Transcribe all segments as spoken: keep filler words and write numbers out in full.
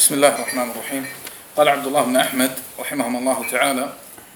بسم الله الرحمن الرحيم. قال عبد الله بن أحمد رحمهم الله تعالى: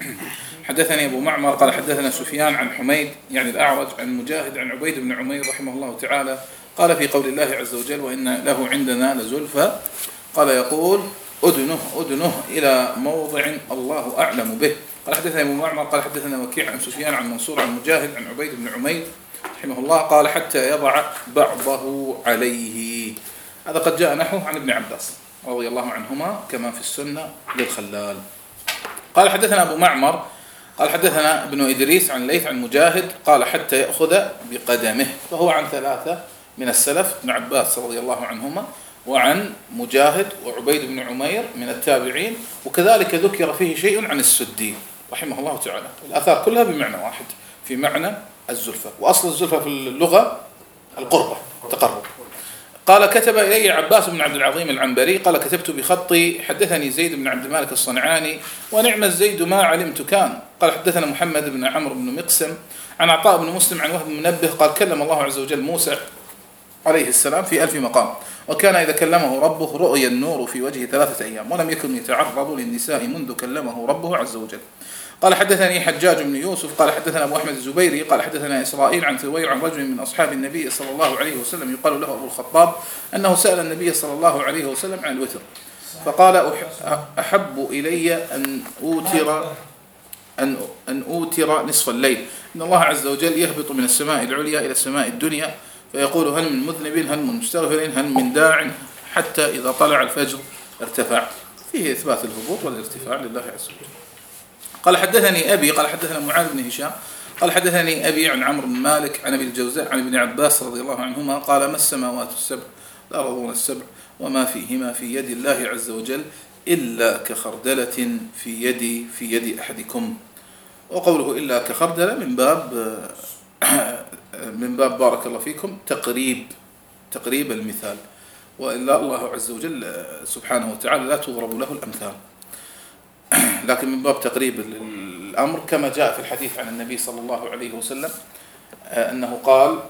حدثني أبو معمر قال حدثنا سفيان عن حميد يعني الأعرج عن مجاهد عن عبيد بن عمير رحمه الله تعالى قال في قول الله عز وجل: وإن له عندنا لزلفى. قال يقول: أدنه أدنه إلى موضع الله أعلم به. قال حدثنا أبو معمر قال حدثنا وكيع عن سفيان عن منصور عن مجاهد عن عبيد بن عمير رحمه الله قال: حتى يضع بعضه عليه. هذا قد جاء نحوه عن ابن عباس رضي الله عنهما كما في السنة للخلال. قال حدثنا أبو معمر قال حدثنا ابن إدريس عن ليث عن مجاهد قال: حتى يأخذ بقدمه. فهو عن ثلاثة من السلف: ابن عباس رضي الله عنهما، وعن مجاهد، وعبيد بن عمير من التابعين، وكذلك ذكر فيه شيء عن السدي رحمه الله تعالى. الآثار كلها بمعنى واحد، في معنى الزلفة. وأصل الزلفة في اللغة القربة، تقرب. قال: كتب إلي عباس بن عبد العظيم العنبري قال: كتبت بخطي حدثني زيد بن عبد المالك الصنعاني ونعم الزيد ما علمت كان. قال: حدثنا محمد بن عمرو بن مقسم عن عطاء بن مسلم عن وهب بن منبه قال: كلم الله عز وجل موسى عليه السلام في ألف مقام، وكان إذا كلمه ربه رؤي النور في وجهه ثلاثة أيام، ولم يكن يتعرض للنساء منذ كلمه ربه عز وجل. قال: حدثني حجاج بن يوسف قال حدثنا أبو أحمد الزبيري قال حدثنا إسرائيل عن ثوير عن رجل من أصحاب النبي صلى الله عليه وسلم يقال له أبو الخطاب أنه سأل النبي صلى الله عليه وسلم عن الوتر، فقال: أحب إلي أن أوتر أن أن أوتر نصف الليل، إن الله عز وجل يهبط من السماء العليا إلى السماء الدنيا فيقول: هل من مذنب، هل من مستغفر، هل من داع، حتى إذا طلع الفجر ارتفع. فيه إثبات الهبوط والارتفاع لله عز وجل. قال: حدثني أبي قال حدثنا معاذ بن هشام قال حدثني أبي عن عمرو بن مالك عن أبي الجوزاء عن ابن عباس رضي الله عنهما قال: ما السماوات السبع الأرضون السبع وما فيهما في يد الله عز وجل إلا كخردلة في يد في يد أحدكم. وقوله إلا كخردلة من باب من باب بارك الله فيكم تقريب تقريب المثال، وإلا الله عز وجل سبحانه وتعالى لا تضرب له الأمثال، لكن من باب تقريب الأمر كما جاء في الحديث عن النبي صلى الله عليه وسلم أنه قال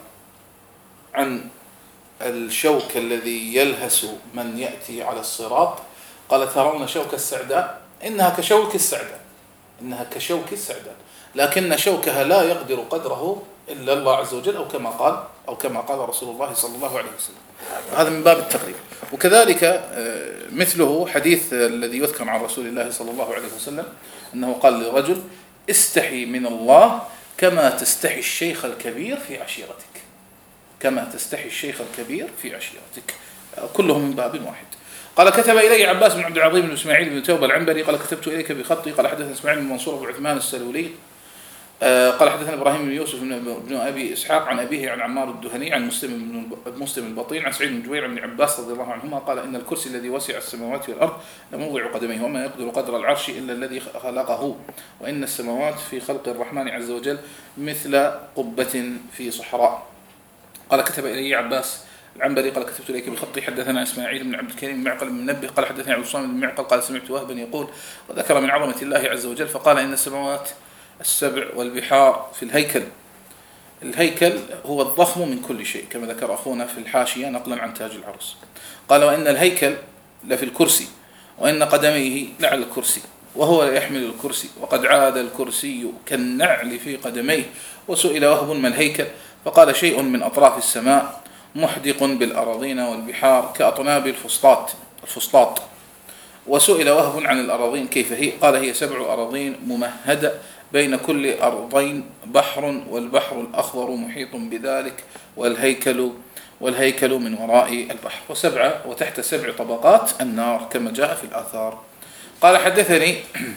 عن الشوك الذي يلهس من يأتي على الصراط قال: ترون شوك السعداء إنها كشوك السعداء إنها كشوك السعداء لكن شوكها لا يقدر قدره إلا الله عز وجل، أو كما قال أو كما قال رسول الله صلى الله عليه وسلم. هذا من باب التقريب. وكذلك مثله حديث الذي يذكر عن رسول الله صلى الله عليه وسلم أنه قال لرجل: استحي من الله كما تستحي الشيخ الكبير في عشيرتك كما تستحي الشيخ الكبير في عشيرتك كلهم من باب واحد. قال: كتب إلي عباس بن عبد العظيم بن إسماعيل بن توبة العنبري قال: كتبت إليك بخطي. قال: حدثنا إسماعيل بن منصور بن عثمان السلولي قال حدثنا إبراهيم بن يوسف بن أبي إسحاق عن أبيه عن عمار الدهني عن مسلم بن مسلم البطين عن سعيد بن جبير عن عباس رضي الله عنهما قال: إن الكرسي الذي وسع السماوات والأرض لموضع قدميه، وما يقدر قدر العرش إلا الذي خلقه، وإن السماوات في خلق الرحمن عز وجل مثل قبة في صحراء. قال: كتب إلي عباس العنبري قال: كتبت إليك بخطي. حدثنا إسماعيل بن عبد الكريم معقل بن منبه قال: حدثني عبد الصامد بن معقل قال: سمعت وهبا يقول وذكر من عظمة الله عز وجل فقال: إن السماوات السبع والبحار في الهيكل. الهيكل هو الضخم من كل شيء كما ذكر أخونا في الحاشية نقلا عن تاج العروس. قال: وإن الهيكل لفي الكرسي، وإن قدميه لعلى الكرسي، وهو يحمل الكرسي، وقد عاد الكرسي كالنعل في قدميه. وسئل وهب: ما الهيكل؟ فقال: شيء من أطراف السماء محدق بالأراضين والبحار كأطناب الفسطاط الفسطاط. وسئل وهب عن الأراضين كيف هي؟ قال: هي سبع أراضين ممهدة بين كل أرضين بحر، والبحر الأخضر محيط بذلك، والهيكل والهيكل من وراء البحر، وسبعة وتحت سبع طبقات النار كما جاء في الآثار. قال: حدثني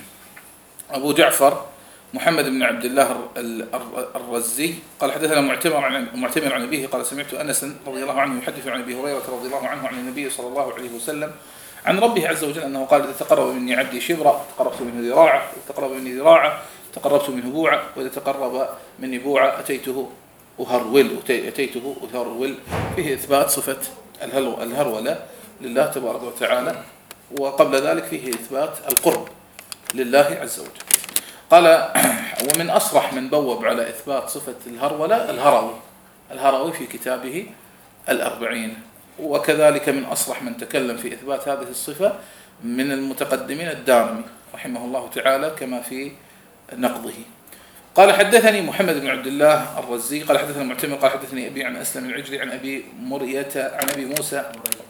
أبو جعفر محمد بن عبد الله الرزي قال: حدثنا معتمر عن معتمر عن أبيه قال: سمعت أنس رضي الله عنه يحدث عن أبي هريرة رضي الله عنه عن النبي صلى الله عليه وسلم عن ربه عز وجل أنه قال: إذا تقرب مني عبدي شبرا تقربت منه ذراعا، إذا تقرب مني ذراعا تقربت منه بوعا، وإذا تقرب مني بوعا أتيته أهرول أتيته أهرول. فيه إثبات صفة الهرولة لله تبارك وتعالى، وقبل ذلك فيه إثبات القرب لله عز وجل. قال: ومن أصرح من بوب على إثبات صفة الهرولة الهروي الهروي في كتابه الأربعين وكذلك من أصرح من تكلم في إثبات هذه الصفة من المتقدمين الدارمي رحمه الله تعالى كما في نقضه. قال حدثني محمد بن عبد الله الرزي قال حدثنا المعتمر قال حدثني أبي عن أسلم العجلي عن أبي مرية عن أبي موسى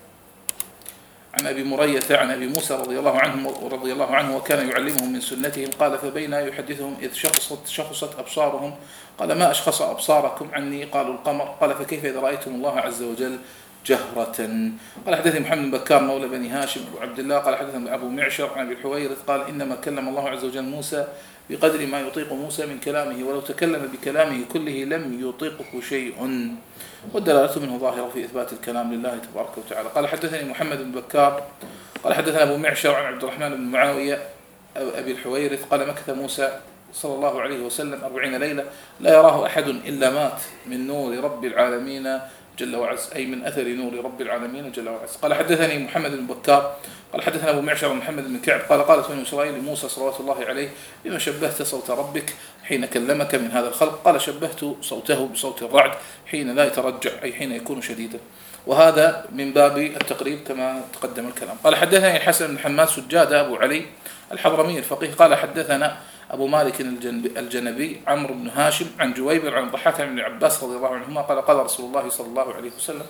عن أبي مرية عن أبي موسى رضي الله عنه رضي الله عنه وكان يعلمهم من سنتهم قال فبين يحدثهم إذ شخصت شخصت أبصارهم قال ما أشخص أبصاركم عني قالوا القمر قال فكيف إذا رأيتم الله عز وجل جهرة. قال حدثني محمد بن بكار مولى بني هاشم أبو عبد الله قال حدثنا أبو معشر عن أبي الحويرث قال إنما كلم الله عز وجل موسى بقدر ما يطيق موسى من كلامه ولو تكلم بكلامه كله لم يطيقه شيء، والدلالة منه ظاهرة في إثبات الكلام لله تبارك وتعالى. قال حدثني محمد بن بكار قال حدثنا أبو معشر عن عبد الرحمن بن معاوية أبي الحويرث قال مكث موسى صلى الله عليه وسلم أربعين ليلة لا يراه أحد إلا مات من نور رب العالمين جل وعز، أي من أثر نور رب العالمين جل وعز. قال حدثني محمد بن بكار قال حدثنا أبو معشر محمد بن كعب قال قالت بنو إسرائيل لموسى صلوات الله عليه بما شبهت صوت ربك حين كلمك من هذا الخلق قال شبهت صوته بصوت الرعد حين لا يترجع أي حين يكون شديدا، وهذا من باب التقريب كما تقدم الكلام. قال حدثني الحسن بن حماد سجادة أبو علي الحضرمي الفقيه قال حدثنا أبو مالك الجنبي عمرو بن هاشم عن جويبر عن ضحاك بن عباس رضي الله عنهما قال قال رسول الله صلى الله عليه وسلم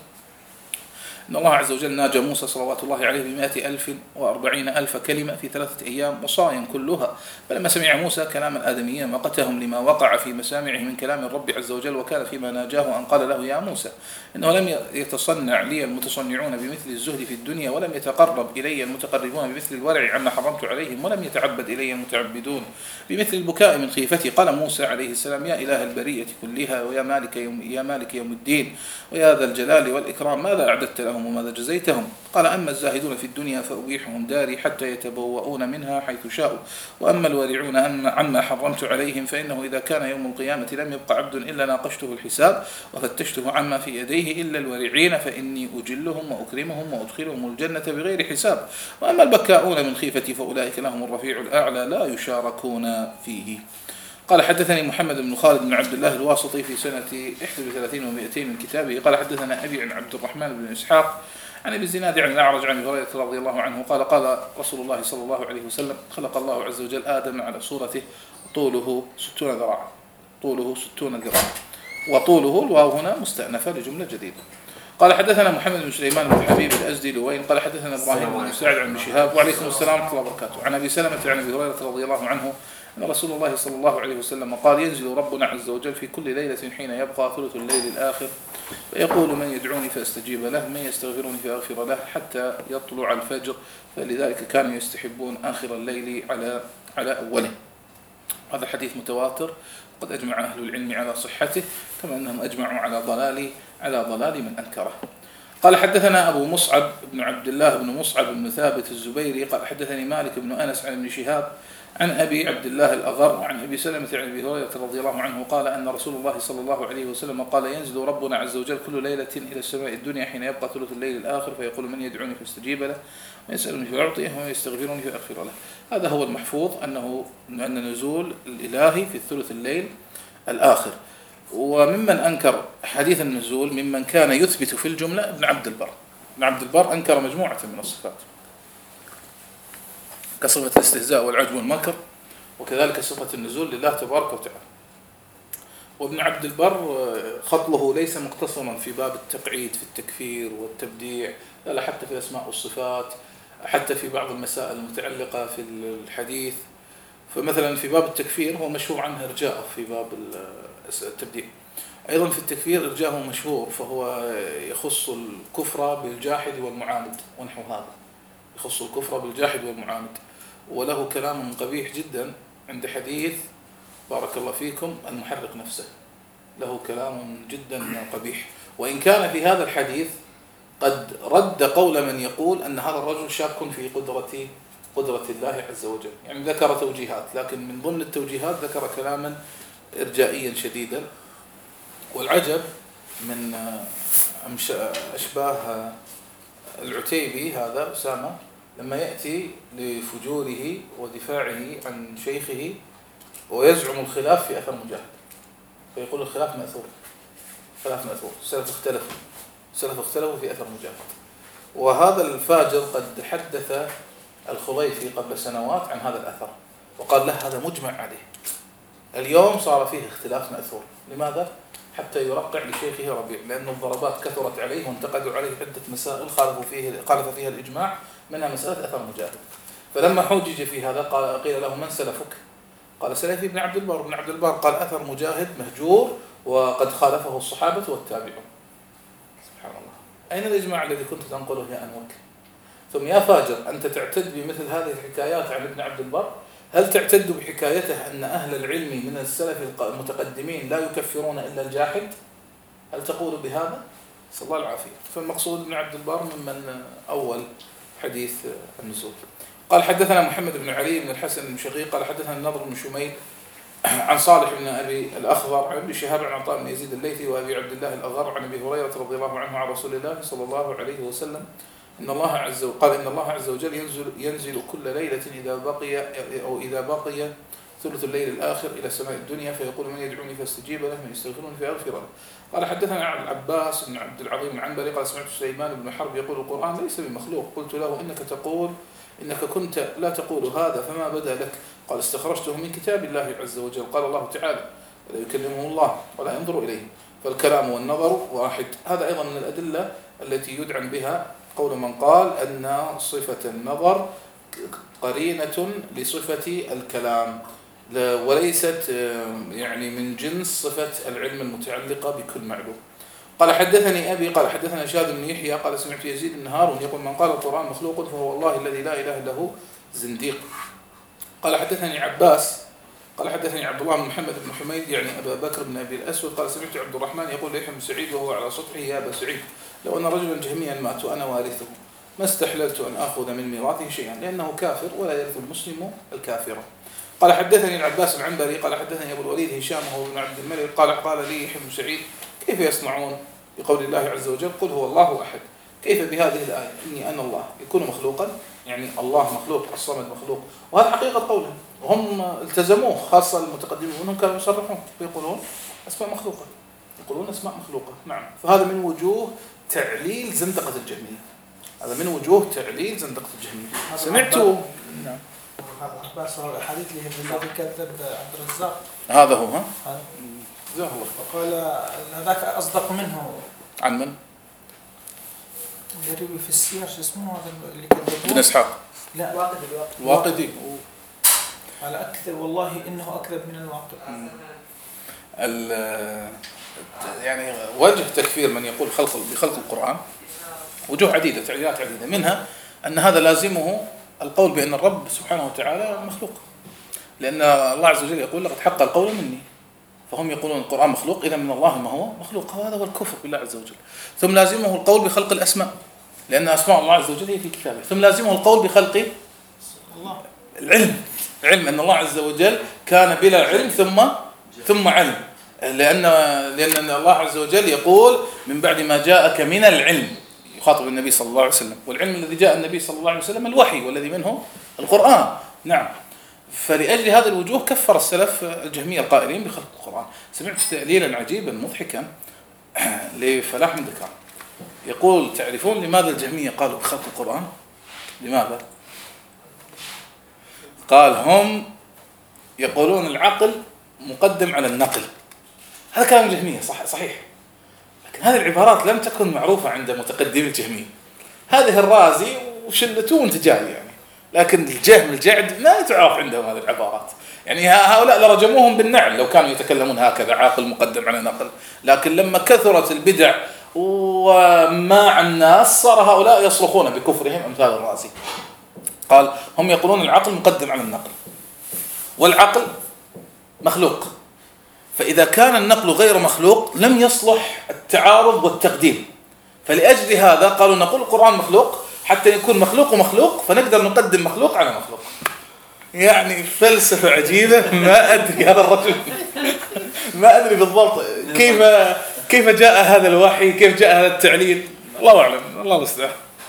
إن الله عز وجل ناجى موسى صلوات الله عليه بمائة ألف وأربعين ألف كلمة في ثلاثة أيام وصايا كلها، فلما سمع موسى كلام الآدميين وقتهم لما وقع في مسامعه من كلام الرب عز وجل وكان فيما ناجاه أن قال له يا موسى إنه لم يتصنع لي المتصنعون بمثل الزهد في الدنيا ولم يتقرب إلي المتقربون بمثل الورع عما حرمت عليهم ولم يتعبد إلي المتعبدون بمثل البكاء من خيفتي. قال موسى عليه السلام يا إله البرية كلها ويا مالك يوم, يا مالك يوم الدين ويا ذا الجلال والإكرام ماذا أعددت لهم وماذا جزيتهم؟ قال أما الزاهدون في الدنيا فأبيحهم داري حتى يتبوؤون منها حيث شاءوا، وأما الورعون عما حرمت عليهم فإنه إذا كان يوم القيامة لم يبق عبد إلا ناقشته الحساب وفتشته عما في يديه إلا الورعين فإني أجلهم وأكرمهم وأدخلهم الجنة بغير حساب، وأما البكاؤون من خيفتي فأولئك لهم الرفيع الأعلى لا يشاركون فيه. قال حدثني محمد بن خالد بن عبد الله الواسطي في سنة إحدى وثلاثين ومئتين من كتابه قال حدثنا أبي عن عبد الرحمن بن إسحاق عن ابي الزناد عن الأعرج عن أبي هريرة رضي الله عنه قال قال رسول الله صلى الله عليه وسلم خلق الله عز وجل آدم على صورته طوله ستون ذراعا طوله ستون ذراعا وطوله الواو هنا مستأنفة لجملة جديدة. قال حدثنا محمد بن سليمان بن حبيب الأزدي لوين قال حدثنا إبراهيم بن سعد عن شهاب وعليكم السلام ورحمة الله وبركاته عن أبي سلمة عن أبي هريرة رضي الله عنه أن رسول الله صلى الله عليه وسلم قال ينزل ربنا عز وجل في كل ليلة حين يبقى ثلث الليل الآخر فيقول من يدعوني فاستجيب له من يستغفرني فأغفر له حتى يطلع الفجر، فلذلك كانوا يستحبون آخر الليل على على أوله. هذا حديث متواتر قد أجمع أهل العلم على صحته كما أنهم أجمعوا على ضلال على ضلال من أنكره. قال حدثنا أبو مصعب بن عبد الله بن مصعب بن ثابت الزبيري قال حدثني مالك بن أنس عن ابن شهاب عن أبي عبد الله الأغر عن أبي سلمة عن أبي هريرة رضي الله عنه قال أن رسول الله صلى الله عليه وسلم قال ينزل ربنا عز وجل كل ليلة إلى السماء الدنيا حين يبقى ثلث الليل الآخر فيقول من يدعوني فاستجيب له ويسألني فأعطيه ويستغفرني فأغفر له. هذا هو المحفوظ أنه أن نزول الإلهي في الثلث الليل الآخر. وممن أنكر حديث النزول ممن كان يثبت في الجملة ابن عبد البر. ابن عبد البر أنكر مجموعة من الصفات كصفة الاستهزاء والعجب والمكر وكذلك صفة النزول لله تبارك وتعالى. وابن عبد البر خطله ليس مقتصرا في باب التقعيد في التكفير والتبديع، لا حتى في الأسماء والصفات، حتى في بعض المسائل المتعلقة في الحديث. فمثلا في باب التكفير هو مشهور عنه إرجاءه في باب التبديع، أيضا في التكفير إرجاءه مشهور فهو يخص الكفر بالجاحد والمعاند ونحو هذا، يخص الكفر بالجاحد والمعاند. وله كلام قبيح جدا عند حديث بارك الله فيكم المحرق نفسه، له كلام جدا قبيح، وإن كان في هذا الحديث قد رد قول من يقول أن هذا الرجل شاك في قدرة قدرة الله عز وجل، يعني ذكر توجيهات، لكن من ضمن التوجيهات ذكر كلاما إرجائيا شديدا. والعجب من أشباه العتيبي هذا أسامة لما يأتي لفجوره ودفاعه عن شيخه ويزعم الخلاف في أثر مجاهد، فيقول الخلاف مأثور، خلاف مأثور، السلف اختلفوا السلف اختلفوا في أثر مجاهد. وهذا الفاجر قد حدث الخليفي قبل سنوات عن هذا الأثر وقال له هذا مجمع عليه. اليوم صار فيه اختلاف مأثور. لماذا؟ حتى يرقع لشيخه ربيع، لأن الضربات كثرت عليه وانتقدوا عليه عدة مسائل خالفوا فيه خالف فيها الإجماع، منها مسألة أثر مجاهد. فلما حوجج في هذا قال قيل له من سلفك؟ قال سلفي ابن عبد البر. ابن عبد البر قال أثر مجاهد مهجور وقد خالفه الصحابة والتابعون. سبحان الله، أين الإجماع الذي كنت تنقله يا أنوك؟ ثم يا فاجر، أنت تعتد بمثل هذه الحكايات عن ابن عبد البر؟ هل تعتد بحكايته أن أهل العلم من السلف المتقدمين لا يكفرون إلا الجاحد؟ هل تقول بهذا؟ صلى الله العافية. فالمقصود ابن عبد البر ممن أول حديث النزول. قال حدثنا محمد بن علي بن الحسن بن شقيق قال حدثنا النضر بن شميل عن صالح بن أبي الأخضر عن ابن شهاب عن عطاء بن يزيد الليثي وأبي عبد الله الأغر عن أبي هريرة رضي الله عنه عن رسول الله صلى الله عليه وسلم إن الله عز وجل قال إن الله عز وجل ينزل ينزل كل ليلة إذا بقي أو إذا بقي ثلث الليل الآخر إلى سماء الدنيا فيقول من يدعوني فاستجيب له من يستغفرني فيغفر له. قال حدثنا العباس بن عبد العظيم العنبري قال سمعت سليمان بن حرب يقول القرآن ليس بمخلوق. قلت له إنك تقول إنك كنت لا تقول هذا فما بدا لك؟ قال استخرجته من كتاب الله عز وجل. قال الله تعالى لا يكلمه الله ولا ينظر إليه فالكلام والنظر واحد. هذا أيضا من الأدلة التي يدعم بها قول من قال أن صفة النظر قرينة لصفة الكلام وليست يعني من جنس صفة العلم المتعلقة بكل معلوم. قال حدثني أبي قال حدثنا شاذ بن يحيى قال سمعت يزيد بن هارون يقول من قال القرآن مخلوق فهو الله الذي لا إله إلا هو زنديق. قال حدثني عباس قال حدثني عبد الله بن محمد بن حميد يعني أبا بكر بن أبي الأسود قال سمعت عبد الرحمن يقول ليحيى بن سعيد وهو على سطحه يا أبا سعيد لو أن رجلا جهميا مات وأنا وارثه ما استحللت أن آخذ من ميراثه شيئا لأنه كافر ولا يرث المسلم الكافر. قال حدثني العباس العنبري قال حدثني أبو الوليد هشام وهو بن عبد الملك قال قال لي يحيى بن سعيد كيف يصنعون بقول الله عز وجل قل هو الله أحد كيف بهذه الآية إني أنا الله يكون مخلوقا يعني الله مخلوق الصمد مخلوق. وهذا حقيقة قولهم وهم التزموه خاصة المتقدمين منهم كانوا يصرحون ويقولون أسماء مخلوقة يقولون أسماء مخلوقة. نعم فهذا من وجوه تعليل زندقة الجهمية. هذا من وجوه تعليل زندقة الجهمية. سمعتوا نعم عباس روى الحديث اللي الذي كذب عبد الرزاق هذا هو ها هذا هو وقال هذاك أصدق منه. عن من؟ اللي في السير شو اسمه هذا اللي كذبه ابن إسحاق لا واقدي الواقدي على أكثر والله إنه أكذب من الواقدي. يعني وجه تكفير من يقول خلق بخلق القرآن وجوه عديدة تعليلات عديدة منها أن هذا لازمه القول بأن الرب سبحانه وتعالى مخلوق لأن الله عز وجل يقول لقد حق القول مني فهم يقولون القرآن مخلوق إذا من الله ما هو مخلوق. هذا هو الكفر بالله عز وجل. ثم لازمه القول بخلق الأسماء لأن أسماء الله عز وجل هي في كتابه. ثم لازمه القول بخلق الله العلم علم أن الله عز وجل كان بلا علم ثم ثم علم لأن لأن الله عز وجل يقول من بعد ما جاءك من العلم يخاطب النبي صلى الله عليه وسلم والعلم الذي جاء النبي صلى الله عليه وسلم الوحي والذي منه القرآن. نعم فلأجل هذا الوجوه كفر السلف الجهمية القائلين بخلق القرآن. سمعت تأليلا عجيبا مضحكا لفلاح بن ذكوان يقول تعرفون لماذا الجهمية قالوا بخلق القرآن؟ لماذا؟ قال هم يقولون العقل مقدم على النقل. هذا كلام الجهمية صح صحيح لكن هذه العبارات لم تكن معروفة عند متقدمي الجهمية. هذه الرازي وشلته وانت جاي يعني لكن الجهم الجعد ما تعرف عندهم هذه العبارات. يعني هؤلاء لرجموهم بالنعل لو كانوا يتكلمون هكذا عاقل مقدم على نقل. لكن لما كثرت البدع وماع الناس صار هؤلاء يصرخون بكفرهم أمثال الرازي. قال هم يقولون العقل مقدم على النقل والعقل مخلوق فإذا كان النقل غير مخلوق لم يصلح التعارض والتقديم. فلأجل هذا قالوا نقول القرآن مخلوق حتى يكون مخلوق ومخلوق فنقدر نقدم مخلوق على مخلوق. يعني فلسفة عجيبة ما أدري هذا الرجل ما أدري بالضبط كيف كيف جاء هذا الوحي كيف جاء هذا التعليل الله أعلم الله المستعان.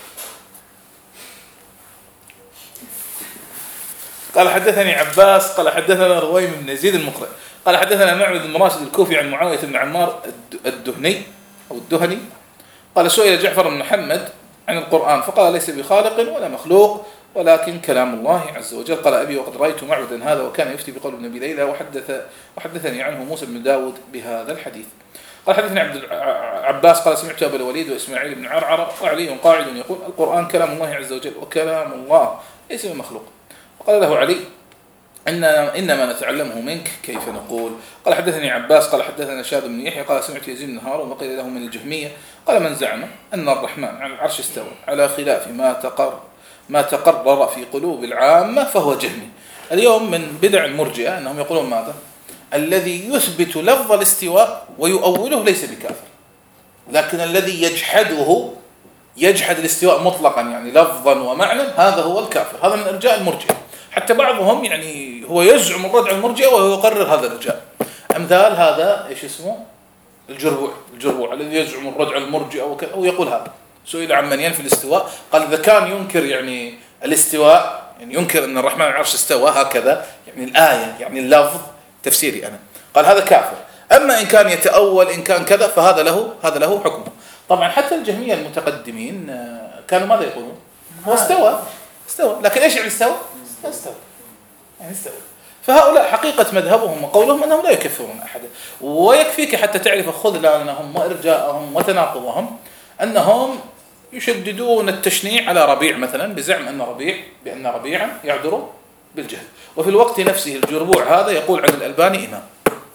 قال حدثني عباس قال حدثنا رويم بن يزيد المقرئ قال حدثنا معبد بن راشد الكوفي عن معاوية بن عمار الدهني أو الدهني قال سئل جعفر بن محمد عن القرآن فقال ليس بخالق ولا مخلوق ولكن كلام الله عز وجل. قال أبي وقد رأيت معبدا هذا وكان يفتي بقول ابن أبي ليلى وحدث وحدثني عنه موسى بن داود بهذا الحديث. قال حدثني عبد العباس قال سمعت أبا الوليد وإسماعيل بن عرعر وعلي قاعد يقول القرآن كلام الله عز وجل وكلام الله ليس بمخلوق. وقال له علي إن إنما نتعلمه منك كيف نقول. قال حدثني عباس قال حدثنا شاد بن يحيى قال سمعت يزيد بن هارون وقيل له من الجهمية قال من زعم أن الرحمن على العرش استوى على خلاف ما تقر ما تقرر في قلوب العامة فهو جهمي. اليوم من بدع المرجئة أنهم يقولون ماذا؟ الذي يثبت لفظ الاستواء ويؤوله ليس بكافر، لكن الذي يجحده يجحد الاستواء مطلقا يعني لفظا ومعنى هذا هو الكافر. هذا من إرجاء المرجئة. حتى بعضهم يعني هو يزعم الرد على المرجئة وهو يقرر هذا الإرجاء. أمثال هذا إيش اسمه؟ الجربوع الجربوع الذي يزعم الرد على المرجئة وكذا أو يقول هذا. سئل عن من ينفي الاستواء قال إذا كان ينكر يعني الاستواء يعني ينكر أن الرحمن على العرش استوى هكذا يعني الآية يعني اللفظ تفسيري أنا قال هذا كافر. أما إن كان يتأول إن كان كذا فهذا له هذا له حكمه. طبعا حتى الجهمية المتقدمين كانوا ماذا يقولون؟ هو استوى استوى لكن إيش يعني استوى؟ استوى يعني استوى. فهؤلاء حقيقة مذهبهم وقولهم أنهم لا يكفرون أحدا. ويكفيك حتى تعرف خذلانهم وإرجاءهم وتناقضهم أنهم يشددون التشنيع على ربيع مثلا بزعم أن ربيع بأن ربيعا يعذر بالجهل، وفي الوقت نفسه الجربوع هذا يقول عن الألباني إمام،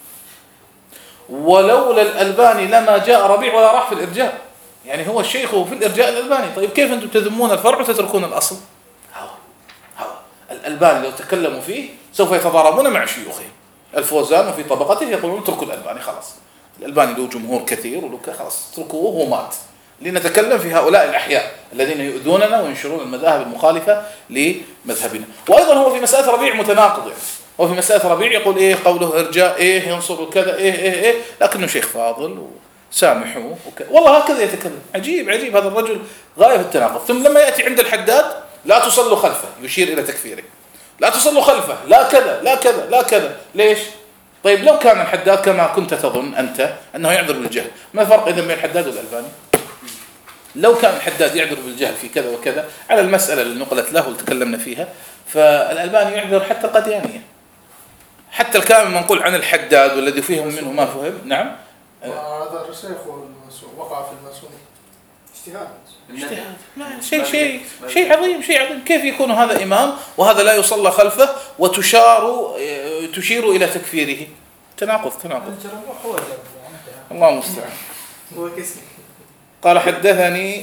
ولولا الألباني لما جاء ربيع ولا راح في الإرجاء. يعني هو الشيخ في الإرجاء الألباني. طيب كيف أنتم تذمون الفرع وتتركون الأصل؟ هوا هوا الألباني لو تكلموا فيه سوف يتضاربون مع شيوخهم. الفوزان وفي طبقته يقولون اتركوا الألباني خلاص، الألباني له جمهور كثير ولو خلاص اتركوه وهو مات. لنتكلم في هؤلاء الأحياء الذين يؤذوننا وينشرون المذاهب المخالفة لمذهبنا. وأيضا هو في مسألة ربيع متناقض يعني. هو في مسألة ربيع يقول إيه قوله إرجاء إيه ينصر كذا إيه إيه إيه لكنه شيخ فاضل وسامحوه وكذا. والله هكذا يتكلم. عجيب عجيب هذا الرجل غاية في التناقض. ثم لما يأتي عند الحداد لا تصلوا خلفه يشير إلى تكفيره، لا تصلوا خلفه لا كذا لا كذا لا كذا. ليش؟ طيب لو كان الحداد كما كنت تظن أنت أنه يعذر بالجهل، ما الفرق إذا بين الحداد والألباني؟ لو كان الحداد يعذر بالجهل في كذا وكذا على المسألة اللي نقلت له وتكلمنا فيها، فالألباني يعذر حتى القديانية، حتى الكلام المنقول عن الحداد والذي فيهم منه ما فهم. نعم هذا الشيخ وقع في الماسونية اجتهاد اجتهاد شيء شيء شيء عظيم شيء عظيم. كيف يكون هذا إمام وهذا لا يصلى خلفه وتشار تشير إلى تكفيره؟ تناقض تناقض. الله المستعان. هو كسر. قال حدثني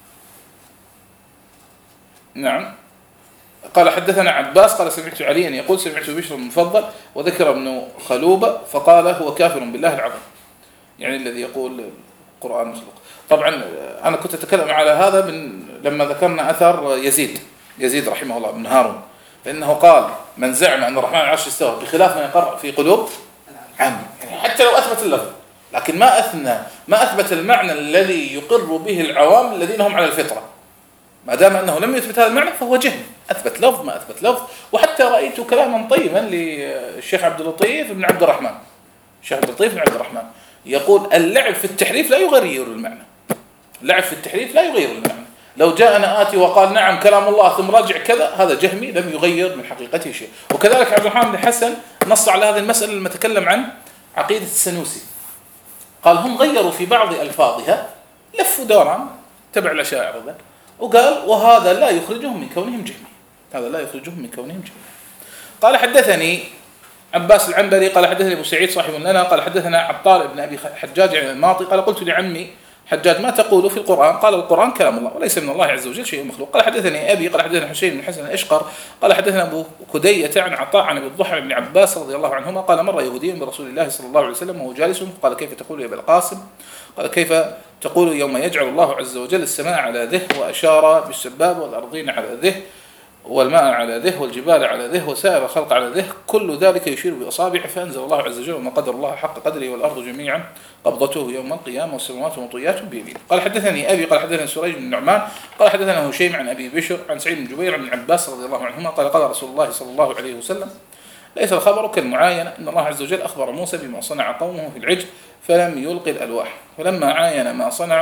نعم قال حدثنا عباس قال سمعت عليا يقول سمعت بشر المفضل وذكر ابن خلوبة فقال هو كافر بالله العظيم، يعني الذي يقول القرآن مخلوق. طبعا أنا كنت أتكلم على هذا من لما ذكرنا أثر يزيد يزيد رحمه الله بن هارون، فإنه قال من زعم أن الرحمن على العرش استوى بخلاف ما يقر في قلوب عام، يعني حتى لو أثبت اللفظ لكن ما أثنى ما أثبت المعنى الذي يقر به العوام الذين هم على الفطرة. ما دام أنه لم يثبت هذا المعنى فهو جهل. أثبت لفظ ما أثبت لفظ. وحتى رأيت كلاما طيبا للشيخ عبد اللطيف بن عبد الرحمن الشيخ عبد اللطيف بن عبد الرحمن يقول اللعب في التحريف لا يغير المعنى. اللعب في التحريف لا يغير المعنى. لو جاءنا آتي وقال نعم كلام الله ثم رجع كذا هذا جهمي لم يغير من حقيقته شيء. وكذلك عبد الرحمن بن حسن نص على هذه المسألة لما تكلم عن عقيدة السنوسي، قال هم غيروا في بعض ألفاظها لفوا دوران تبع الأشاعرة ذا، وقال وهذا لا يخرجهم من كونهم جهمي، هذا لا يخرجهم من كونهم جهمي. قال حدثني عباس العنبري قال حدثني أبو سعيد صاحب لنا قال حدثنا عطار بن أبي حجاج عن الماطي قال قلت لعمي حجاج ما تقول في القرآن؟ قال القرآن كلام الله وليس من الله عز وجل شيء مخلوق. قال حدثني أبي قال حدثنا حسين بن حسن الأشقر قال حدثنا أبو كدية عن عطاء عن أبي الضحى بن عباس رضي الله عنهما قال مر يهودي برسول الله صلى الله عليه وسلم وهو جالس قال كيف تقول يا أبا القاسم؟ قال كيف تقول يوم يجعل الله عز وجل السماء على ذه وأشار بالسباب والأرضين على ذه والماء على ذه والجبال على ذه وسائر الخلق على ذه كل ذلك يشير بأصابعه فأنزل الله عز وجل وما قدر الله حق قدره والأرض جميعا قبضته يوم القيامة والسماوات مطويات بيمينه. قال حدثني أبي قال حدثنا سريج بن النعمان قال حدثنا هشيم عن أبي بشر عن سعيد بن جبير عن عباس رضي الله عنهما قال قال رسول الله صلى الله عليه وسلم ليس الخبر كالمعاينة إن الله عز وجل أخبر موسى بما صنع قومه في العجل فلم يلقي الألواح فلما عاين ما صنعوا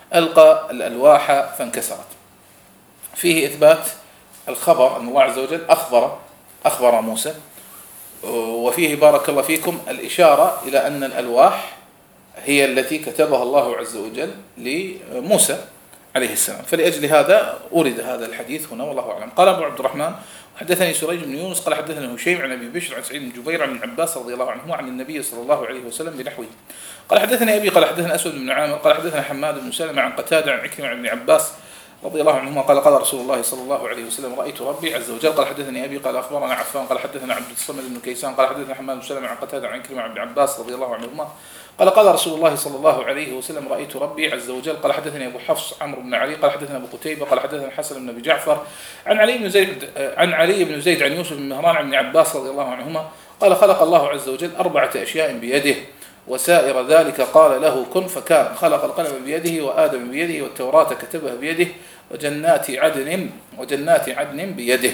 ألقى الألواح فانكسرت. فيه إثبات الخبر أن الله عز وجل أخبر أخبر موسى، وفيه بارك الله فيكم الإشارة إلى أن الألواح هي التي كتبها الله عز وجل لموسى عليه السلام. فلأجل هذا أورد هذا الحديث هنا والله أعلم. قال أبو عبد الرحمن حدثني سريج بن يونس قال حدثنا هشيم عن أبي بشر عن سعيد بن جبير عن ابن عباس رضي الله عنهما عن النبي صلى الله عليه وسلم بنحوه. قال حدثني أبي قال حدثنا أسود بن عامر قال حدثنا حماد بن سلمة عن قتادة عن عكرمة عن ابن عباس رضي الله عنهما قال قال رسول الله صلى الله عليه وسلم رأيت ربي عز وجل. قال حدثني أبي قال أخبرنا عفان قال حدثنا عبد الصمد بن كيسان قال حدثنا حماد بن سلمة عن قتادة عن عكرمة عن ابن عباس رضي الله عنهما قال قال رسول الله صلى الله عليه وسلم رأيت ربي عز وجل. قال حدثني أبو حفص عمرو بن علي قال حدثنا أبو قتيبة قال حدثنا الحسن بن أبي جعفر عن علي بن زيد عن علي بن زيد عن يوسف بن مهران عن ابن عباس رضي الله عنهما قال خلق الله عز وجل أربعة أشياء بيده وسائر ذلك قال له كن فكان. خلق القلم بيده وآدم بيده والتوراة كتبها بيده وجنات عدن وجنات عدن بيده.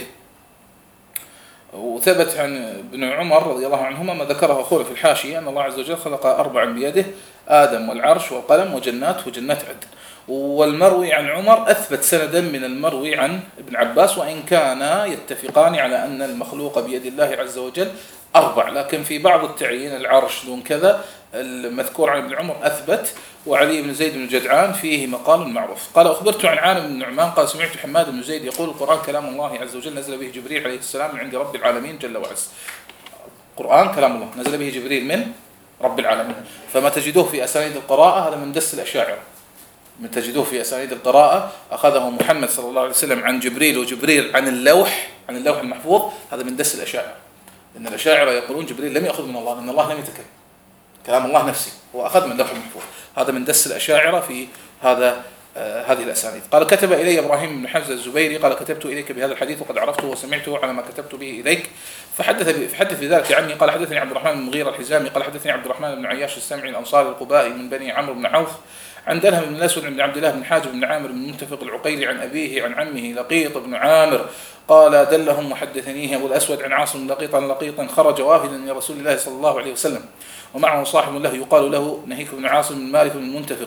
وثبت عن ابن عمر رضي الله عنهما ما ذكره أخوه في الحاشية أن الله عز وجل خلق أربعا بيده آدم والعرش والقلم وجنات وجنات عدن. والمروي عن عمر أثبت سندا من المروي عن ابن عباس وإن كانا يتفقان على أن المخلوق بيد الله عز وجل أربع، لكن في بعض التعيين العرش دون كذا المذكور عن ابن عمر أثبت. وعلي بن زيد بن جدعان فيه مقال معروف. قال أخبرت عن عالم بن نعمان قال سمعت حماد بن زيد يقول القرآن كلام الله عز وجل نزل به جبريل عليه السلام من عند رب العالمين جل وعز. القرآن كلام الله نزل به جبريل من رب العالمين. فما تجدوه في أسانيد القراءة هذا من دس الأشاعرة. من تجدوه في أسانيد القراءة أخذه محمد صلى الله عليه وسلم عن جبريل وجبريل عن اللوح عن اللوح المحفوظ، هذا من دس الأشاعرة. إن الأشاعرة يقولون جبريل لم يأخذ من الله لأن الله لم يتكلم، كلام الله نفسه هو أخذ من اللوح المحفوظ. هذا من دس الأشاعرة في هذا آه هذه الأسانيد. قال كتب إلي إبراهيم بن حمزة الزبيري قال كتبت إليك بهذا الحديث وقد عرفته وسمعته على ما كتبت به إليك فحدث فحدث بذلك عني. قال حدثني عبد الرحمن بن مغيرة الحزامي قال حدثني عبد الرحمن بن عياش السمعي الأنصاري القبائي من بني عمرو بن عوف عن دلهم بن الأسود بن عبد الله بن حاجب بن عامر بن منتفق العقيلي عن أبيه عن عمه لقيط بن عامر قال دلهم وحدثنيه أبو الأسود عن عاصم لقيط عن لقيط خرج وافدا لرسول الله صلى الله عليه وسلم ومعه صاحب له يقال له نهيك بن عاصم بن مالك بن منتفق.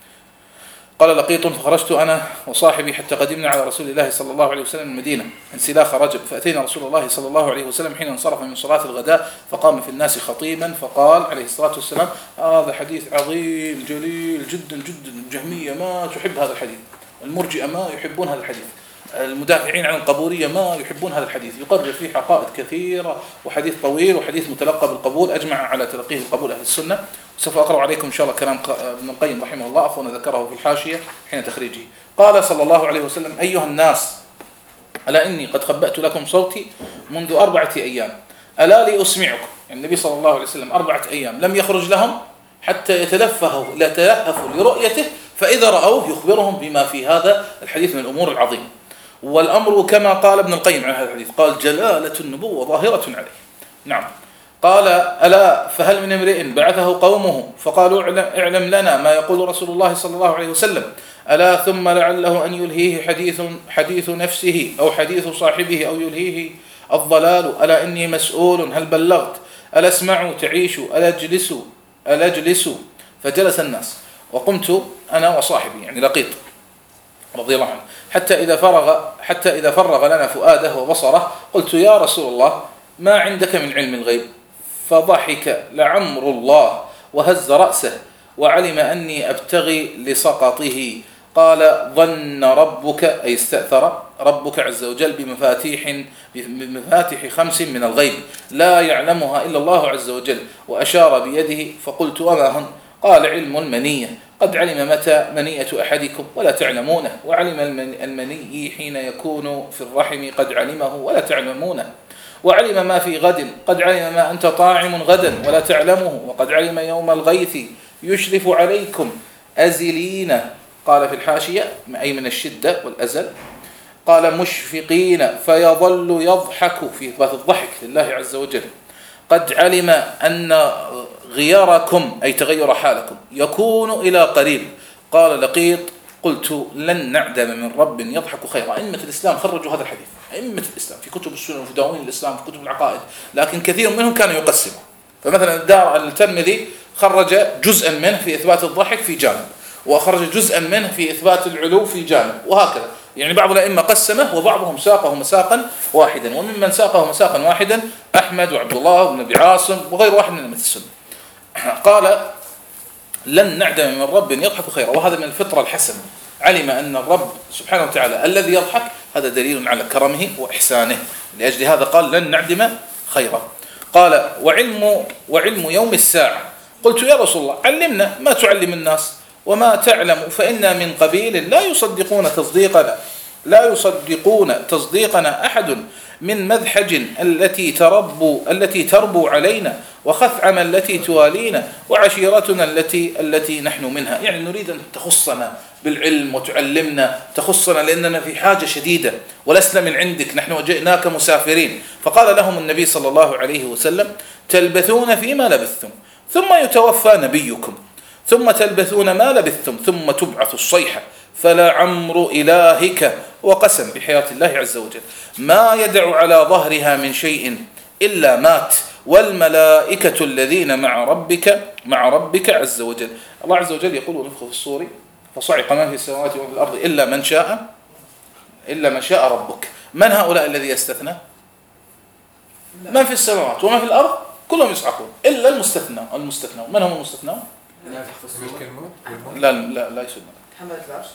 قال لقيط فخرجت أنا وصاحبي حتى قدمنا على رسول الله صلى الله عليه وسلم المدينة انسلاخ رجب فأتينا رسول الله صلى الله عليه وسلم حين انصرف من صلاة الغداء فقام في الناس خطيبا فقال عليه الصلاة والسلام هذا حديث عظيم جليل جدا جدا. الجهمية ما تحب هذا الحديث، المرجئة ما يحبون هذا الحديث، المدافعين عن القبورية ما يحبون هذا الحديث. يقرر فيه حقائق كثيرة وحديث طويل وحديث متلقى بالقبول أجمع على تلقيه القبول أهل السنة. سوف أقرأ عليكم إن شاء الله كلام ابن القيم رحمه الله أخونا ذكره في الحاشية حين تخريجه. قال صلى الله عليه وسلم أيها الناس ألا إني قد خبأت لكم صوتي منذ أربعة أيام ألا لي أسمعكم. يعني النبي صلى الله عليه وسلم أربعة أيام لم يخرج لهم حتى يتلفهوا لا تلهفوا لرؤيته فإذا رأوه يخبرهم بما في هذا الحديث من الأمور العظيمة. والأمر كما قال ابن القيم عن هذا الحديث قال جلالة النبوة ظاهرة عليه. نعم. قال ألا فهل من امرئ بعثه قومه فقالوا اعلم لنا ما يقول رسول الله صلى الله عليه وسلم ألا ثم لعله أن يلهيه حديث حديث نفسه أو حديث صاحبه أو يلهيه الضلال ألا إني مسؤول هل بلغت ألا اسمعوا تعيشوا ألا اجلسوا ألا اجلسوا. فجلس الناس وقمت أنا وصاحبي يعني لقيط رضي الله عنه حتى إذا فرغ حتى إذا فرغ لنا فؤاده وبصره قلت يا رسول الله ما عندك من علم الغيب؟ فضحك لعمر الله وهز رأسه وعلم أني أبتغي لسقطه. قال ظن ربك أي استأثر ربك عز وجل بمفاتيح بمفاتيح خمس من الغيب لا يعلمها إلا الله عز وجل وأشار بيده فقلت وما هن؟ قال علم المنية قد علم متى منية أحدكم ولا تعلمونه وعلم المني حين يكون في الرحم قد علمه ولا تعلمونه وعلم ما في غد قد علم ما أنت طاعم غدا ولا تعلمه وقد علم يوم الغيث يشرف عليكم أزلين. قال في الحاشية أي من الشدة والأزل. قال مشفقين فيظل يضحك في إثبات الضحك لله عز وجل. قد علم أن غيركم أي تغير حالكم يكون إلى قريب. قال لقيط قلت لن نعدم من رب يضحك خيرا. أئمة الإسلام خرجوا هذا الحديث، أئمة الإسلام في كتب السنة وفي دواوين الإسلام في كتب العقائد، لكن كثير منهم كانوا يقسموا. فمثلا الدار الترمذي خرج جزءا منه في إثبات الضحك في جانب، وأخرج جزءا منه في إثبات العلو في جانب، وهكذا. يعني بعض الأئمة قسمه وبعضهم ساقه مساقا واحدا، وممن ساقه مساقا واحدا أحمد وعبد الله بن أبي عاصم وغير واحد من أئمة السنة. قال لن نعدم من رب يضحك خيرا، وهذا من الفطرة الحسنة. علم أن الرب سبحانه وتعالى الذي يضحك هذا دليل على كرمه وإحسانه، لأجل هذا قال لن نعدم خيرا. قال وعلم, وعلم يوم الساعة. قلت يا رسول الله علمنا ما تعلم الناس وما تعلم، فإنا من قبيل لا يصدقون تصديقنا لا يصدقون تصديقنا أحد من مذحج التي تربو التي تربو علينا، وخثعم التي توالينا، وعشيرتنا التي التي نحن منها. يعني نريد أن تخصنا بالعلم وتعلمنا، تخصنا لأننا في حاجة شديدة ولسنا من عندك، نحن جئناك مسافرين. فقال لهم النبي صلى الله عليه وسلم تلبثون فيما لبثتم ثم يتوفى نبيكم ثم تلبثون ما لبثتم ثم تبعث الصيحة، فلا عمر إلهك، وقسم بحياة الله عز وجل، ما يدع على ظهرها من شيء إلا مات، والملائكة الذين مع ربك مع ربك عز وجل. الله عز وجل يقول ونفخ في الصور فصعق من في السماوات ومن في الأرض إلا من شاء إلا من شاء ربك. من هؤلاء الذي يستثنى؟ من في السماوات ومن في الأرض كلهم يصعقون إلا المستثنى. المستثنى من هم المستثنى؟ لا لا لا يسمى حملة العرش.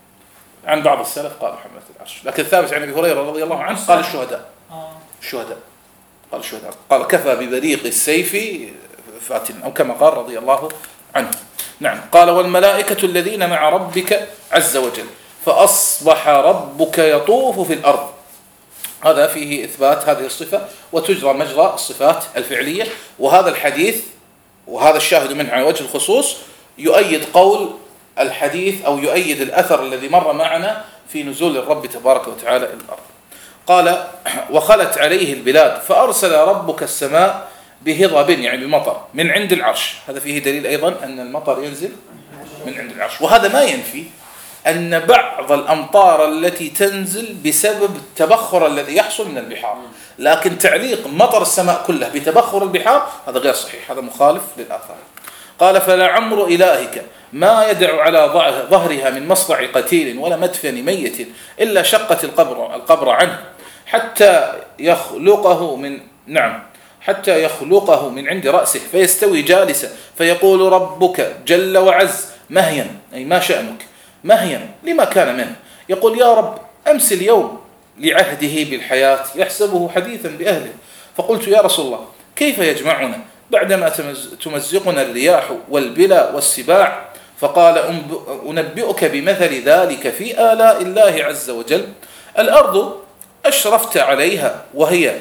عن بعض السلف قالوا حملة العرش، لكن الثابت عن أبي هريرة رضي الله عنه قال الشهداء. الشهداء قال الشهداء قال كفى ببريق السيف فاتن، أو كما قال رضي الله عنه. نعم. قال والملائكة الذين مع ربك عز وجل، فأصبح ربك يطوف في الأرض. هذا فيه إثبات هذه الصفة، وتجرى مجرى الصفات الفعلية. وهذا الحديث وهذا الشاهد منه على وجه الخصوص يؤيد قول الحديث أو يؤيد الأثر الذي مر معنا في نزول الرب تبارك وتعالى إلى الأرض. قال وخلت عليه البلاد فأرسل ربك السماء بهضب، يعني بمطر من عند العرش. هذا فيه دليل أيضا أن المطر ينزل من عند العرش، وهذا ما ينفي أن بعض الأمطار التي تنزل بسبب التبخر الذي يحصل من البحار، لكن تعليق مطر السماء كله بتبخر البحار هذا غير صحيح، هذا مخالف للآثار. قال فلا عمر إلهك ما يدع على ظهرها من مصرع قتيل ولا مدفن ميت إلا شقت القبر القبر عنه حتى يخلقه من نعم حتى يخلقه من عند رأسه فيستوي جالسا فيقول ربك جل وعز مهيا، أي ما شأنك، مهيا لما كان منه، يقول يا رب أمس اليوم لعهده بالحياة يحسبه حديثا بأهله. فقلت يا رسول الله كيف يجمعنا بعدما تمزقنا الرياح والبلا والسباع؟ فقال أنبئك بمثل ذلك في آلاء الله عز وجل. الأرض أشرفت عليها وهي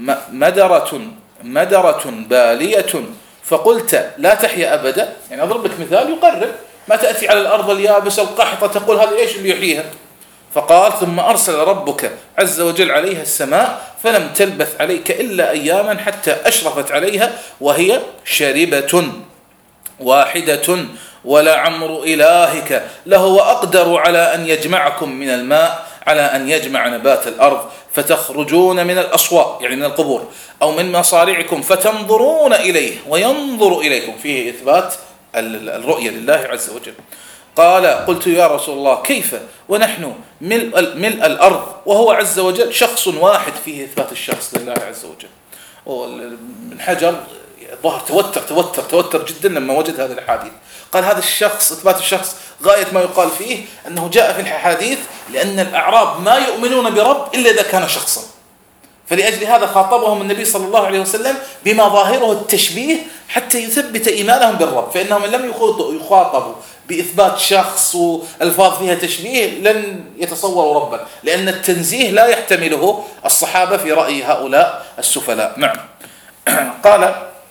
مدرة مدرة بالية فقلت لا تحيا أبدا. يعني أضرب لك مثال يقرب، ما تأتي على الأرض اليابسة القحطة تقول هذا إيش اللي يحييها؟ فقال ثم أرسل ربك عز وجل عليها السماء فلم تلبث عليك إلا أياما حتى أشرفت عليها وهي شاربة واحدة، ولا عمر إلهك لهو أقدر على أن يجمعكم من الماء على أن يجمع نبات الأرض فتخرجون من الأصواء، يعني من القبور، أو من مصارعكم فتنظرون إليه وينظر إليكم. فيه إثبات الرؤية لله عز وجل. قال قلت يا رسول الله كيف ونحن ملء, ملء الأرض وهو عز وجل شخص واحد؟ فيه إثبات الشخص لله عز وجل. من حجر ظهر توتر توتر توتر جدا لما وجد هذه الحديث. قال هذا الشخص إثبات الشخص غاية ما يقال فيه أنه جاء في الحديث لأن الأعراب ما يؤمنون برب إلا إذا كان شخصا، فلأجل هذا خاطبهم النبي صلى الله عليه وسلم بما ظاهره التشبيه حتى يثبت إيمانهم بالرب، فإنهم لم يخاطبوا بإثبات شخص والألفاظ فيها تشبيه لن يتصوروا ربا، لأن التنزيه لا يحتمله الصحابة في رأي هؤلاء السفلاء. نعم. قال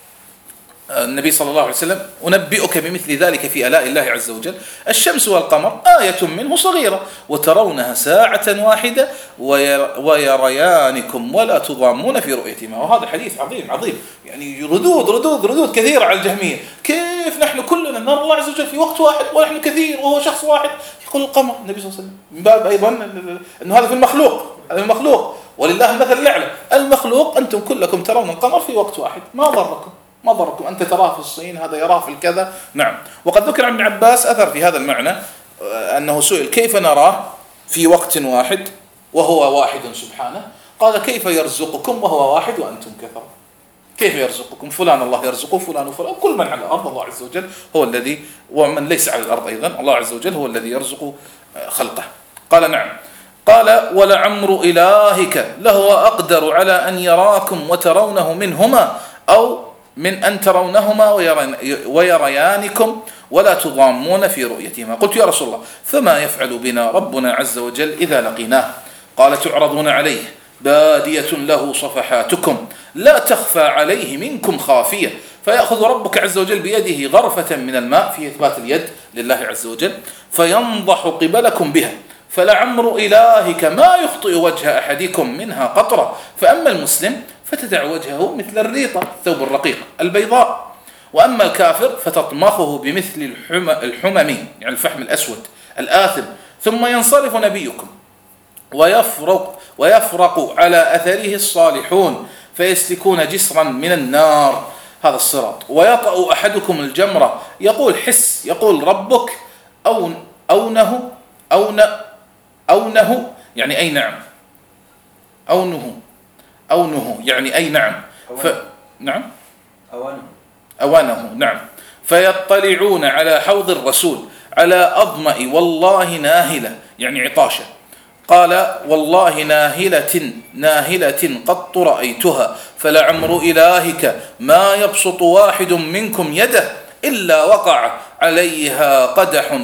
النبي صلى الله عليه وسلم أنبئك بمثل ذلك في آلاء الله عز وجل. الشمس والقمر آية منه صغيرة وترونها ساعة واحدة ويريانكم ولا تضامون في رؤيتهما. وهذا حديث عظيم عظيم، يعني ردود ردود ردود كثيرة على الجهمية. كيف نحن كلنا نرى الله عز وجل في وقت واحد ونحن كثير وهو شخص واحد؟ يقول القمر النبي صلى الله عليه وسلم من باب أيضا أنه هذا في المخلوق، هذا المخلوق ولله المثل الأعلى. المخلوق أنتم كلكم ترون القمر في وقت واحد، ما ضركم ما ضركم، أنت تراه في الصين هذا يراه في الكذا. نعم. وقد ذكر عن ابن عباس أثر في هذا المعنى، أنه سئل كيف نراه في وقت واحد وهو واحد سبحانه؟ قال كيف يرزقكم وهو واحد وأنتم كثرة؟ كيف يرزقكم؟ فلان الله يرزقه، فلان وفلان، كل من على الأرض الله عز وجل هو الذي، ومن ليس على الأرض أيضا الله عز وجل هو الذي يرزق خلقه. قال نعم. قال ولعمر إلهك لهو أقدر على أن يراكم وترونه منهما أو من أن ترونهما ويريانكم ولا تضامون في رؤيتهما. قلت يا رسول الله فما يفعل بنا ربنا عز وجل إذا لقيناه؟ قال تعرضون عليه بادية له صفحاتكم لا تخفى عليه منكم خافية، فيأخذ ربك عز وجل بيده غرفة من الماء في إثبات اليد لله عز وجل فينضح قبلكم بها، فلعمر إلهك ما يخطئ وجه أحدكم منها قطرة، فأما المسلم فتدع وجهه مثل الريطة الثوب الرقيق البيضاء، وأما الكافر فتطمخه بمثل الحمم يعني الفحم الأسود الآثم، ثم ينصرف نبيكم ويفرق, ويفرق على أثره الصالحون فيسلكون جسرا من النار، هذا الصراط، ويطأ أحدكم الجمرة يقول حس، يقول ربك أون أونه أون أونه يعني أي نعم، أونه أونه يعني أي نعم، ف... نعم أوانه أوانه نعم، فيطلعون على حوض الرسول على أظمأ والله ناهلة يعني عطاشة، قال والله ناهلة ناهلة قط رأيتها، فلعمر إلهك ما يبسط واحد منكم يده إلا وقع عليها قدح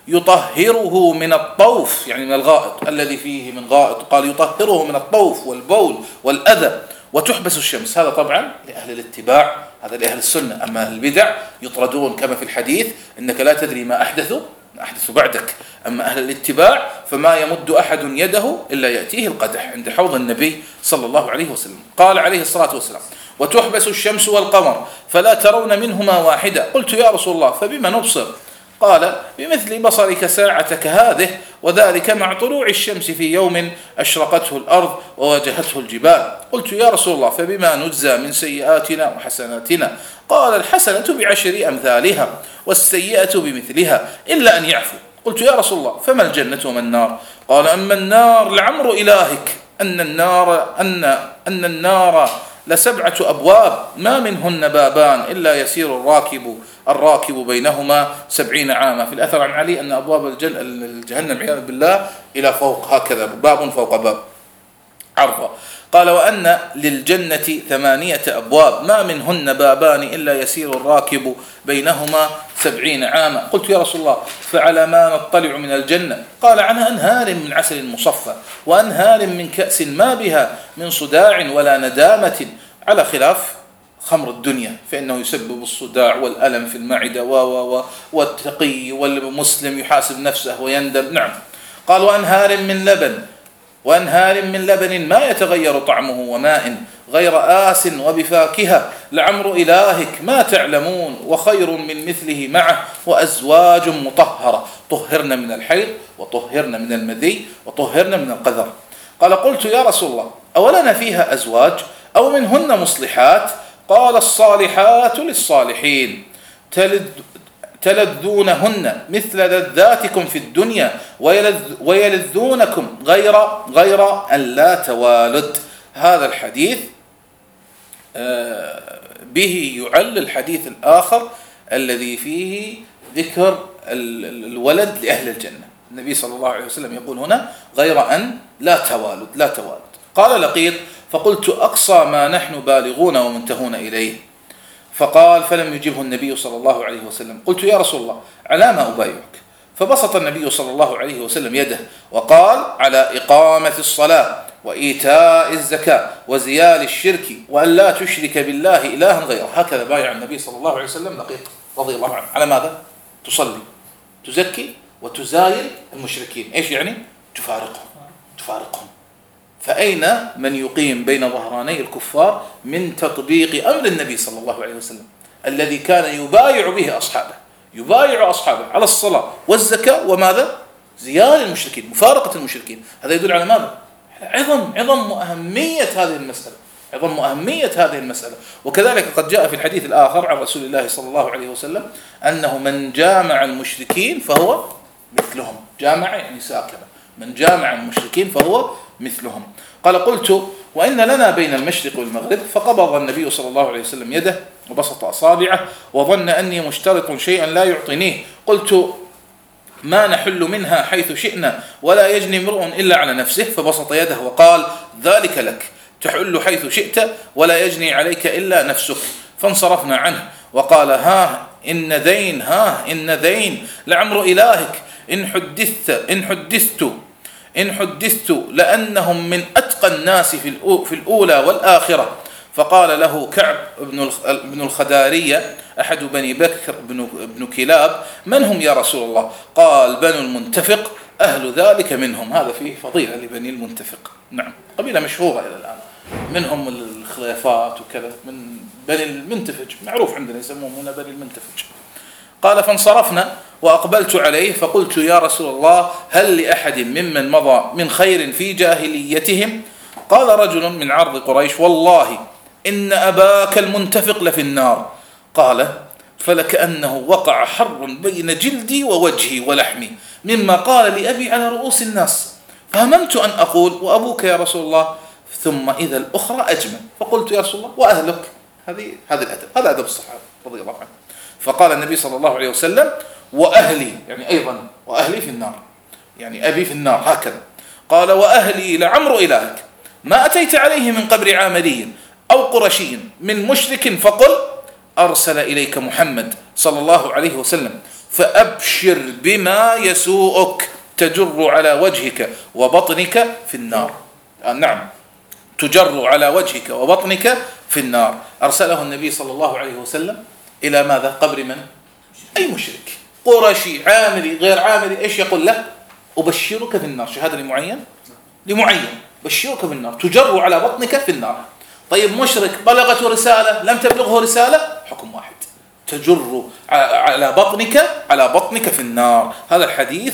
يطهره من الطوف يعني من الغائط الذي فيه من غائط، قال يطهره من الطوف والبول والأذى، وتحبس الشمس. هذا طبعا لأهل الاتباع، هذا لأهل السنة. أما أهل البدع يطردون كما في الحديث إنك لا تدري ما أحدثوا أحدث بعدك. أما أهل الاتباع فما يمد أحد يده إلا يأتيه القدح عند حوض النبي صلى الله عليه وسلم. قال عليه الصلاة والسلام وتحبس الشمس والقمر فلا ترون منهما واحدة. قلت يا رسول الله فبما نبصر؟ قال بمثل بصرك ساعتك هذه، وذلك مع طلوع الشمس في يوم أشرقته الأرض وواجهته الجبال. قلت يا رسول الله فبما نجزى من سيئاتنا وحسناتنا؟ قال الحسنة بعشر أمثالها والسيئة بمثلها إلا أن يعفو. قلت يا رسول الله فما الجنة وما النار؟ قال أما النار لعمر إلهك أن النار أن أن النار لسبعة أبواب ما منهن بابان إلا يسير الراكب الراكب بينهما سبعين عاما. في الأثر عن علي أن أبواب الجهنم عياذا بالله إلى فوق هكذا باب فوق باب عرضا. قال وأن للجنة ثمانية أبواب ما منهن بابان إلا يسير الراكب بينهما سبعين عاما. قلت يا رسول الله فعلى ما نطلع من الجنة؟ قال عنها أنهار من عسل مصفى وأنهار من كأس ما بها من صداع ولا ندامة، على خلاف خمر الدنيا فإنه يسبب الصداع والألم في المعدة و و والتقي والمسلم يحاسب نفسه ويندم. نعم. قال وأنهار من لبن وأنهار من لبن ما يتغير طعمه وماء غير آس وبفاكهة لعمر إلهك ما تعلمون وخير من مثله معه وأزواج مطهرة طهرن من الحيض وطهرن من المذي وطهرن من القذر. قال قلت يا رسول الله أولنا فيها أزواج أو منهن مصلحات؟ قال الصالحات للصالحين تلد تلذونهن مثل لذاتكم في الدنيا ويلذ ويلذونكم غير غير أن لا توالد. هذا الحديث به يعل الحديث الآخر الذي فيه ذكر الولد لأهل الجنة. النبي صلى الله عليه وسلم يقول هنا غير أن لا توالد لا توالد. قال لقيط فقلت أقصى ما نحن بالغون ومنتهون إليه؟ فقال فلم يجبه النبي صلى الله عليه وسلم. قلت يا رسول الله على ما أبايعك؟ فبسط النبي صلى الله عليه وسلم يده وقال على إقامة الصلاة وإيتاء الزكاة وزيال الشرك وأن لا تشرك بالله إلها غيره. هكذا بايع النبي صلى الله عليه وسلم لقيط رضي الله عنه. على ماذا؟ تصلي تزكي وتزايل المشركين. إيش يعني؟ تفارقهم تفارقهم. فأين من يقيم بين ظهراني الكفار من تطبيق أمر النبي صلى الله عليه وسلم الذي كان يبايع به أصحابه يبايع أصحابه على الصلاة والزكاة وماذا؟ زيال المشركين مفارقة المشركين. هذا يدل على ماذا؟ على عظم عظم وأهمية هذه المسألة. عظم أهمية هذه المسألة. وكذلك قد جاء في الحديث الآخر عن رسول الله صلى الله عليه وسلم أنه من جامع المشركين فهو مثلهم. جامع يعني ساكن، من جامع المشركين فهو مثلهم. قال قلت وإن لنا بين المشرق والمغرب، فقبض النبي صلى الله عليه وسلم يده وبسط أصابعه وظن أني مشترط شيئا لا يعطينيه. قلت ما نحل منها حيث شئنا ولا يجني امرؤ إلا على نفسه، فبسط يده وقال ذلك لك، تحل حيث شئت ولا يجني عليك إلا نفسك. فانصرفنا عنه وقال ها إن دين ها إن دين لعمر إلهك إن حدثت إن حدثت إن حدثت لأنهم من أتقى الناس في الأولى والآخرة. فقال له كعب بن الخدارية أحد بني بكر بن كلاب من هم يا رسول الله؟ قال بنو المنتفق أهل ذلك منهم. هذا فيه فضيلة لبني المنتفق، نعم قبيلة مشهورة إلى الآن، منهم الخلافات وكذا، من بني المنتفج معروف عندنا يسموهم هنا بني المنتفج. قال فانصرفنا وأقبلت عليه فقلت يا رسول الله هل لأحد ممن مضى من خير في جاهليتهم؟ قال رجل من عرض قريش والله إن أباك المنتفق لفي النار. قال فلكأنه وقع حر بين جلدي ووجهي ولحمي مما قال لأبي على رؤوس الناس، فهممت أن أقول وأبوك يا رسول الله، ثم إذا الأخرى أجمل، فقلت يا رسول الله وأهلك. هذه هذا الأدب، هذا أدب الصحابة رضي الله عنهم. فقال النبي صلى الله عليه وسلم وأهلي، يعني أيضا وأهلي في النار، يعني أبي في النار هكذا. قال وأهلي لعمر إلهك ما أتيت عليه من قبر عامري أو قرشي من مشرك فقل أرسل إليك محمد صلى الله عليه وسلم فأبشر بما يسوءك تجر على وجهك وبطنك في النار. آه نعم، تجر على وجهك وبطنك في النار. أرسله النبي صلى الله عليه وسلم إلى ماذا؟ قبر من؟ أي مشرك، قرشي عامري غير عامري، إيش يقول له؟ أبشرك في النار، شهادة لمعين لمعين، بشرك بالنار، تجر على بطنك في النار. طيب مشرك بلغته رسالة لم تبلغه رسالة، حكم واحد، تجر على بطنك على بطنك في النار. هذا الحديث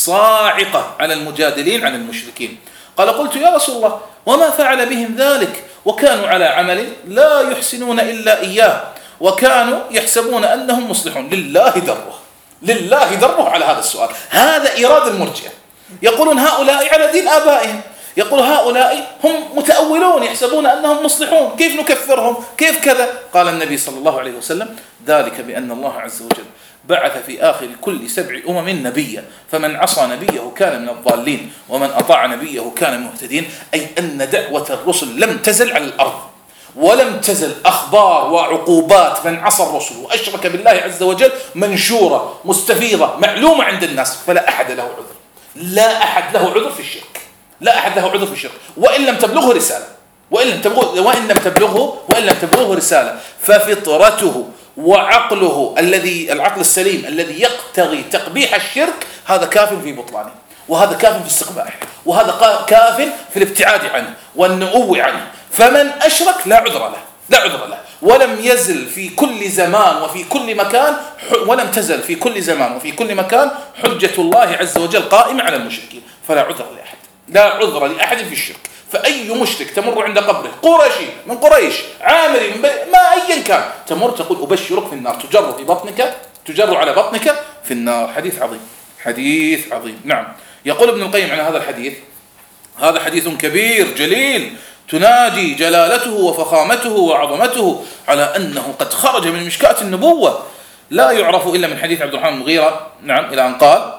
صاعقة على المجادلين عن المشركين. قال قلت يا رسول الله وما فعل بهم ذلك وكانوا على عمل لا يحسنون إلا إياه وكانوا يحسبون أنهم مصلحون؟ لله دره، لله دره على هذا السؤال. هذا إيراد المرجئة، يقولون هؤلاء على دين آبائهم، يقول هؤلاء هم متأولون يحسبون أنهم مصلحون، كيف نكفرهم؟ كيف كذا؟ قال النبي صلى الله عليه وسلم ذلك بأن الله عز وجل بعث في آخر كل سبع أمم نبيا، فمن عصى نبيه كان من الضالين ومن أطاع نبيه كان من المهتدين. أي أن دعوة الرسل لم تزل على الأرض، ولم تزل أخبار وعقوبات من عصى الرسل وأشرك بالله عز وجل منشورة مستفيضة معلومة عند الناس، فلا أحد له عذر، لا أحد له عذر في الشرك، لا أحد له عذر في الشرك وإن لم تبلغه رسالة، وإن لم تبلغه وإن لم تبلغه وإن لم تبلغه رسالة. ففطرته وعقله الذي العقل السليم الذي يقتضي تقبيح الشرك هذا كاف في بطلانه، وهذا كاف في استقباحه، وهذا كاف في الابتعاد عنه والنؤو عنه. فمن أشرك لا عذر له، لا عذر له. ولم يزل في كل زمان وفي كل مكان ولم تزل في كل زمان وفي كل مكان حجة الله عز وجل قائمة على المشركين، فلا عذر لأحد، لا عذر لأحد في الشرك. فأي مشرك تمر عند قبره، قرشي من قريش، عامري من ما أيا كان، تمر تقول أبشرك في النار، تجر في بطنك، تجر على بطنك في النار. حديث عظيم، حديث عظيم. نعم. يقول ابن القيم عن هذا الحديث هذا حديث كبير جليل تناجي جلالته وفخامته وعظمته على أنه قد خرج من مشكاة النبوة، لا يعرف إلا من حديث عبد الرحمن بن مغيرة. نعم. إلى أن قال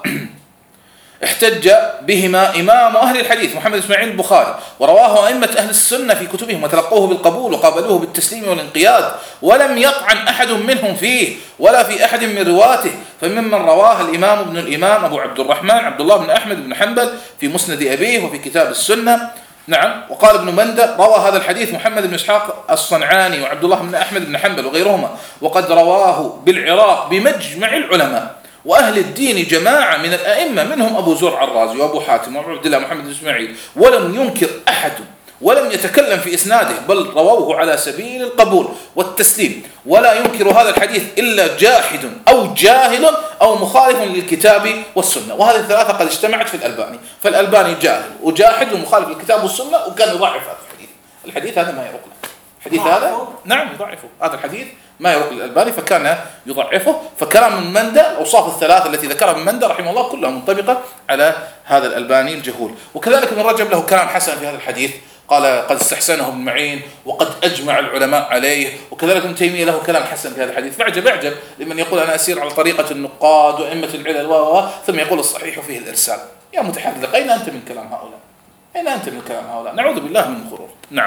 احتج بهما إمام أهل الحديث محمد إسماعيل البخاري، ورواه أئمة أهل السنة في كتبهم وتلقوه بالقبول وقابلوه بالتسليم والانقياد، ولم يطعن أحد منهم فيه ولا في أحد من رواته. فممن رواه الإمام ابن الإمام أبو عبد الرحمن عبد الله بن أحمد بن حنبل في مسند أبيه وفي كتاب السنة. نعم. وقال ابن مندة روى هذا الحديث محمد بن إسحاق الصنعاني وعبد الله بن أحمد بن حنبل وغيرهما، وقد رواه بالعراق بمجمع العلماء وأهل الدين جماعة من الأئمة، منهم أبو زرع الرازي وأبو حاتم وأبو عبد الله محمد بن إسماعيل، ولم ينكر أحد ولم يتكلم في إسناده، بل رووه على سبيل القبول والتسليم. ولا ينكر هذا الحديث إلا جاحد أو جاهل أو مخالف للكتاب والسنة، وهذه الثلاثة قد اجتمعت في الألباني، فالألباني جاهل وجاحد ومخالف للكتاب والسنة، وكان يضعف هذا الحديث. الحديث هذا ما يروق له. الحديث هذا نعم يضعفه، هذا الحديث ما يروق للألباني فكان يضعفه. فكلام من مندى الأوصاف الثلاثة التي ذكرها من مندى رحمه الله كلها منطبقة على هذا الألباني الجهول. وكذلك ابن رجب له كلام حسن في هذا الحديث، قال قد استحسنه ابن معين وقد أجمع العلماء عليه. وكذلك ابن تيمية له كلام حسن في هذا الحديث. فعجب أعجب لمن يقول أنا أسير على طريقة النقاد وأئمة العلل و ثم يقول الصحيح فيه الإرسال. يا متحرك، أين أنت من كلام هؤلاء؟ أين أنت من كلام هؤلاء؟ نعوذ بالله من الغرور. نعم.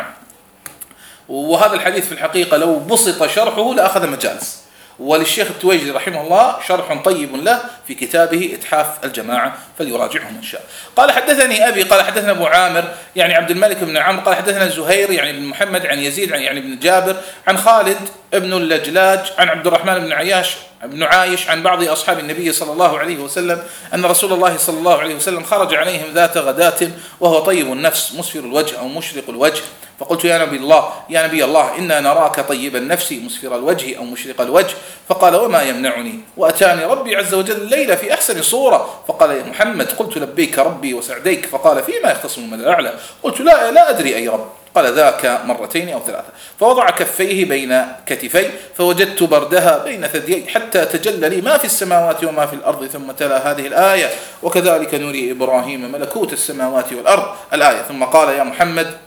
وهذا الحديث في الحقيقة لو بسط شرحه لأخذ مجالس، وللشيخ التويجري رحمه الله شرح طيب له في كتابه إتحاف الجماعة فليراجعه من شاء. قال حدثني أبي قال حدثنا أبو عامر يعني عبد الملك بن عمرو قال حدثنا زهير يعني بن محمد عن يزيد يعني بن جابر عن خالد ابن اللجلاج عن عبد الرحمن بن عياش بن عايش عن بعض أصحاب النبي صلى الله عليه وسلم أن رسول الله صلى الله عليه وسلم خرج عليهم ذات غداة وهو طيب النفس مسفر الوجه أو مشرق الوجه، فقلت يا نبي الله يا نبي الله إنا نراك طيب النفس مسفر الوجه أو مشرق الوجه، فقال وما يمنعني، وأتاني ربي عز وجل الليلة في أحسن صورة، فقال يا محمد قلت لبيك ربي وسعديك، فقال فيما يختصم المدى الأعلى، قلت لا لا أدري أي رب، قال ذاك مرتين أو ثلاثة، فوضع كفيه بين كتفي فوجدت بردها بين ثديي حتى تجلى لي ما في السماوات وما في الأرض، ثم تلا هذه الآية وكذلك نري إبراهيم ملكوت السماوات والأرض الآية، ثم قال يا محمد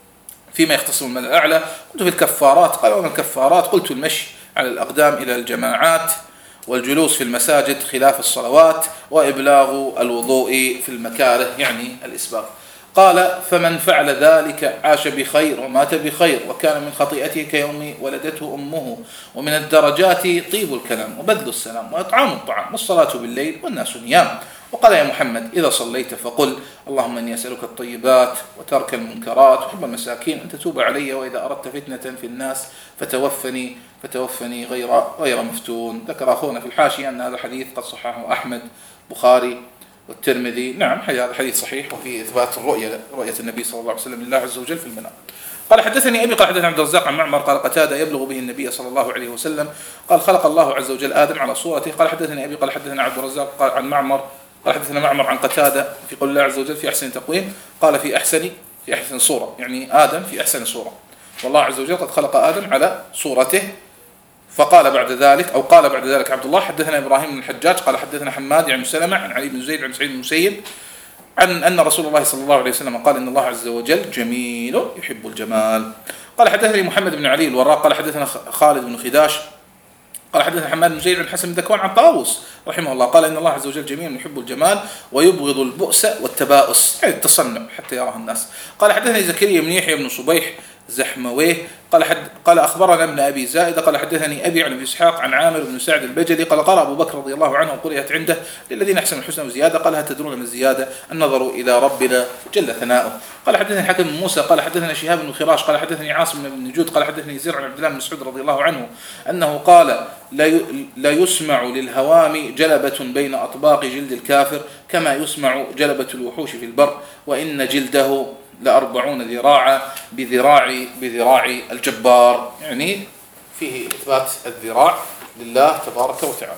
فيما يختصم المدى الأعلى، قلت في الكفارات، قال وما الكفارات، قلت المشي على الأقدام إلى الجماعات والجلوس في المساجد خلاف الصلوات وإبلاغ الوضوء في المكاره يعني الإسباغ. قال فمن فعل ذلك عاش بخير ومات بخير وكان من خطيئته كيوم ولدته أمه، ومن الدرجات طيب الكلام وبذل السلام وإطعام الطعام والصلاة بالليل والناس نيام. وقال يا محمد إذا صليت فقل اللهم إني أسألك الطيبات وترك المنكرات وحب المساكين أن تتوب علي، وإذا أردت فتنة في الناس فتوفني فتوفني غير غير مفتون. ذكر أخونا في الحاشية أن هذا الحديث قد صححه أحمد بخاري والترمذي. نعم هذا حديث صحيح وفي إثبات الرؤية رؤية النبي صلى الله عليه وسلم لله عز وجل في المنام. قال حدثني أبي قال حدثنا عبد الرزاق عن معمر قال قتادة يبلغ به النبي صلى الله عليه وسلم قال خلق الله عز وجل آدم على صورته. قال حدثني أبي قال حدثنا عبد الرزاق قال عن معمر قال حدثنا معمر عن قتادة في قول الله عز وجل في أحسن تقويم، قال في أحسن في أحسن صورة يعني آدم في أحسن صورة، والله عز وجل قد خلق آدم على صورته. فقال بعد ذلك أو قال بعد ذلك عبد الله حدثنا إبراهيم بن الحجاج قال حدثنا حماد عن سلمة عن علي بن زيد عن سعيد بن المسيب عن أن رسول الله صلى الله عليه وسلم قال إن الله عز وجل جميل يحب الجمال. قال حدثني محمد بن علي الوراق قال حدثنا خالد بن خداش قال حدثنا حماد بن زيد عن حسن بن ذكوان عن طاووس رحمه الله قال إن الله عز وجل جميل يحب الجمال ويبغض البؤس والتباؤس يعني التصنع حتى يراه الناس. قال حدثني زكريا بن يحيى بن صبيح زحمويه قال حد قال أخبرنا ابن أبي زائدة قال حدثني أبي عن أبي إسحاق عن عامر بن سعد البجلي قال قال أبو بكر رضي الله عنه قرئت عنده للذين أحسنوا الحسنى وزيادة قال هل تدرون من الزيادة النظر إلى ربنا جل ثناؤه. قال حدثني حكم بن موسى قال حدثنا شهاب بن خراش قال حدثني عاصم بن نجود قال حدثني زر عن عبد الله بن مسعود رضي الله عنه أنه قال لا يسمع للهوام جلبة بين أطباق جلد الكافر كما يسمع جلبة الوحوش في البر، وإن جلده لأربعون ذراعا بذراع بذراع الجبار، يعني فيه إثبات الذراع لله تبارك وتعالى.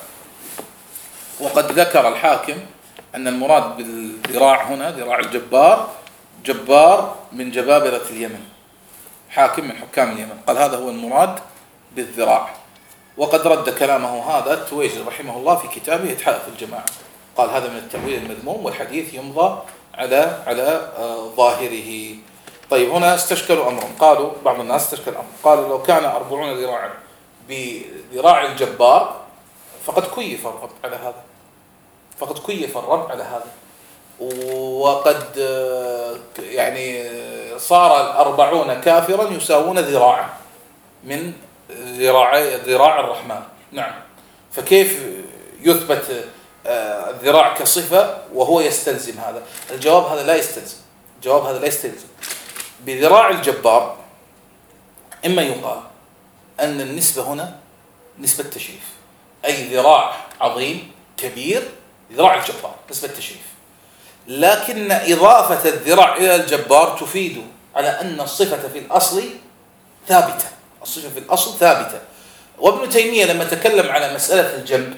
وقد ذكر الحاكم أن المراد بالذراع هنا ذراع الجبار جبار من جبابرة اليمن، حاكم من حكام اليمن، قال هذا هو المراد بالذراع. وقد رد كلامه هذا التويجري رحمه الله في كتابه إتحاف الجماعة، قال هذا من التأويل المذموم والحديث يمضى على على ظاهره. طيب هنا استشكلوا أمرهم، قالوا بعض الناس استشكل أمر قالوا لو كان أربعون ذراعا بذراع الجبار فقد كيف الرب على هذا، فقد كيف الرب على هذا، وقد يعني صار الأربعون كافرا يساوون ذراعا من ذراعي ذراع الرحمن. نعم فكيف يثبت الذراع كصفة وهو يستلزم هذا؟ الجواب هذا لا يستلزم، الجواب هذا لا يستلزم. بذراع الجبار إما يقال أن النسبة هنا نسبة تشريف، أي ذراع عظيم كبير ذراع الجبار نسبة تشريف، لكن إضافة الذراع إلى الجبار تفيد على أن الصفة في الأصل ثابتة، الصفة في الأصل ثابتة. وابن تيمية لما تكلم على مسألة الجنب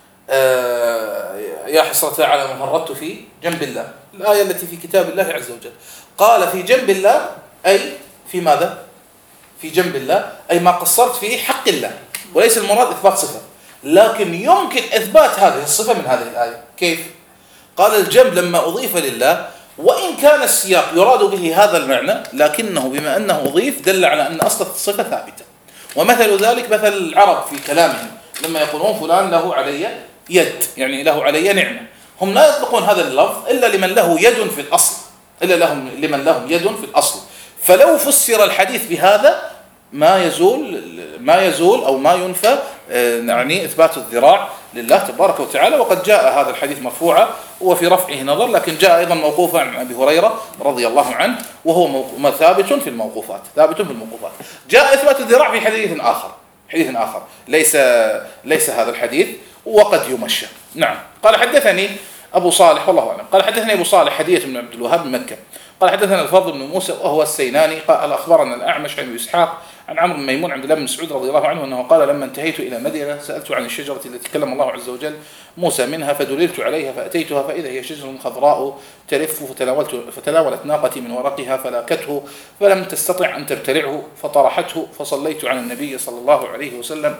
آه يا حسرة على ما فرطت في جنب الله، الآية التي في كتاب الله عز وجل، قال في جنب الله أي في ماذا؟ في جنب الله أي ما قصرت في حق الله، وليس المراد إثبات صفة، لكن يمكن إثبات هذه الصفة من هذه الآية. كيف؟ قال الجنب لما أضيف لله وإن كان السياق يراد به هذا المعنى، لكنه بما أنه أضيف دل على أن أصل الصفة ثابتة. ومثل ذلك مثل العرب في كلامهم لما يقولون فلان له علي يد، يعني له علي نعمة، هم لا يطلقون هذا اللفظ إلا لمن له يد في الأصل، إلا لهم لمن لهم يد في الأصل. فلو فسر الحديث بهذا ما يزول ما يزول أو ما ينفى يعني إثبات الذراع لله تبارك وتعالى. وقد جاء هذا الحديث مرفوعا وفي رفعه نظر، لكن جاء أيضا موقوفا عن أبي هريرة رضي الله عنه، وهو ثابت في الموقوفات ثابت في الموقوفات. جاء إثبات الذراع في حديث آخر حديث آخر ليس ليس هذا الحديث، وقد يمشى. نعم. قال حدثني أبو صالح والله أعلم قال حدثني أبو صالح حدية بن عبد الوهاب من مكة قال حدثنا الفضل بن موسى وهو السيناني قال أخبرنا الأعمش عن إسحاق عن عمرو بن ميمون عبد الله بن مسعود رضي الله عنه أنه قال لما انتهيت إلى مدينة سألت عن الشجرة التي تكلم الله عز وجل موسى منها فدللت عليها فأتيتها فإذا هي شجرة خضراء تلف فتناولت فتناولت ناقتي من ورقها فلاكته فلم تستطع أن تبتلعه فطرحته فصليت على النبي صلى الله عليه وسلم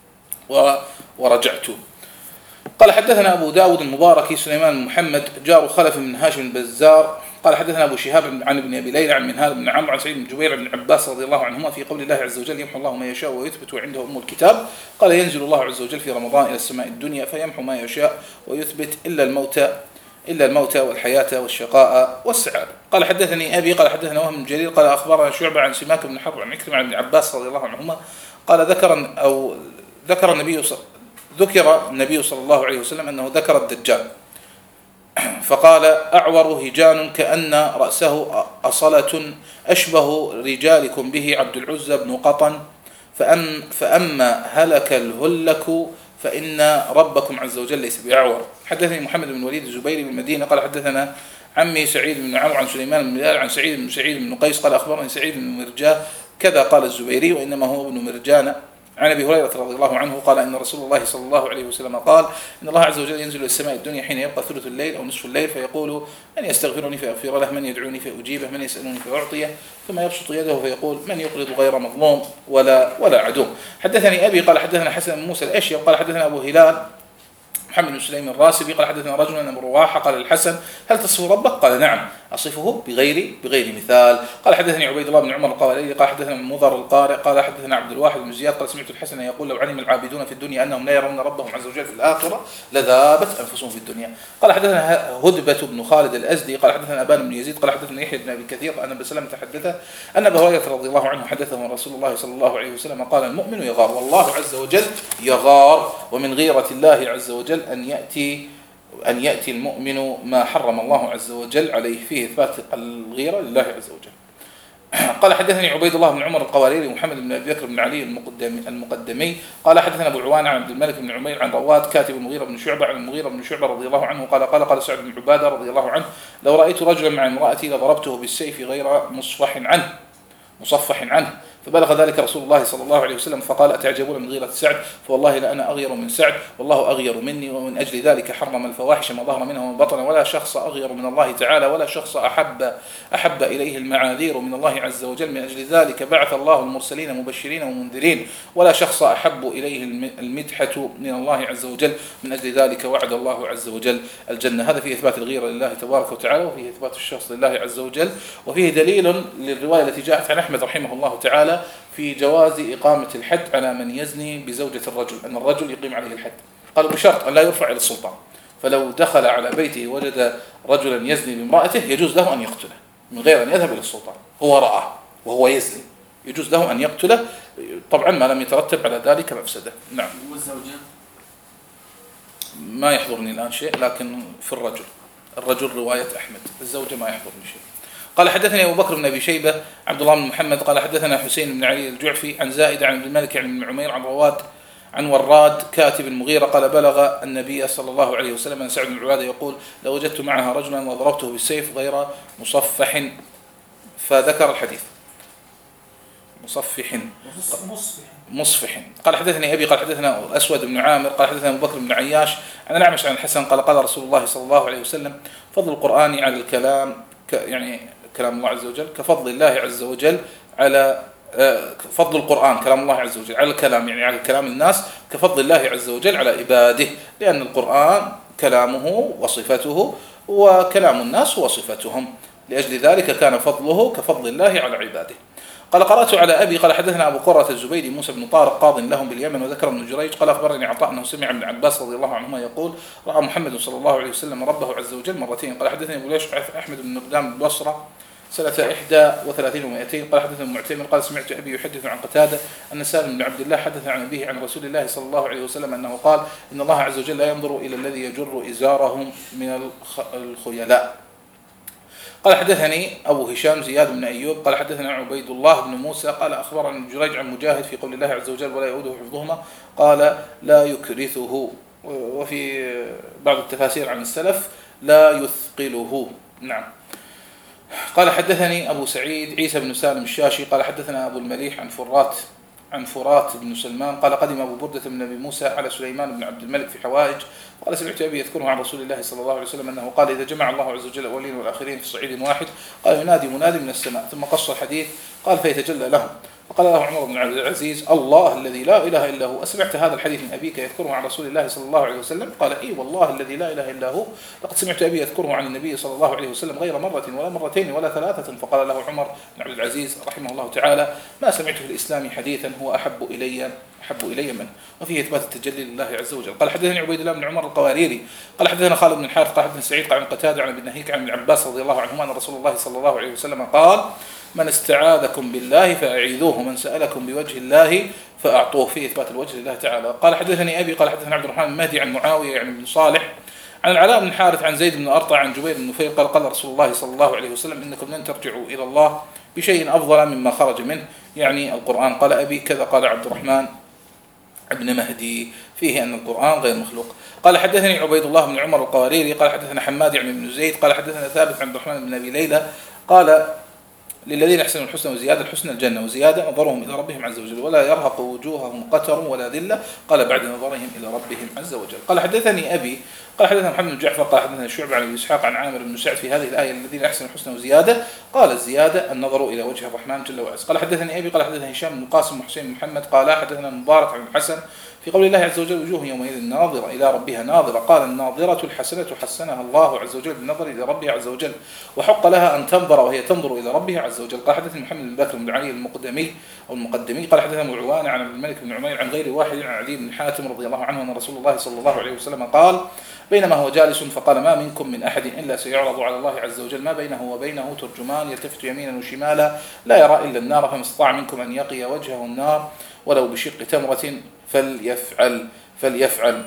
ورجعت. قال حدثنا أبو داود المباركي سليمان بن محمد جار خلف من هاشم البزار قال حدثنا أبو شهاب عن ابن أبي ليلى عن منهال بن عمرو عن سعيد بن جبير بن عباس رضي الله عنهما في قول الله عز وجل يمحو الله ما يشاء ويثبت وعنده أم الكتاب. قال ينزل الله عز وجل في رمضان إلى السماء الدنيا فيمحو ما يشاء ويثبت إلا الموت إلا الموت والحياة والشقاء والسعادة. قال حدثني أبي قال حدثنا وهم بن جرير قال أخبرنا شعبة عن سماك بن حرب عن عكرمة عن ابن عباس رضي الله عنهما قال ذكر أو ذكر النبي صلى ذكر النبي صلى الله عليه وسلم أنه ذكر الدجال فقال أعور هجان كأن رأسه أصلة أشبه رجالكم به عبد العزى بن قطن فأم فأما هلك الهلك فإن ربكم عز وجل ليس بأعور. حدثني محمد بن وليد الزبيري من المدينة قال حدثنا عمي سعيد بن عمرو عن سليمان بن بلال عن سعيد بن سعيد بن قيس قال أخبرني سعيد بن مرجاه كذا قال الزبيري وإنما هو ابن مرجان عن أبي هريرة رضي الله عنه قال إن رسول الله صلى الله عليه وسلم قال إن الله عز وجل ينزل إلى السماء الدنيا حين يبقى ثلث الليل أو نصف الليل فيقول من يستغفرني فأغفر له من يدعوني فأجيبه من يسألني فأعطيه ثم يبسط يده فيقول من يقرض غير مظلوم ولا ولا عدوم. حدثني أبي قال حدثنا حسن بن موسى الأشيب قال حدثنا أبو هلال محمد بن سليم الراسبي قال حدثنا رجل من رواحة قال الحسن هل تصف ربك؟ قال نعم أصفه بغير بغير مثال. قال حدثني عبيد الله بن عمر قال قال حدثنا مضر القارئ قال حدثنا عبد الواحد بن زياد قال سمعت الحسن يقول لو علم العابدون في الدنيا أنهم لا يرون ربهم عز وجل في الآخرة لذابت أنفسهم في الدنيا. قال حدثنا هدبة بن خالد الأزدي قال حدثنا أبان بن يزيد قال حدثنا يحيى بن أبي كثير أن أبا سلمة حدثه أن أبا هريرة رضي الله عنه حدثه من رسول الله صلى الله عليه وسلم قال المؤمن يغار والله عز وجل يغار ومن غيرة الله عز وجل أن يأتي أن يأتي المؤمن ما حرم الله عز وجل عليه فيه إثبات الغيرة لله عز وجل. قال حدثني عبيد الله بن عمر القواريري ومحمد بن أبي بكر بن علي المقدمي, المقدمي قال حدثنا أبو عوان عن عبد الملك بن عمير عن رواد كاتب المغيرة بن شعبة عن المغيرة بن شعبة رضي الله عنه قال قال قال سعد بن عبادة رضي الله عنه لو رأيت رجلا مع امرأتي لضربته بالسيف غير مصفح عنه مصفح عنه فبلغ ذلك رسول الله صلى الله عليه وسلم فقال أتعجبون من غيرة سعد فوالله لأنا أغير من سعد والله أغير مني ومن أجل ذلك حرم الفواحش ما ظهر منها وما بطن ولا شخص أغير من الله تعالى ولا شخص أحب أحب إليه المعاذير من الله عز وجل من أجل ذلك بعث الله المرسلين مبشرين ومنذرين ولا شخص أحب إليه المدحة من الله عز وجل من أجل ذلك وعد الله عز وجل الجنة. هذا فيه إثبات الغيرة لله تبارك وتعالى وفيه إثبات الشخص لله عز وجل وفيه دليل للرواية التي جاءت عن أحمد رحمه الله تعالى في جواز إقامة الحد على من يزني بزوجة الرجل أن الرجل يقيم عليه الحد قالوا بشرط أن لا يرفع إلى السلطان فلو دخل على بيته وجد رجلا يزني بامرأته يجوز له أن يقتله من غير أن يذهب إلى السلطان هو رآه وهو يزني يجوز له أن يقتله طبعا ما لم يترتب على ذلك مفسدة. نعم. والزوجة ما يحضرني الآن شيء لكن في الرجل الرجل رواية أحمد الزوجة ما يحضرني شيء. قال حدثني أبو بكر بن أبي شيبة عبد الله بن محمد قال حدثنا حسين بن علي الجعفي عن زائد عن الملك عن ابن عمير عن رواد عن وراد كاتب المغيرة قال بلغ النبي صلى الله عليه وسلم أن سعد بن عبادة يقول لو وجدت معها رجلا وضربته بالسيف غير مصفح فذكر الحديث مصفح مصفح مصفح. قال حدثني أبي قال حدثنا أسود بن عامر قال حدثنا أبو بكر بن عياش عن الأعمش عن الحسن قال قال رسول الله صلى الله عليه وسلم فضل القرآن على الكلام يعني كلام الله عز وجل كفضل الله عز وجل على فضل القرآن كلام الله عز وجل على الكلام، يعني على كلام الناس، كفضل الله عز وجل على عباده، لأن القرآن كلامه وصفته وكلام الناس هو صفتهم، لأجل ذلك كان فضله كفضل الله على عباده. قال قرأت على أبي قال حدثنا أبو قرة الزبيدي موسى بن طارق قاض لهم باليمن، وذكر ابن جريج قال أخبرني عطاء أنه سمع ابن عباس رضي الله عنهما يقول رأى محمد صلى الله عليه وسلم ربه عز وجل مرتين. قال حدثني أبو ليش أحمد بن مقدام البصرة سنة إحدى وثلاثين ومائتين قال حدثنا المعتمر قال سمعت أبي يحدث عن قتادة أن سالم بن عبد الله حدث عن أبيه عن رسول الله صلى الله عليه وسلم أنه قال إن الله عز وجل لا ينظر إلى الذي يجر إزارهم من الخيلاء. قال حدثني أبو هشام زياد بن أيوب قال حدثنا عبيد الله بن موسى قال أخبرني ابن جريج عن مجاهد في قول الله عز وجل ولا يؤوده حفظهما قال لا يكرثه، وفي بعض التفاسير عن السلف لا يثقله. نعم. قال حدثني أبو سعيد عيسى بن سالم الشاشي قال حدثنا أبو المليح عن فرات عن فرات بن سلمان قال قدم أبو بردة بن أبي موسى على سليمان بن عبد الملك في حوائج قال سمعت أبي يذكره عن رسول الله صلى الله عليه وسلم أنه قال إذا جمع الله عز وجل الأولين والآخرين في صعيد واحد قال ينادي منادي من السماء، ثم قص الحديث قال فيتجلى لهم. فقال له عمر بن عبد العزيز الله الذي لا إله إلا هو أسمعت هذا الحديث من أبيك يذكره عن رسول الله صلى الله عليه وسلم؟ قال إي والله الذي لا إله إلا هو لقد سمعت أبي يذكره عن النبي صلى الله عليه وسلم غير مرة ولا مرتين ولا ثلاثة. فقال له عمر بن عبد العزيز رحمه الله تعالى ما سمعت في الإسلام حديثا هو أحب إلي أحب إلي منه، وفيه إثبات التجلي لله عز وجل. قال حدثني عبيد الله بن عمر القواريري قال حدثنا خالد بن الحارث قال حدثنا سعيد قال عن قتادة عن ابن نهيك عن ابن عباس رضي الله عنهما أن رسول الله صلى الله عليه وسلم قال من استعاذكم بالله فأعيذوه من سألكم بوجه الله فأعطوه، فيه إثبات الوجه لله تعالى. قال حدثني أبي قال حدثنا عبد الرحمن المهدي عن معاوية يعني بن صالح عن العلاء بن الحارث عن زيد بن أرطع عن جبير بن نفيل قال قال رسول الله صلى الله عليه وسلم إنكم لن ترجعوا إلى الله بشيء أفضل مما خرج منه، يعني القرآن. قال أبي كذا قال عبد الرحمن ابن مهدي، فيه أن القرآن غير مخلوق. قال حدثني عبيد الله بن عمر القواريري قال حدثنا حماد يعني بن زيد قال حدثنا ثابت عن عبد الرحمن بن أبي ليلى قال للذين احسنوا الحسنى وزيادة الحسنى الجنة وزيادة نظرهم إلى ربهم عز وجل ولا يرهق وجوههم قتر ولا ذلة قال بعد نظرهم إلى ربهم عز وجل. قال حدثني أبي قال حدثنا محمد بن جعفر قال حدثنا الشعبة عن إسحاق عن عامر بن سعد في هذه الآية الذين احسنوا الحسنى وزيادة قال الزيادة النظر إلى وجه الرحمن جل وعز. قال حدثني أبي قال حدثنا هشام بن قاسم وحسين بن محمد قال حدثنا المبارك عن الحسن في قول الله عز وجل وجوه يومئذ ناظرة إلى ربها ناظرة قال الناظرة الحسنة حسنها الله عز وجل بالنظر إلى ربها عز وجل وحق لها أن تنظر وهي تنظر إلى ربها عز وجل. قال حدثني محمد بن بكر بن علي المقدمي أو المقدمي قال حدثنا أبو عوانة عن الملك بن عمير عن غير واحد عن علي بن حاتم رضي الله عنه أن رسول الله صلى الله عليه وسلم قال بينما هو جالس فقال ما منكم من أحد إلا سيعرض على الله عز وجل ما بينه وبينه ترجمان يلتفت يمينا وشمالا لا يرى إلا النار فمن استطاع منكم أن يقي وجهه النار ولو بشق تمرة فليفعل فليفعل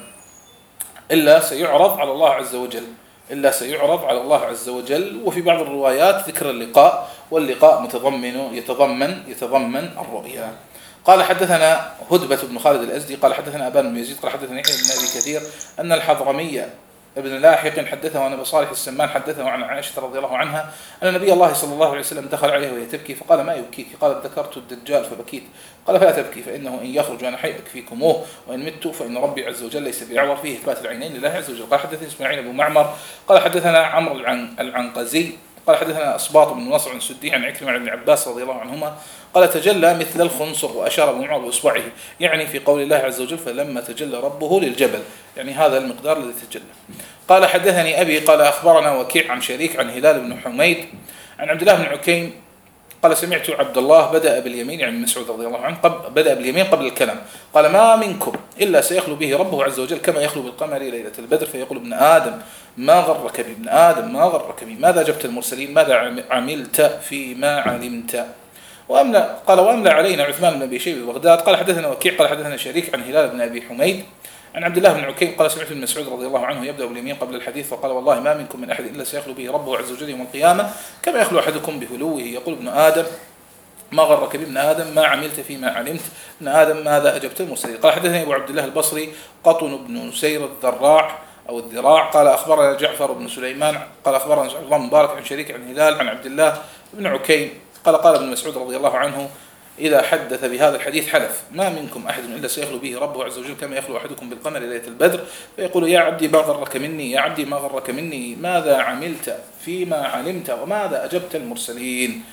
إلا سيعرض على الله عز وجل إلا سيعرض على الله عز وجل. وفي بعض الروايات ذكر اللقاء واللقاء متضمن يتضمن يتضمن الرؤيا. قال حدثنا هدبة بن خالد الأزدي قال حدثنا أبان بن يزيد قال حدثنا يحيى بن أبي كثير أن الحضرمية ابن لاحق حدثه عن أبي صالح السمان حدثه عن عائشة رضي الله عنها أن نبي الله صلى الله عليه وسلم دخل عليها وهي تبكي فقال ما يبكيك؟ قالت ذكرت الدجال فبكيت. قال فلا تبكي فإنه إن يخرج أنا حي أكفيكموه وإن مت فإن ربي عز وجل ليس بأعور، فيه إثبات العينين لله عز وجل. قال حدثنا إسماعيل بن معمر قال حدثنا عمرو العنقزي قال حدثنا أصباط بن نصر عن سدي عن عكرمة عن ابن عباس رضي الله عنهما قال تجلى مثل الخنصر وأشار ابن عمر بإصبعه، يعني في قول الله عز وجل فلما تجلى ربه للجبل، يعني هذا المقدار الذي تجلى. قال حدثني أبي قال أخبرنا وكيع عن شريك عن هلال بن حميد عن عبد الله بن عكيم قال سمعت عبد الله بدأ باليمين عن مسعود رضي الله عنه قبل بدأ باليمين قبل الكلام قال ما منكم إلا سيخلو به ربه عز وجل كما يخلو بالقمر ليلة البدر فيقول ابن آدم ما غرك بي ابن آدم ما غرك بي ماذا جبت المرسلين ماذا عملت فيما علمت. وأملى قال وأملى علينا عثمان بن أبي شيبة بغداد قال حدثنا وكيع قال حدثنا شريك عن هلال بن أبي حميد عن عبد الله بن عكيم قال سمعت ابن مسعود رضي الله عنه يبدأ باليمين قبل الحديث فقال والله ما منكم من أحد إلا سيخلو به ربه عز وجل يوم القيامة كما يخلو أحدكم بهلوه يقول ابن آدم ما غرك بابن آدم ما عملت فيما علمت ابن آدم ماذا أجبت المرسلين. قال حدثني أبو عبد الله البصري قطن بن نسير الذراع أو الذراع قال أخبرنا جعفر بن سليمان قال أخبرنا عبد الله مبارك عن شريك عن هلال عن عبد الله بن عكيم قال قال ابن مسعود رضي الله عنه إذا حدث بهذا الحديث حلف ما منكم أحد إلا سيخلو به ربه عز وجل كما يخلو أحدكم بالقمر ليلة البدر فيقول يا عبدي ما غرك مني يا عبدي ما غرك مني ماذا عملت فيما علمت وماذا أجبت المرسلين.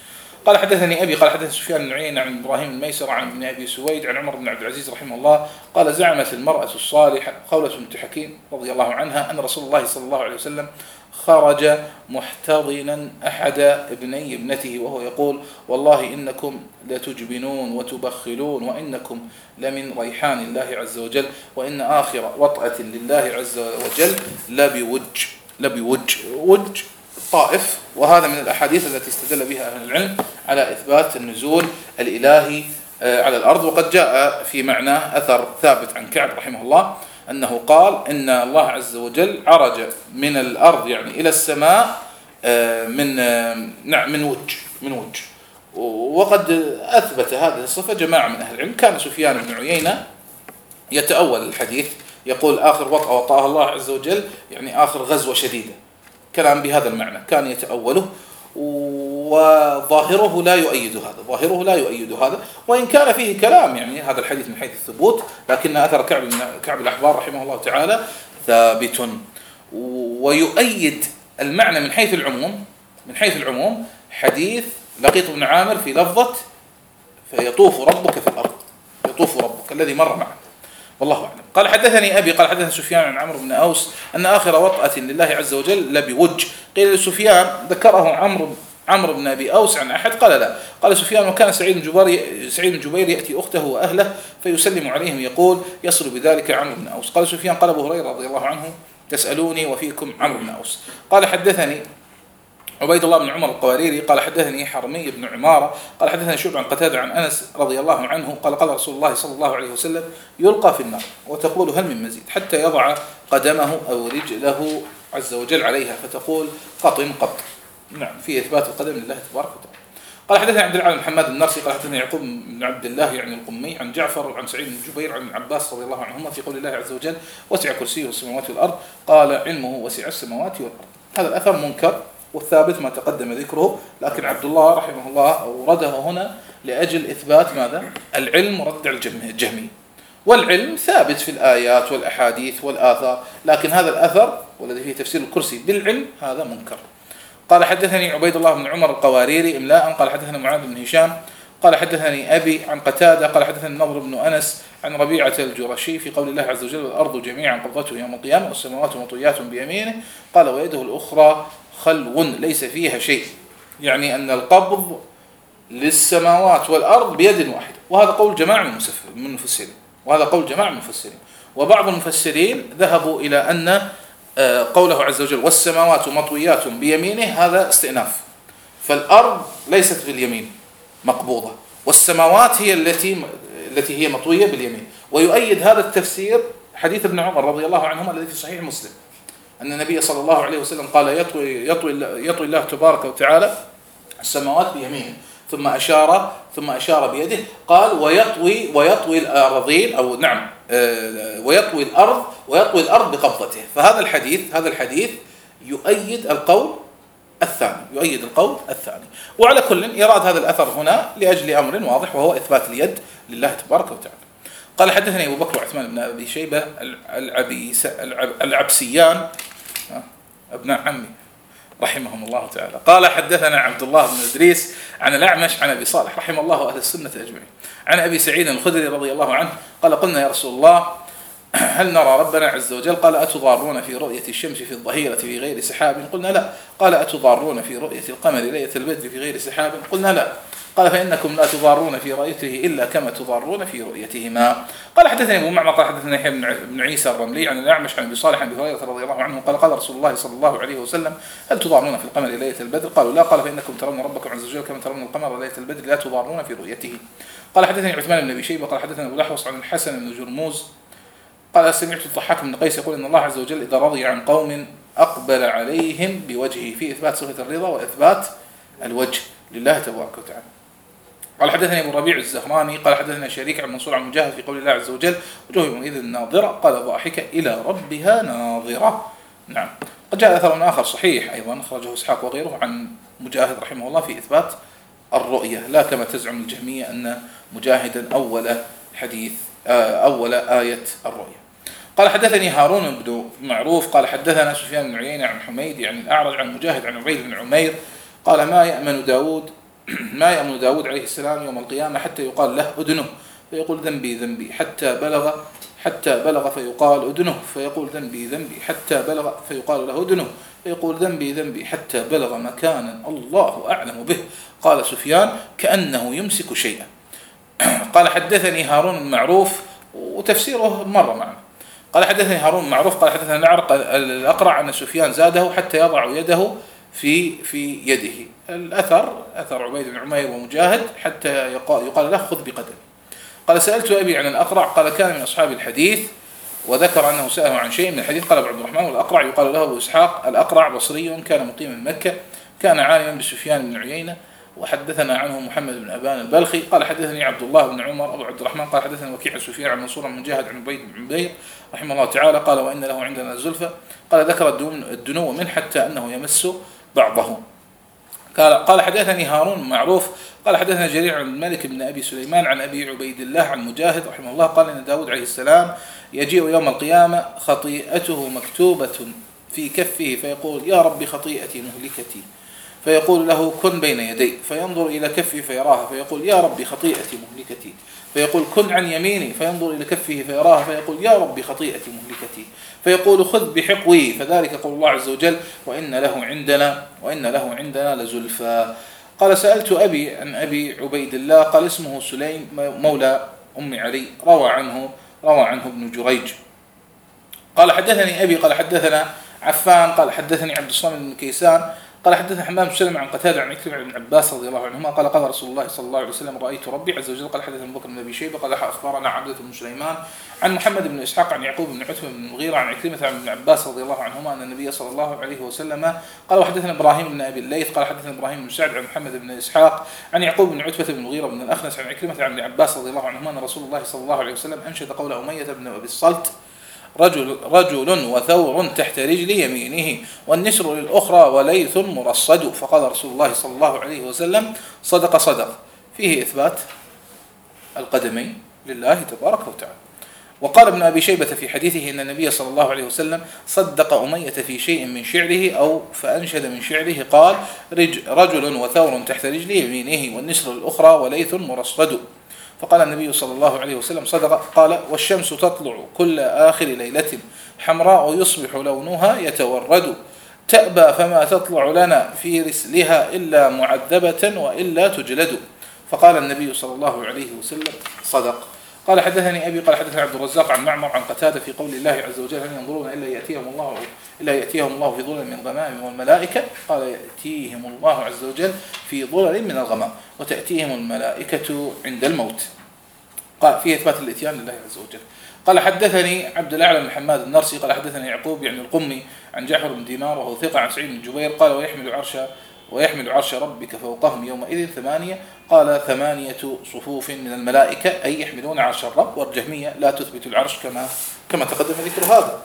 قال حدثني أبي قال حدثني سفيان بن عيينة عن إبراهيم الميسر عن ابن أبي سويد عن عمر بن عبد العزيز رحمه الله قال زعمت المرأة الصالحة خولة بنت حكيم رضي الله عنها أن رسول الله صلى الله عليه وسلم خرج محتضنا أحد ابني ابنته وهو يقول والله إنكم لتجبنون وتبخلون وإنكم لمن ريحان الله عز وجل وإن آخر وطأة لله عز وجل لبوج لبوج وج طائف. وهذا من الأحاديث التي استدل بها أهل العلم على إثبات النزول الإلهي على الأرض. وقد جاء في معناه أثر ثابت عن كعب رحمه الله أنه قال إن الله عز وجل عرج من الأرض يعني إلى السماء من نعم من وجه من وجه. وقد أثبت هذه الصفة جماعة من أهل العلم. كان سفيان بن عيينة يتأول الحديث يقول آخر وطأة وطأها الله عز وجل يعني آخر غزوة شديدة، كلام بهذا المعنى كان يتأوله، وظاهره لا يؤيد هذا ظاهره لا يؤيد هذا وإن كان فيه كلام يعني هذا الحديث من حيث الثبوت، لكن أثر كعب كعب الأحبار رحمه الله تعالى ثابت. ويؤيد المعنى من حيث العموم من حيث العموم حديث لقيط بن عامر في لفظة فيطوف ربك في الأرض يطوف ربك الذي مر معنا والله أعلم. قال حدثني أبي قال حدثنا سفيان عن عمرو بن أوس أن آخر وطأة لله عز وجل لبوج. قيل لسفيان ذكره عمرو عمرو بن أبي أوس عن أحد قال لا. قال سفيان وكان سعيد بن جبير سعيد بن جبير يأتي أخته وأهله فيسلم عليهم يقول يصل بذلك عمرو بن أوس. قال سفيان قال أبو هريرة رضي الله عنه تسألوني وفيكم عمرو بن أوس. قال حدثني عبيد الله بن عمر القواريري قال حدثني حرمي بن عمارة قال حدثني شعبة عن قتادة عن أنس رضي الله عنه قال قال رسول الله صلى الله عليه وسلم يلقى في النار وتقول هل من مزيد حتى يضع قدمه أو رجله عز وجل عليها فتقول قط قط. نعم في إثبات القدم لله تبارك وتعالى. قال حدثني عبد العال بن محمد النرسي قال حدثني يعقوب بن عبد الله يعني القمي عن جعفر عن سعيد بن جبير عن عباس رضي الله عنهما في قول الله عز وجل وسع كرسيه السماوات والأرض قال علمه وسع السماوات والأرض. هذا الأثر منكر والثابت ما تقدم ذكره، لكن عبد الله رحمه الله أورده هنا لأجل إثبات ماذا؟ العلم رد الجهمي، والعلم ثابت في الآيات والأحاديث والآثار، لكن هذا الأثر والذي فيه تفسير الكرسي بالعلم هذا منكر. قال حدثني عبيد الله بن عمر القواريري إملاء قال حدثنا معاذ بن هشام قال حدثني أبي عن قتادة قال حدثني النضر بن أنس عن ربيعة الجرشي في قول الله عز وجل والأرض جميعا قبضته يوم القيامة والسماوات مطويات بيمينه قال ويده الأخرى خلو ليس فيها شيء، يعني أن القبض للسماوات والأرض بيد واحدة. وهذا قول جماعة من المفسرين وهذا قول جماعة من المفسرين وبعض المفسرين ذهبوا إلى أن قوله عز وجل والسماوات مطويات بيمينه هذا استئناف، فالأرض ليست باليمين مقبوضة والسماوات هي التي التي هي مطوية باليمين. ويؤيد هذا التفسير حديث ابن عمر رضي الله عنهما الذي في صحيح مسلم أن النبي صلى الله عليه وسلم قال يطوي, يطوي, يطوي الله تبارك وتعالى السماوات بيمينه ثم أشار ثم أشار بيده قال ويطوي ويطوي الأرضين أو نعم ويطوي الأرض ويطوي الأرض بقبضته. فهذا الحديث هذا الحديث يؤيد القول الثاني يؤيد القول الثاني. وعلى كل يراد هذا الأثر هنا لأجل أمر واضح وهو إثبات اليد لله تبارك وتعالى. قال حدثني أبو بكر وعثمان بن أبي شيبة العبيس العبسيان ابناء عمي رحمهم الله تعالى. قال حدثنا عبد الله بن إدريس عن الأعمش عن أبي صالح رحم الله أهل السنة أجمعين عن أبي سعيد الخدري رضي الله عنه قال قلنا يا رسول الله هل نرى ربنا عز وجل؟ قال أتضارون في رؤية الشمس في الظهيرة في غير سحاب؟ قلنا لا. قال أتضارون في رؤية القمر ليلة البدر في غير سحاب؟ قلنا لا. قال فإنكم لا تضارون في رؤيته إلا كما تضارون في رؤيتهما. قال حدثني أبو معمر قال حدثنا يحيى بن عيسى الرملي عن الأعمش عن أبي صالح عن أبي هريرة رضي الله عنه قال قال رسول الله صلى الله عليه وسلم هل تضارون في القمر ليلة البدر؟ قالوا لا. قال فإنكم ترون ربكم عز وجل كما ترون القمر ليلة البدر لا تضارون في رؤيته. قال حدثني عثمان بن أبي شيبة قال حدثنا أبو الأحوص عن الحسن بن جرموز قال سمعت الضحاك بن قيس يقول إن الله عز وجل إذا رضي عن قوم أقبل عليهم بوجهه في إثبات صفة الرضا وإثبات الوجه لله تبارك وتعالى. قال حدثني أبو الربيع الزهراني قال حدثنا شريك عن منصور عن مجاهد في قول الله عز وجل وجوه يومئذ ناظرة قال ضاحكة إلى ربها ناظرة. نعم. قد جاء أثر آخر صحيح أيضا أخرجه إسحاق وغيره عن مجاهد رحمه الله في إثبات الرؤية لا كما تزعم الجهمية أن مجاهدا أول حديث أول آية الرؤية. قال حدثني هارون بن معروف قال حدثنا سفيان بن عيينة عن حميد يعني الأعرج عن مجاهد عن عبيد بن عمير قال ما يأمن داود ما يأمن داود عليه السلام يوم القيامة حتى يقال له أدنه فيقول ذنبي ذنبي حتى بلغ حتى بلغ فيقال أدنه فيقول ذنبي ذنبي حتى بلغ فيقال له أدنه فيقول ذنبي ذنبي حتى بلغ مكانا الله أعلم به. قال سفيان كأنه يمسك شيئا. قال حدثني هارون المعروف وتفسيره مرة معنا. قال حدثني هارون المعروف قال حدثنا الأقرع أن سفيان زاده حتى يضع يده في في يده. الأثر أثر عبيد بن عمير ومجاهد حتى يقال له خذ بقدم. قال سألت أبي عن الأقرع قال كان من أصحاب الحديث وذكر أنه سأله عن شيء من الحديث. قال عبد الرحمن والأقرع يقال له أبو إسحاق الأقرع بصري كان مقيما مكة كان عالما بسفيان بن عيينة وحدثنا عنه محمد بن أبان البلخي. قال حدثني عبد الله بن عمر أبو عبد الرحمن قال حدثنا وكيع سفيان عن منصور عن مجاهد عن عبيد بن عمير رحمه الله تعالى قال وإن له عندنا زلفى. قال ذكر الدنو منه حتى أنه يمس بعضه. قال قال حدثني هارون معروف قال حدثنا جرير عن الملك بن أبي سليمان عن أبي عبيد الله عن مجاهد رحمه الله قال إن داود عليه السلام يجيء يوم القيامة خطيئته مكتوبة في كفه فيقول يا رب خطيئتي مهلكتي فيقول له كن بين يدي فينظر إلى كفه فيراها فيقول يا رب خطيئتي مهلكتي فيقول كن عن يميني فينظر إلى كفه فيراها فيقول يا رب خطيئتي مهلكتي فيقول خذ بحقوي فذلك قول الله عز وجل وإن له عندنا وإن له عندنا لزلفى. قال سألت أبي عن أبي عبيد الله قال اسمه سليم مولى أم علي روى عنه روى عنه ابن جريج. قال حدثني أبي قال حدثنا عفان قال حدثني عبد الصمد بن كيسان قال حدثنا حمام بن سلمة عن قتادة عن عكرمة بن عباس رضي الله عنهما قال قال رسول الله صلى الله عليه وسلم رأيت ربي عز وجل. قال حدثنا أبو بكر بن أبي شيبة قال أخبرنا عبدة بن سليمان عن محمد بن إسحاق عن يعقوب بن عتبة بن المغيرة عن عكرمة عن ابن عباس رضي الله عنهما أن النبي صلى الله عليه وسلم قال وحدثنا إبراهيم بن أبي الليث قال حدثنا إبراهيم بن سعد عن محمد بن إسحاق عن يعقوب بن عتبة بن المغيرة بن الأخنس عن عكرمة عن ابن عباس رضي الله عنهما أن رسول الله صلى الله عليه وسلم أنشد قول أمية بن أبي الصلت رجل رجل وثور تحت رجل يمينه والنسر للأخرى وليث مرصد. فقال رسول الله صلى الله عليه وسلم صدق صدق فيه إثبات القدمين لله تبارك وتعالى. وقال ابن أبي شيبة في حديثه إن النبي صلى الله عليه وسلم صدق أمية في شيء من شعره أو فأنشد من شعره قال رجل وثور تحت رجل يمينه والنسر للأخرى وليث مرصد. فقال النبي صلى الله عليه وسلم صدق. قال والشمس تطلع كل آخر ليلة حمراء يصبح لونها يتورد تأبى فما تطلع لنا في رسلها إلا معذبة وإلا تجلد. فقال النبي صلى الله عليه وسلم صدق. قال حدثني أبي قال حدثنا عبد الرزاق عن معمر عن قتادة في قول الله عز وجل هل ينظرون إلا يأتيهم الله إلا يأتيهم الله في ظلل من الغمام والملائكة. قال يأتيهم الله عز وجل في ظلل من الغمام وتأتيهم الملائكة عند الموت. قال فيه إثبات الإتيان لله عز وجل. قال حدثني عبد الأعلى بن حماد النرسي قال حدثني يعقوب يعني القمي عن جعفر بن دينار وهو ثقة عن سعيد بن جبير قال ويحمل عرش ويحمل عرش ربك فوقهم يومئذ ثمانية. قال ثمانية صفوف من الملائكة أي يحملون عرش الرب. والجهمية لا تثبت العرش كما كما تقدم ذكر هذا.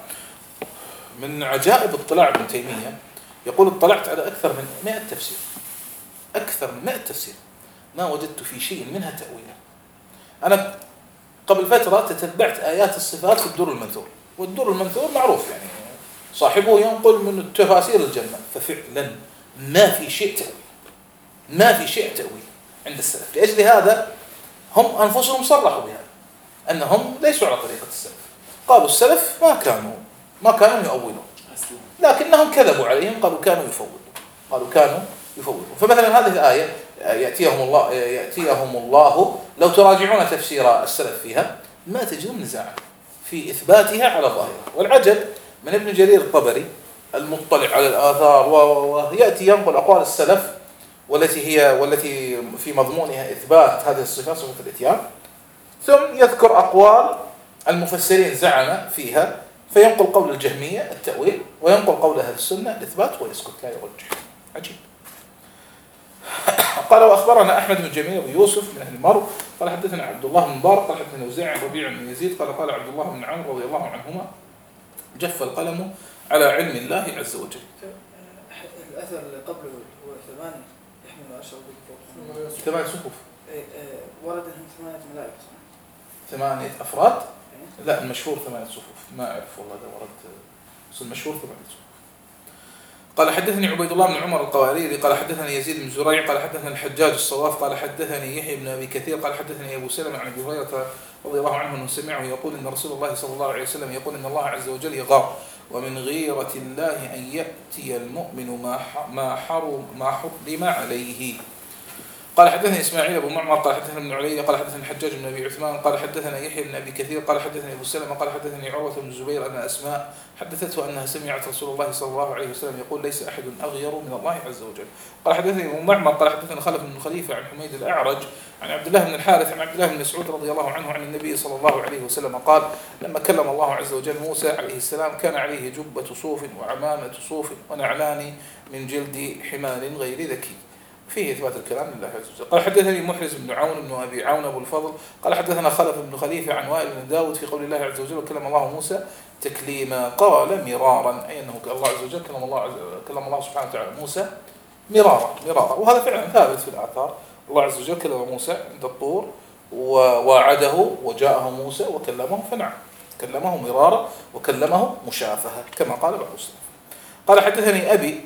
من عجائب اطلاع ابن تيمية يقول اطلعت على أكثر من مئة تفسير أكثر من مئة تفسير ما وجدت في شيء منها تأويلا. أنا قبل فترة تتبعت آيات الصفات في الدر المنثور والدر المنثور معروف يعني صاحبه ينقل من التفاسير الجنة ففعلا ما في شيء تأويل ما في شيء تأويل عند السلف. لأجل هذا هم أنفسهم صرحوا بهذا أنهم ليسوا على طريقة السلف. قالوا السلف ما كانوا ما كانوا يؤولون لكنهم كذبوا عليهم قالوا كانوا يفوضون قالوا كانوا يفوضون. فمثلا هذه الآية يأتيهم الله يأتيهم الله لو تراجعون تفسير السلف فيها ما تجدون نزاعا في إثباتها على ظاهرها. والعجب من ابن جرير الطبري المطلع على الآثار ويأتي ينقل أقوال السلف والتي هي والتي في مضمونها إثبات هذه الصفات صفة الإتيان ثم يذكر أقوال المفسرين زعم فيها فينقل قول الجهمية التأويل وينقل قول أهل السنة الإثبات ويسكت لا يرجح. عجيب. قال وأخبرنا أحمد بن جميل بن يوسف من أهل المرو قال حدثنا عبد الله بن مبارك قال حدثنا وزيع ربيع بن يزيد قال قال عبد الله بن عمرو رضي الله عنهما جف القلم على علم الله عز وجل. الأثر اللي قبله هو ثمانية يحمل عشر بالفوق ثمان صفوف ورد أنهم ثمانية ملائكة ثمانية أفراد. لا المشهور ثمانية صفوف ما أعرف والله ده ورد بس المشهور ثمانية صفوف. قال حدثني عبيد الله بن عمر القواريري قال حدثني يزيد بن زريع قال حدثني الحجاج الصواف قال حدثني يحيى بن أبي كثير قال حدثني أبو سلمة عن أبي هريرة رضي الله عنه أنه سمعه يقول إن رسول الله صلى الله عليه وسلم يقول إن الله عز وجل يغار ومن غيرة الله أن يأتي المؤمن ما ما حرم ما حرم عليه. قال حدثني إسماعيل أبو معمر قال حدثنا ابن علي قال حدثني الحجاج بن أبي عثمان قال حدثنا يحيى بن أبي كثير قال حدثني أبو سلمة قال حدثني عروة بن الزبير أن أسماء حدثته أنها سمعت رسول الله صلى الله عليه وسلم يقول ليس أحد أغير من الله عز وجل. قال حدثني أبو معمر قال حدثنا خلف بن خليفة عن حميد الأعرج عن عبد الله بن الحارث عن عبد الله بن مسعود رضي الله عنه عن النبي صلى الله عليه وسلم قال لما كلم الله عز وجل موسى عليه السلام كان عليه جبة صوف وعمامة صوف ونعلان من جلد حمار غير ذكي، فيه إثبات الكلام لله عز وجل. قال حدثني محرز بن عون بن أبي عون أبو الفضل قال حدثنا خلف بن خليفة عن وائل بن داود في قول الله عز وجل وكلم الله موسى تكليما قال مرارا، أي أنه الله عز وجل كلم الله عز كلم الله سبحانه وتعالى موسى مرارا مرارا، وهذا فعلا ثابت في الآثار. الله عز وجل كلم موسى عند الطور ووعده وجاءه موسى وكلمه، فنعم كلمه مرارا وكلمه مشافهة كما قال بعض السلف. قال حدثني أبي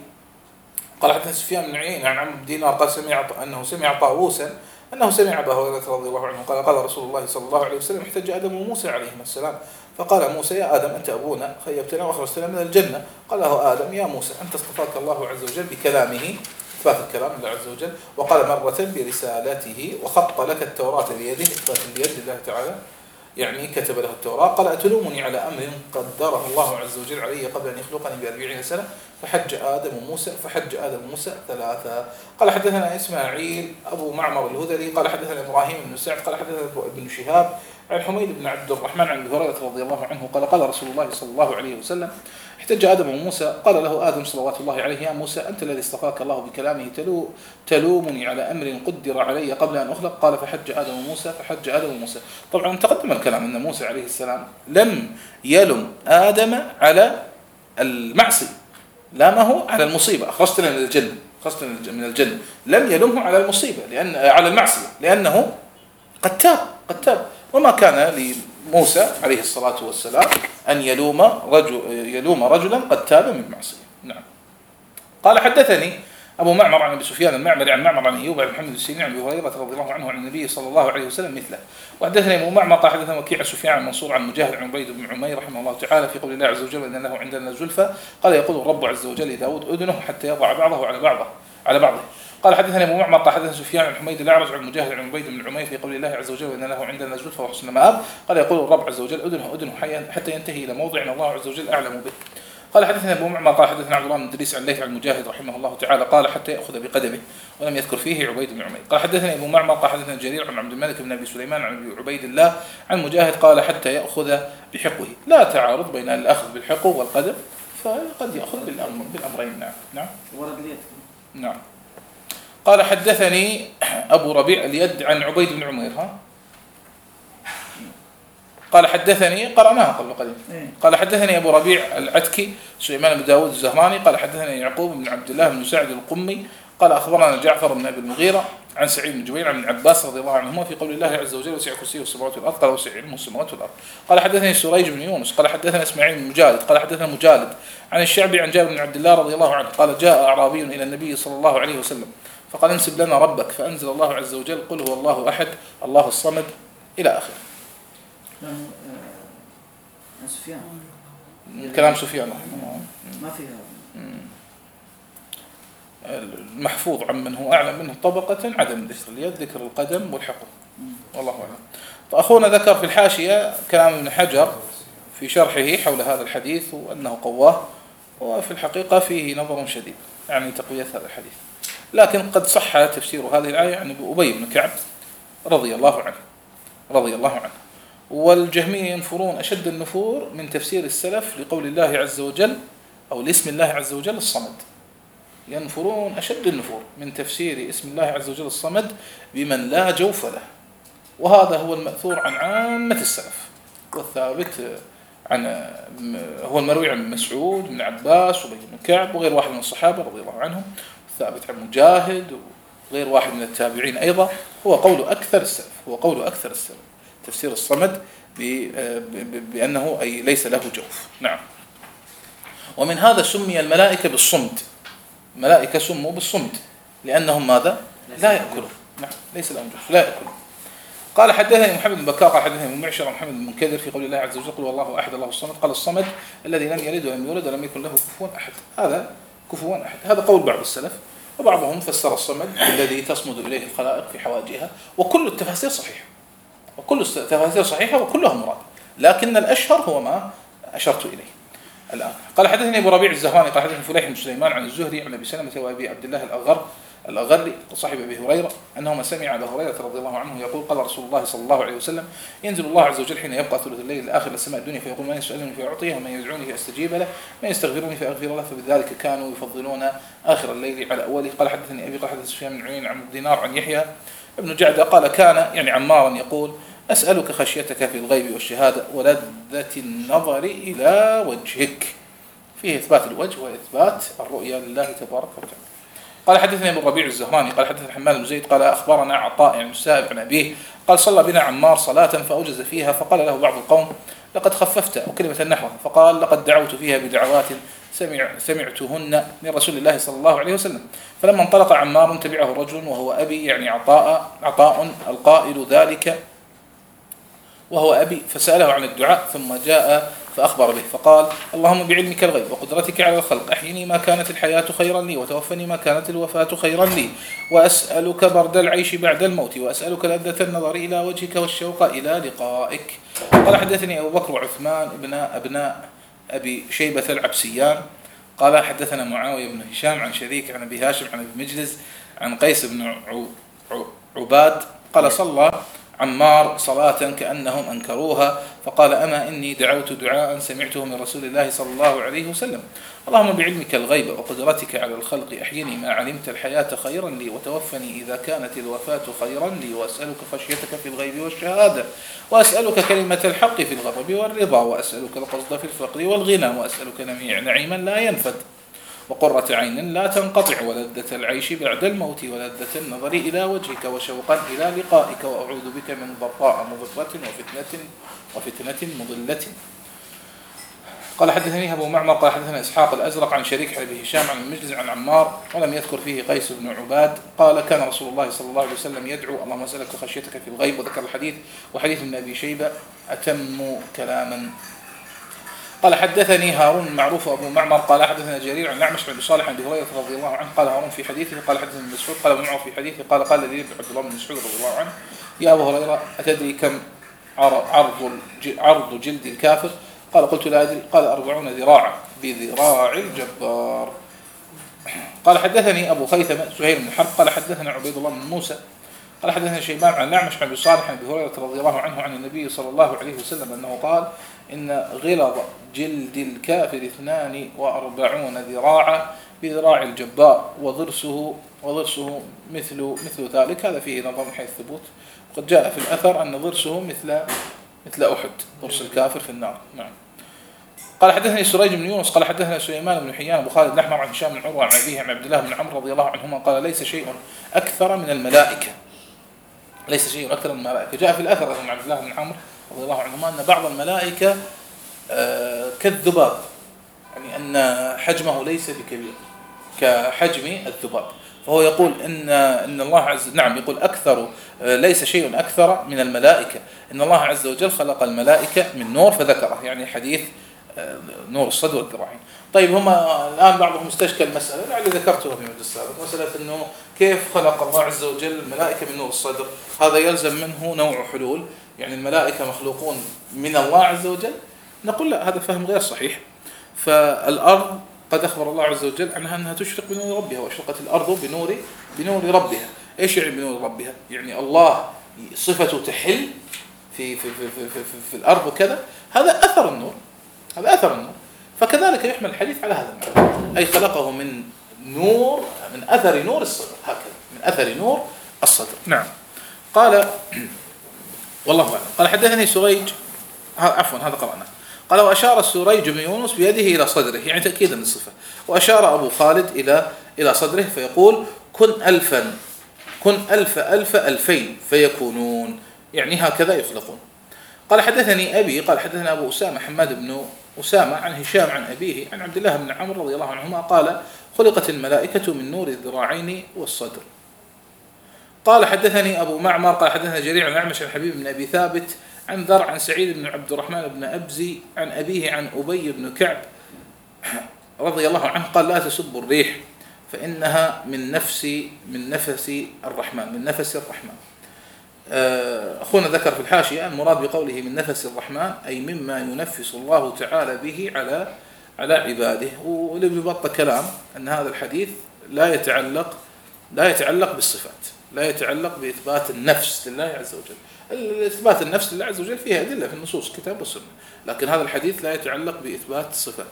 قال حدثنا سفيان بن عيينة عن عمرو بن دينار قال سمع أنه سمع طاووسا أنه سمع أبا هريرة رضي الله عنه قال قال رسول الله صلى الله عليه وسلم احتج آدم وموسى عليهما السلام فقال موسى يا آدم أنت أبونا خيبتنا وأخرجتنا من الجنة. قال له آدم يا موسى أنت اصطفاك الله عز وجل بكلامه، إثبات الكلام لله عز وجل، وقال مرة برسالته وخط لك التوراة بيده، إثبات اليد لله تعالى يعني كتب له التوراة. قال أتلومني على أمر قدره الله عز وجل علي قبل أن يخلقني بأربعين سنة فحج آدم وموسى فحج آدم وموسى ثلاثة. قال حدثنا إسماعيل أبو معمر الهذلي قال حدثنا إبراهيم بن سعد قال حدثنا ابن شهاب عن حميد بن عبد الرحمن عن أبي هريرة رضي الله عنه قال قال رسول الله صلى الله عليه وسلم احتج آدم وموسى قال له آدم صلوات الله عليه يا موسى أنت الذي اصطفاك الله بكلامه تلو تلومني على أمر قدر علي قبل أن أخلق. قال فحج آدم وموسى فحج آدم وموسى. طبعا تقدم الكلام أن موسى عليه السلام لم يلم آدم على المعصية، لامه على المصيبة أخرجتنا من الجنة أخرجتنا من الجنة، لم يلمه على المصيبة لأن على المعصية لأنه قد تاب قد تاب وما كان لموسى عليه الصلاة والسلام أن يلوم رجل يلوم رجلا قد تاب من معصية. نعم. قال حدثني أبو معمر عن أبي سفيان المعمري عن معمر عن أيوب عن محمد السيرين عن أبي هريرة رضي الله عنه عن النبي صلى الله عليه وسلم مثله. وحدثني أبو معمر قال حدثنا وكيع سفيان عن منصور عن مجاهد عن عبيد بن عمير رحمه الله تعالى في قول الله عز وجل إن له عندنا زلفى قال يقول الرب عز وجل لداود أذنه حتى يضع بعضه على بعضه على بعضه. قال حدثني ابو معمر قال حدثنا سفيان عن حميد الاعرج عن مجاهد عن عبيد بن عمير في قول الله عز وجل ان له عندنا زلفى وحسن مآب قال يقول الرب عز وجل اذنه اذنه حتى ينتهي الى موضع الله عز وجل اعلم به. قال حدثنا ابو معمر قال حدثنا عبد الله بن ادريس عن ليث عن مجاهد رحمه الله تعالى قال حتى ياخذ بقدمه ولم يذكر فيه عبيد بن عمير. قال حدثني ابو معمر قال حدثنا جرير عن عبد الملك بن ابي سليمان عن ابي عبيد الله عن مجاهد قال حتى ياخذ بحقه. لا تعارض بين الاخذ بالحقه والقدم، فقد ياخذ بالامرين. نعم نعم ورد اليد. نعم. قال حدثني أبو ربيع اليد عن عبيد بن عمير ها قال حدثني قرأناها قبل قليل. قال حدثني أبو ربيع العتكي سليمان بن داود الزهراني قال حدثني يعقوب بن عبد الله بن سعد القمي قال أخبرنا جعفر بن أبي المغيرة عن سعيد بن جبير عن ابن عباس رضي الله عنهما في قول الله عز وجل وسع كرسيه السماوات والأرض قال وسع علمه السماوات والأرض. قال حدثني سريج بن يونس قال حدثنا إسماعيل بن مجالد قال حدثنا مجالد عن الشعبي عن جابر بن عبد الله رضي الله عنه قال جاء أعرابي إلى النبي صلى الله عليه وسلم فقال انسب لنا ربك فأنزل الله عز وجل قل هو الله أحد الله الصمد إلى آخره. سفيان كلام سفيان رحمه الله ما فيها المحفوظ عمن هو أعلم منه طبقة عدم ذكر اليد ذكر القدم والحقن والله أعلم. فأخونا ذكر في الحاشية كلام ابن حجر في شرحه حول هذا الحديث وأنه قواه، وفي الحقيقة فيه نظر شديد يعني تقوية هذا الحديث، لكن قد صح تفسير هذه الآية عن أبي بن كعب رضي الله عنه رضي الله عنه. والجهمية ينفرون أشد النفور من تفسير السلف لقول الله عز وجل أو لاسم الله عز وجل الصمد، ينفرون أشد النفور من تفسير اسم الله عز وجل الصمد بمن لا جوف له، وهذا هو المأثور عن عامة السلف والثابت عن هو المروي عن مسعود بن عباس وابي بن كعب وغير واحد من الصحابة رضي الله عنهم، الثابت عن مجاهد وغير واحد من التابعين أيضا، هو قول أكثر السلف هو قول أكثر السلف تفسير الصمد بأنه أي ليس له جوف. نعم. ومن هذا سمي الملائكة بالصمد الملائكة سموا بالصمت لأنهم ماذا؟ لا يأكلون. نعم ليس لهم جوف لا يأكلون. قال حدثني محمد بن بكار قال حدثني معشر محمد بن منكدر في قول الله عز وجل قل والله أحد الله الصمد. قال الصمد الذي لم يلد ولم يولد ولم يكن له كفوا أحد. هذا كفوا أحد هذا قول بعض السلف، وبعضهم فسر الصمد الذي تصمد إليه الخلائق في حواجها، وكل التفاسير صحيحة وكل التفاسير صحيحة وكلها مراد، لكن الأشهر هو ما أشرت إليه الآن. قال حدثني أبو ربيع الزهراني قال حدثني فليح بن سليمان عن الزهري عن أبي سلمة وأبي عبد الله الأغر الأغري صاحب أبي هريرة أنهما سمع أبا هريرة رضي الله عنه يقول قال رسول الله صلى الله عليه وسلم ينزل الله عز وجل حين يبقى ثلث الليل الآخر للسماء الدنيا فيقول من يسألني فيعطيه ومن يدعوني فأستجيب له من يستغفرني فأغفر له فبذلك كانوا يفضلون آخر الليل على أوله. قال حدثني أبي قال حدث سفيان بن عيينة عن دينار عن يحيى ابن جعدة قال كان يعني عمارا يقول أسألك خشيتك في الغيب والشهادة ولذة النظر إلى وجهك، فيه إثبات الوجه وإثبات الرؤيا لله تبارك وتعالى. قال حدثني ابو الربيع الزهراني قال حدثنا حماد بن زيد قال اخبرنا عطاء يعني السائب عن ابيه قال صلى بنا عمار صلاه فاوجز فيها فقال له بعض القوم لقد خففت وكلمه نحوها، فقال لقد دعوت فيها بدعوات سمع سمعتهن من رسول الله صلى الله عليه وسلم. فلما انطلق عمار تبعه رجل وهو ابي يعني عطاء عطاء القائل ذلك وهو أبي، فسأله عن الدعاء ثم جاء فأخبر به فقال اللهم بعلمك الغيب وقدرتك على الخلق أحيني ما كانت الحياة خيرا لي وتوفني ما كانت الوفاة خيرا لي وأسألك برد العيش بعد الموت وأسألك لذة النظر إلى وجهك والشوق إلى لقائك. قال حدثني أبو بكر وعثمان ابن أبناء أبي شيبة العبسيان قال حدثنا معاوية بن هشام عن شريك عن أبي هاشم عن أبي مجلس عن قيس بن عباد قال صلى عمار صلاة كأنهم أنكروها فقال أما إني دعوت دعاء سمعته من رسول الله صلى الله عليه وسلم اللهم بعلمك الغيب وقدرتك على الخلق أحيني ما علمت الحياة خيرا لي وتوفني إذا كانت الوفاة خيرا لي وأسألك خشيتك في الغيب والشهادة وأسألك كلمة الحق في الغضب والرضا وأسألك القصد في الفقر والغنى وأسألك نعيما لا ينفد وقرة عين لا تنقطع ولذة العيش بعد الموت ولذة النظر إلى وجهك وشوقا إلى لقائك وأعوذ بك من ضراء مضرة وفتنة وفتنة مضلة. قال حدثني أبو معمر قال حدثنا إسحاق الأزرق عن شريك عن أبي هشام عن المجلس عن عمار ولم يذكر فيه قيس بن عباد قال كان رسول الله صلى الله عليه وسلم يدعو اللهم أسألك خشيتك في الغيب وذكر الحديث وحديث من أبي شيبة أتم كلاما. قال حدثني هارون معروف أبو معمر قال حدثنا جرير عن نعمش بن صالح عن أبي هريرة رضي الله عنه قال هارون في حديثه قال حدثنا ابن مسعود قال ابن عمر في حديثه قال قال لي عبد الله بن مسعود رضي الله عنه يا أبو هريرة أتدري كم عرض عرض جلد الكافر؟ قال قلت لا أدري قال أربعون ذراعا بذراع الجبار. قال حدثني أبو خيثمة سهيل بن حرب قال حدثنا عبيد الله بن موسى قال حدثنا شيبان عن نعمش بن صالح عن أبي هريرة رضي الله عنه عن النبي صلى الله عليه وسلم أنه قال إن غلظ جلد الكافر اثنان وأربعون ذراعا بذراع الجبار وضرسه وضرسه مثل مثل ذلك. هذا فيه نظر من حيث الثبوت وقد جاء في الأثر أن ضرسه مثل مثل أحد ضرس الكافر في النار. نعم. قال حدثني سريج بن يونس قال حدثنا سليمان بن حيان أبو خالد الأحمر عن هشام بن عروة عن أبيه عن عبد الله بن عمرو رضي الله عنهما قال ليس شيء أكثر من الملائكة ليس شيء أكثر من الملائكة. جاء في الأثر عن عبد الله بن عمرو رضي الله عنهما أن بعض الملائكة كالذباب يعني أن حجمه ليس بكبير كحجم الذباب، فهو يقول إن إن الله عز نعم يقول أكثر ليس شيء أكثر من الملائكة إن الله عز وجل خلق الملائكة من نور فذكره يعني حديث نور الصدر والذراعين. طيب هما الآن بعضهم استشكل مسألة يعني ذكرتها في مجلس السابق مسألة إنه كيف خلق الله عز وجل الملائكة من نور الصدر؟ هذا يلزم منه نوع حلول يعني الملائكة مخلوقون من الله عز وجل؟ نقول لا هذا فهم غير صحيح. فالأرض قد أخبر الله عز وجل عنها أنها تشرق بنور ربها وأشرقت الأرض بنور بنور ربها. إيش يعني بنور ربها؟ يعني الله صفته تحل في في في في, في, في الأرض وكذا هذا أثر النور هذا أثر النور. فكذلك يحمل الحديث على هذا المعنى أي خلقه من نور من أثر نور الصدر هكذا من أثر نور الصدر. نعم. قال والله أعلم. قال حدثني سريج عفوا هذا قرأنا قال وأشار سريج بن يونس بيده إلى صدره يعني تأكيدا للصفة وأشار أبو خالد إلى إلى صدره فيقول كن ألفا كن ألف ألف ألفين فيكونون يعني هكذا يخلقون. قال حدثني أبي قال حدثنا أبو أسامة حماد بن أسامة عن هشام عن أبيه عن عبد الله بن عمرو رضي الله عنهما قال خلقت الملائكة من نور الذراعين والصدر. قال حدثني أبو معمر قال حدثنا جرير عن الأعمش عن حبيب بن أبي ثابت عن ذر عن سعيد بن عبد الرحمن بن أبزي عن أبيه عن أبي بن كعب رضي الله عنه قال لا تسبوا الريح فإنها من نفس من نفس الرحمن من نفس الرحمن. أخونا ذكر في الحاشية المراد بقوله من نفس الرحمن أي مما ينفس الله تعالى به على على عباده. واللي ببطل كلام أن هذا الحديث لا يتعلق لا يتعلق بالصفات، لا يتعلق بإثبات النفس لله عز وجل. إثبات النفس لله عز وجل فيها أدلة في النصوص كتاب والسنة، لكن هذا الحديث لا يتعلق بإثبات الصفات.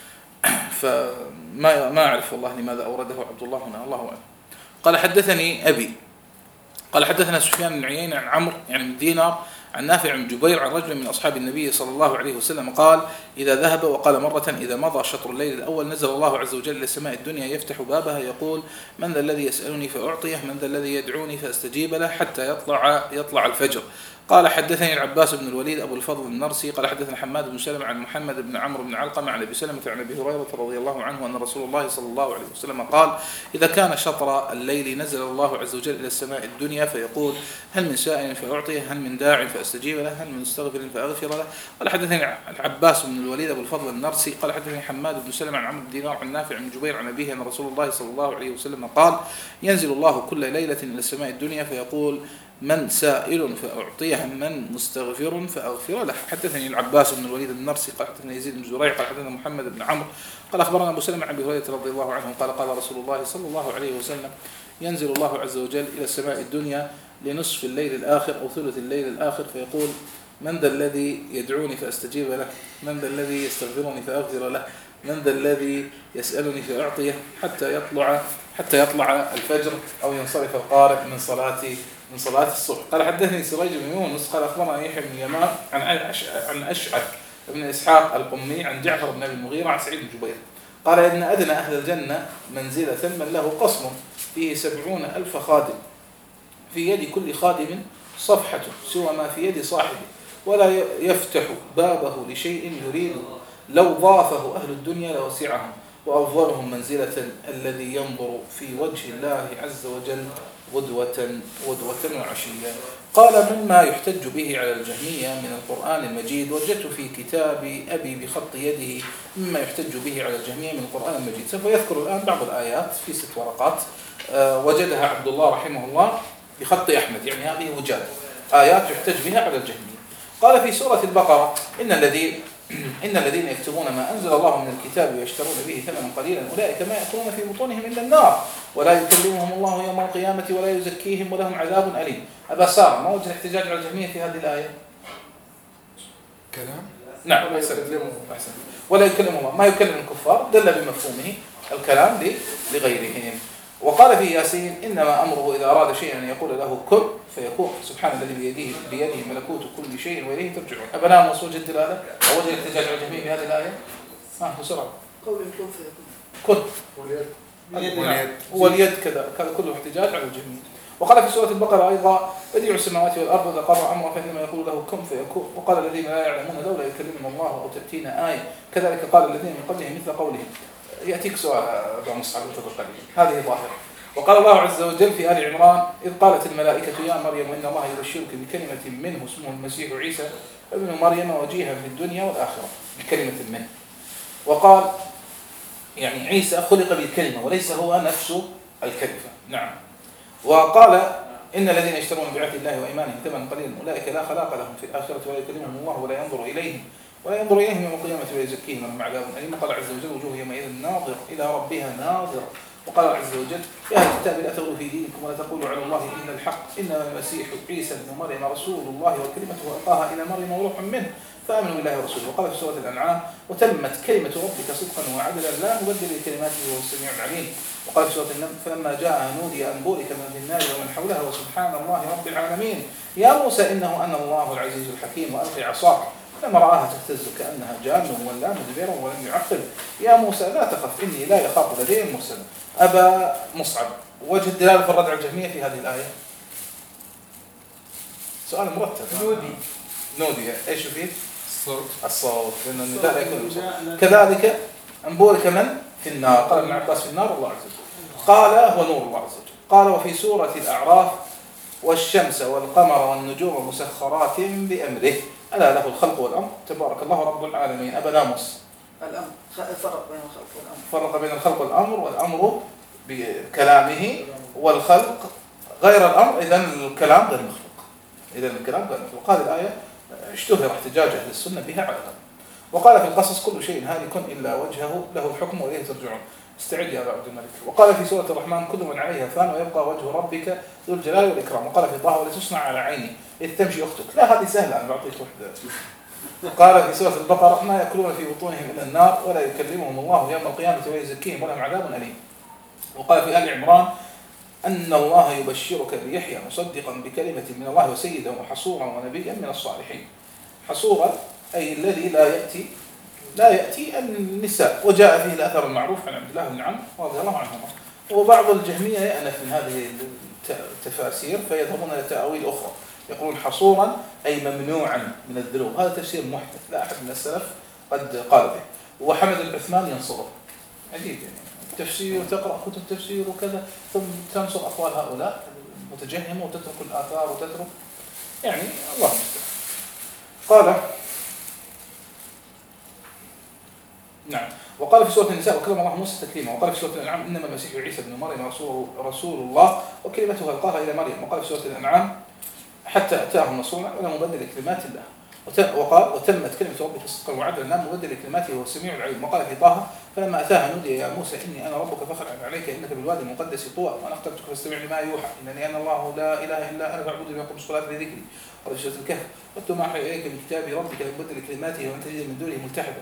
فما ما أعرف والله لماذا أورده عبد الله هنا، الله أعلم. قال حدثني أبي قال حدثنا سفيان بن عيينة عن عمرو يعني من دينار عن نافع عن جبير عن رجل من أصحاب النبي صلى الله عليه وسلم قال إذا ذهب وقال مرة إذا مضى شطر الليل الأول نزل الله عز وجل إلى السماء الدنيا يفتح بابها يقول من ذا الذي يسألني فأعطيه من ذا الذي يدعوني فأستجيب له حتى يطلع يطلع الفجر. قال حدثني العباس بن الوليد أبو الفضل النرسي قال حدثنا حماد بن سلمة عن محمد بن عمرو بن علقمة عن أبي سلمة عن أبي هريرة رضي الله عنه أن رسول الله صلى الله عليه وسلم قال إذا كان شطر الليل نزل الله عز وجل إلى السماء الدنيا فيقول هل من سائل فأعطيه هل من داع فأستجيب له هل من مستغفر فأغفر له. قال حدثني العباس بن الوليد أبو الفضل النرسي قال حدثني حماد بن سلمة عن عمرو بن دينار عن نافع عن جبير عن أبيه أن رسول الله صلى الله عليه وسلم قال ينزل الله كل ليلة إلى السماء الدنيا فيقول من سائل فأعطيه من مستغفر فأغفر له. حدثني العباس بن الوليد النرسي قال حدثنا يزيد بن زريع قال حدثنا محمد بن عمرو قال أخبرنا أبو سلمة عن أبي هريرة رضي الله عنه قال قال رسول الله صلى الله عليه وسلم ينزل الله عز وجل إلى السماء الدنيا لنصف الليل الآخر أو ثلث الليل الآخر فيقول من ذا الذي يدعوني فأستجيب له من ذا الذي يستغفرني فأغفر له من ذا الذي يسألني فأعطيه حتى يطلع حتى يطلع الفجر أو ينصرف القارئ من صلاة من صلاة الصبح. قال حدثني سريج بن يونس قال أخبرنا يحيى بن اليمان عن عن أشعث بن إسحاق القمي عن جعفر بن أبي المغيرة عن سعيد بن جبير قال إن أدنى أهل الجنة منزلة من له قصر فيه سبعون ألف خادم في يد كل خادم صفحة سوى ما في يد صاحبه ولا يفتح بابه لشيء يريد لو ضافه أهل الدنيا لوسعهم وأفضلهم منزلة الذي ينظر في وجه الله عز وجل غدوة غدوة وعشية. قال مما يحتج به على الجهمية من القرآن المجيد وجدت في كتاب أبي بخط يده مما يحتج به على الجهمية من القرآن المجيد. سوف يذكر الآن بعض الآيات في ست ورقات وجدها عبد الله رحمه الله بخط أحمد يعني هذه وجاد آيات يحتج بها على الجهمية. قال في سورة البقرة إن الذين إن الذين يكتبون ما أنزل الله من الكتاب ويشترون به ثمنا قليلا أولئك ما يأكلون في بطونهم إلا النار ولا يكلمهم الله يوم القيامة ولا يزكيهم ولهم عذاب أليم. أبا سارة ما وجه الاحتجاج على الجهمية في هذه الآية؟ كلام نعم ولا يكلمهم أحسن ولا يكلمهم الله ما يكلم الكفار دل بمفهومه الكلام لغيرهم. وقال في ياسين إنما أمره إذا أراد شيئا أن يقول له كن فيكون سبحان الذي بيده بيده ملكوت كل شيء وإليه ترجعون. أبناء موصول جد الآية أو وجه الاحتجاج على الجهمية في هذه الآية؟ ها بسرعة قول كن فيكون كن واليد واليد كذا هذا كله احتجاج على الجهمية. وقال في سورة البقرة أيضا بديع السماوات والأرض إذا قضى أمرا فإنما يقول له كن فيكون. وقال الذين لا يعلمون لولا يكلمهم الله أو تأتينا آية كذلك قال الذين من قبلهم مثل قولهم. يأتيك سؤال أبا مصعب القليل هذه ظاهرة. وقال الله عز وجل في آل عمران إذ قالت الملائكة يا مريم إن الله يبشرك بكلمة منه اسمه المسيح عيسى ابن مريم وجيها في الدنيا والآخرة بكلمة منه. وقال يعني عيسى خلق بالكلمة وليس هو نفس الكلمة. نعم. وقال إن الذين يشترون بعهد الله وإيمانهم ثمنا قليلا أولئك لا خلاق لهم في الآخرة ولا يكلمهم الله ولا ينظر إليهم ولا ينظر إليهم يوم القيامة ولا يزكيهم ولهم عذاب أليم. قال عز وجل وجوه يومئذ ناظرة إلى ربها ناظرة. وقال عز وجل يا أهل الكتاب لا تغلوا في دينكم ولا تقولوا على الله إلا الحق إنما المسيح عيسى ابن مريم رسول الله وكلمته ألقاها إلى مريم وروح منه فآمنوا بالله ورسوله. وقال في سورة الأنعام وتمت كلمة ربك صدقا وعدلا لا مبدل لكلماته وهو السميع العليم. وقال في سورة النمل فلما جاء نودي أن بورك من في النار ومن حولها وسبحان الله رب العالمين يا موسى إنه أنا الله العزيز الحكيم وألقي عصاك لما رآها تهتز كأنها جان ولا مدبرا ولم يعقب يا موسى لا تخف إني لا يخاف لدي المرسلون. أبا مصعب وجه الدلالة في الرد على الجهمية في هذه الآية سؤال مرتب. نودي نودي إيش فيه؟ الصوت، لأن النداء لا يكون بصوت. كذلك أن بورك من في النار، قال ابن عباس في النار الله عز وجل، قال هو نور الله عز وجل. قال وفي سورة الأعراف والشمس والقمر والنجوم مسخرات بأمره ألا له الخلق والأمر تبارك الله رب العالمين. أبا ناموس الأمر فرق بين الخلق والأمر. فرق بين الخلق والأمر، والأمر بكلامه والخلق غير الأمر، إذن الكلام غير مخلوق، إذن الكلام غير مخلوق. هذه الآية اشتهر احتجاج أهل السنة بها على الأمر. وقال في القصص كل شيء هالك إلا وجهه له الحكم وإليه ترجعون. استعد يا عبد الملك. وقال في سورة الرحمن كل من عليها فان ويبقى وجه ربك ذو الجلال والإكرام. وقال في طه ولتصنع على عيني إذ تمشي أختك. لا هذه سهلة، أنا بعطيك وحدة. قال في سورة البقرة ما يأكلون في بطونهم إلا النار ولا يكلمهم الله يوم القيامة ولا يزكيهم ولهم عذاب أليم. وقال في آل عمران أن الله يبشرك بيحيى مصدقا بكلمة من الله وسيدا وحصورا ونبيا من الصالحين. حصورا أي الذي لا يأتي لا يأتي النساء. وجاء فيه الأثر المعروف عن عبد الله بن عمرو رضي الله عنهما. وبعض الجهمية يأنف من هذه التفاسير فيذهبون إلى تأويل أخرى، يقولون حصورا أي ممنوعا من الذنوب. هذا تفسير محدث لا أحد من السلف قد قال به. وحمد العثمان ينصره عجيب، يعني تفسير تقرأ كتب تفسير وكذا ثم تنصر أقوال هؤلاء متجهمة وتترك الآثار وتترك، يعني الله المستعان. قال نعم. وقال في سورة النساء وكلم الله موسى تكليما. وقال في سورة الأنعام إنما المسيح عيسى بن مريم رسول, رسول الله وكلمته ألقاها إلى مريم. وقال في سورة الأنعام حتى أتاهم نصرنا ولا مبدل لكلمات الله. وقال وتمت كلمة ربك صدقا وعدلا لا مبدل لكلماته وهو السميع العليم. وقال في طه فلما أتاها نودي يا موسى إني أنا ربك فاخلع عليك إنك بالوادي المقدس طوى وأنا اخترتك فاستمع لما يوحى إنني أنا الله لا إله إلا أنا فاعبدني وأقم الصلاة لذكري. قال في سورة الكهف واتل ما أوحي إليك من كتاب ربك لا مبدل لكلماته وأن تجد من دونه ملتحدا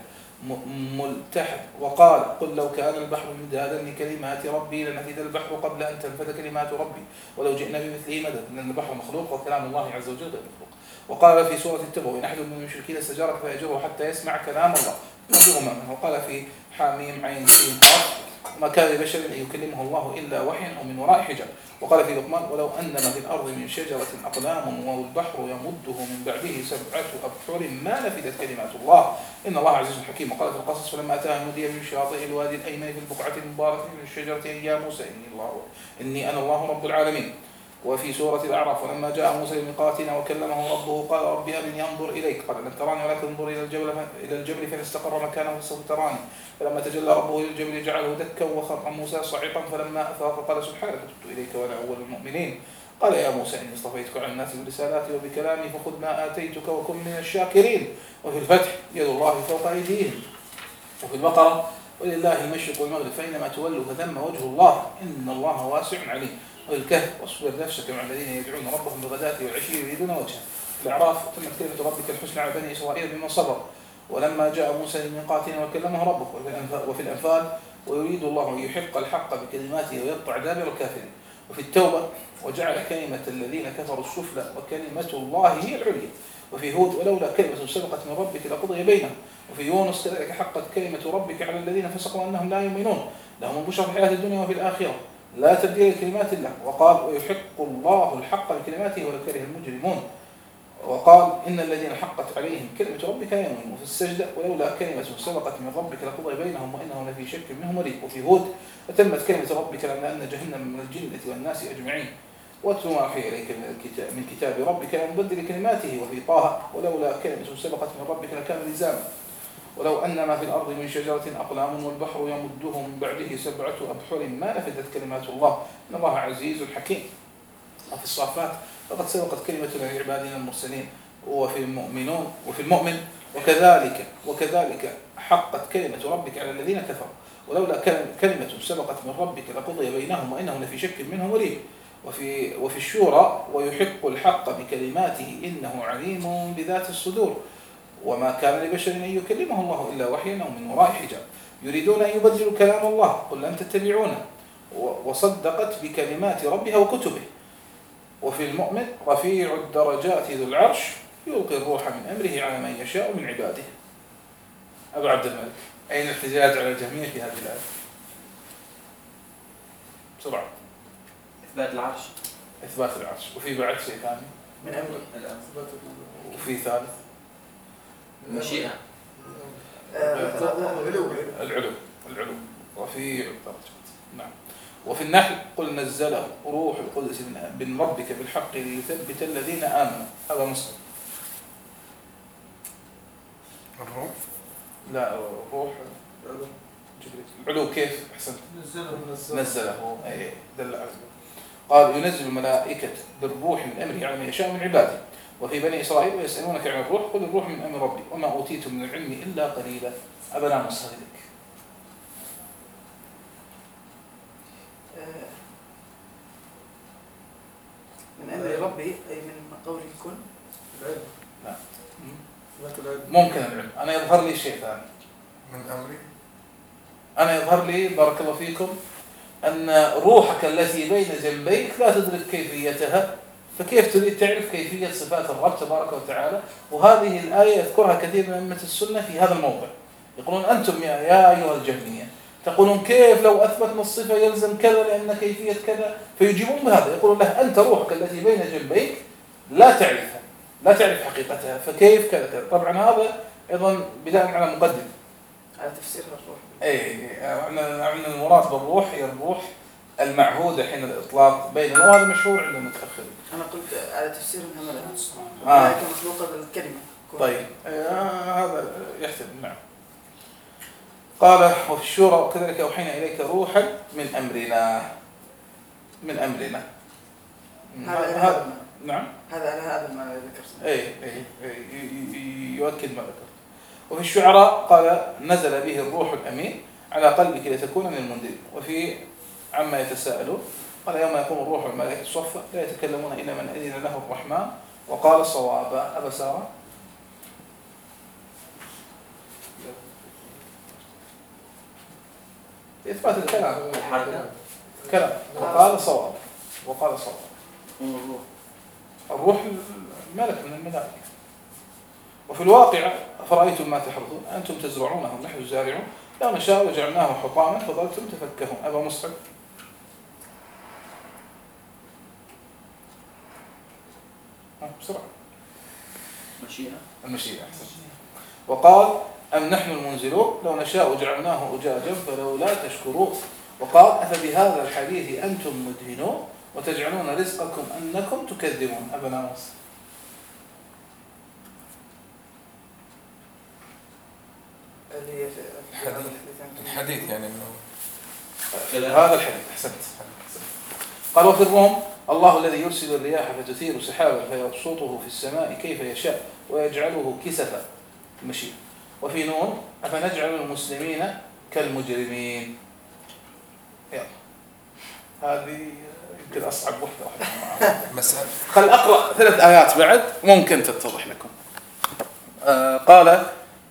ملتحد. وقال قل لو كان البحر مدادا لكلمات ربي لنفد البحر قبل أن تنفد كلمات ربي ولو جئنا بمثله مدد لأن البحر مخلوق وكلام الله عز وجل غير مخلوق. وقال في سورة التوبة وإن أحد من المشركين استجارك فأجره حتى يسمع كلام الله يبلغ منه. وقال في حاميم عين سين قاف ما كان لبشر أن يكلمه الله إلا وحي أو من وراء حجاب. وقال في لقمان ولو أن ما في الأرض من شجرة أقلام والبحر يمده من بعده سبعة أبحر ما نفدت كلمات الله إن الله عزيز حكيم. وقال في القصص فلما أتاها نودي من شاطئ الوادي الأيمن في البقعة المباركة من الشجرة يا موسى إني, الله إني أنا الله رب العالمين. وفي سورة الأعراف ولما جاء موسى لميقاتنا وكلمه ربه قال رب أرني أنظر إليك قال لن تراني ولكن انظر إلى الجبل إلى الجبل فإن استقر مكانه فسوف تراني. فلما تجلى ربه إلى الجبل جعله دكا وخر موسى صعقا فلما أفاق قال سبحانك تبت إليك وأنا أول المؤمنين. قال يا موسى إني اصطفيتك على الناس برسالاتي وبكلامي فخذ ما آتيتك وكن من الشاكرين. وفي الفتح يد الله فوق أيديهم. وفي البقرة ولله المشرق والمغرب فإنما تولوا فثم وجه الله إن الله واسع عليم. والكهف واصبر نفسك مع الذين يدعون ربهم بالغداة والعشي يريدون وجهه. الأعراف تمت كلمة ربك الحسنى على بني إسرائيل بما صبر. ولما جاء موسى لميقاتنا وكلمه ربه. وفي الأنفال ويريد الله أن يحق الحق بكلماته ويقطع دابر الكافرين. وفي التوبة وجعل كلمة الذين كفروا السفلى وكلمة الله هي العليا. وفي هود ولولا كلمة سبقت من ربك لقضي بينهم. وفي يونس كذلك حقت كلمة ربك على الذين فسقوا أنهم لا يؤمنون لهم البشرى في الحياة الدنيا وفي الآخرة لا تبديل لكلمات الله. وقال ويحق الله الحق بكلماته ولو كره المجرمون. وقال إن الذين حقت عليهم كلمة ربك لا يؤمنون. في السجدة ولولا كلمة سبقت من ربك لقضي بينهم وإنهم لفي شك منه مريب. وفي هود وتمت كلمة ربك لأن جهنم من الجنة والناس أجمعين. واتل ما أوحي إليك من كتاب ربك لا مبدل كلماته. وفي طه ولولا كلمة سبقت من ربك لكان لزاما. ولو أن ما في الأرض من شجرة أقلام والبحر يمده من بعده سبعة أبحر ما نفدت كلمات الله إن الله عزيز حكيم. وفي الصافات فقد سبقت كلمتنا لعبادنا المرسلين. وفي المؤمنون وفي المؤمن وكذلك وكذلك حقت كلمة ربك على الذين كفروا ولولا كلمة سبقت من ربك لقضي بينهم وإنهم لفي شك منه مريب. وفي وفي الشورى ويحق الحق بكلماته إنه عليم بذات الصدور. وما كان لبشر أن يكلمه الله إلا وحيا أو من وراء حجاب يريدون أن يبدلوا كلام الله قل لن تتبعونا. وصدقت بكلمات ربها وكتبه. وفي المؤمن رفيع الدرجات ذو العرش يلقي الروح من أمره على من يشاء من عباده. أبو عبد الملك أين الاحتجاج على الجهمية في هذه الآية؟ بسرعة. إثبات العرش. إثبات العرش. وفي بعد شيء ثاني من أمره. وفي ثالث مشيئة. العلو العلو العلو وفي نعم. وفي النحل قل نزله روح القدس من ربك بالحق ليثبت الذين آمنوا. هذا مسلم. الروح لا الروح جبريل. العلو كيف أحسنت نزله نزله أي دل على. قال ينزل الملائكة بالروح من أمره على من يشاء من عباده. وفي بني إسرائيل ويسألونك عن الروح قل الروح من أمر ربي وما أوتيتم من العلم إلا قليلا. أبنا مصهدك من أمر ربي أي من قول كن. العلم. لا. العلم. ممكن العلم. أنا يظهر لي شيء ثاني. من أمري. أنا يظهر لي بارك الله فيكم أن روحك التي بين جنبيك لا تدرك كيفيتها، فكيف تريد تعرف كيفية صفات الرب تبارك وتعالى؟ وهذه الآية يذكرها كثير من أئمة السنة في هذا الموضع. يقولون أنتم يا, يا أيها الجهمية تقولون كيف لو أثبتنا الصفة يلزم كذا لأن كيفية كذا، فيجيبون بهذا. يقولون له أنت روحك التي بين جنبيك لا تعرفها، لا تعرف حقيقتها، فكيف كذا كذا. طبعا هذا أيضا بناء على مقدم على تفسير الروح. اي عندنا المراد بالروح هي الروح المعهودة حين الإطلاق بيننا، وهذا مشهور عند المتأخرين. أنا قلت على تفسير هملة آه. لكن مخلوقة بالكلمة. طيب آه هذا يحتمل. نعم. قال وفي الشورى وكذلك أوحينا إليك روحا من أمرنا من أمرنا. هذا هذا نعم هذا على هذا ما ذكرت. اي اي يؤكد ما ذكرت. وفي الشعراء قال نزل به الروح الأمين على قلبك لتكون من المنذرين. وفي عما يتساءلون قال يوم يقوم الروح والملائكة صفا لا يتكلمون إلا من أذن له الرحمن وقال صوابا. أبا سارة إثبات الكلام كلام وقال صواب وقال صواب. الروح الملك من الملائكة. وفي الواقع أفرأيتم ما تحرثون أنتم تزرعونه نحن الزارعون لا نشاء وجعلناه حطاما فظلتم تفكهون. أبا مصعب بسرعة. مشيئة. المشيئة أحسن. وقال أم نحن المنزلون لو نشاء وجعلناه أجاجا فلولا تشكرون. وقال أفبهذا الحديث أنتم مدهنون وتجعلون رزقكم أنكم تكذبون. أبا ناصر الحديث الحديث يعني منه هذا الحديث. أحسنت. قال وفي الروم الله الذي يرسل الرياح فتثير سحابا فيبسطه في السماء كيف يشاء ويجعله كسفا. المشيئة. وفي نون أفنجعل المسلمين كالمجرمين. يلا هذه يمكن أصعب وحدة واحدة. مسألة. خل أقرأ ثلاث آيات بعد ممكن تتضح لكم. آه قال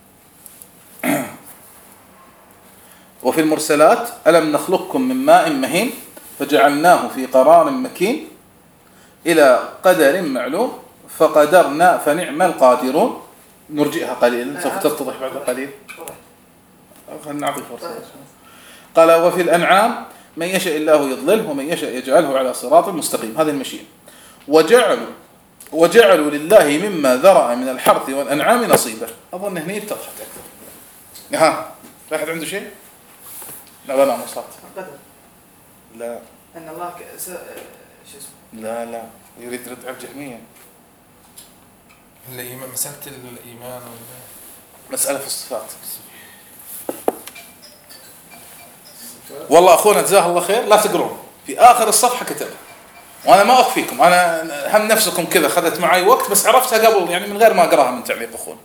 وفي المرسلات ألم نخلقكم من ماء مهين فجعلناه في قرار مكين إلى قدر معلوم فقدرنا فنعم القادرون. نرجئها قليلا سوف تتضح بعد قليل. فلنعطي فرصة. قال وفي الأنعام من يشاء الله يضلله ومن يشاء يجعله على صراط مستقيم. هذه المشيئة. وجعلوا وجعلوا لله مما ذرأ من الحرث والأنعام نصيبا. أظن هنا اتضحت أكثر. ها لا أحد عنده شيء؟ لا لا مصات. القدر. لا. أن الله ك... س... شو اسمه؟ لا لا يريد يرد على الجهمية. الإيمان مسألة الإيمان ولا مسألة في الصفات. والله أخونا جزاه الله خير لا تقرون في آخر الصفحة كتب وأنا ما أخفيكم أنا هم نفسكم كذا خذت معي وقت بس عرفتها قبل يعني من غير ما أقرأها من تعليق أخونا.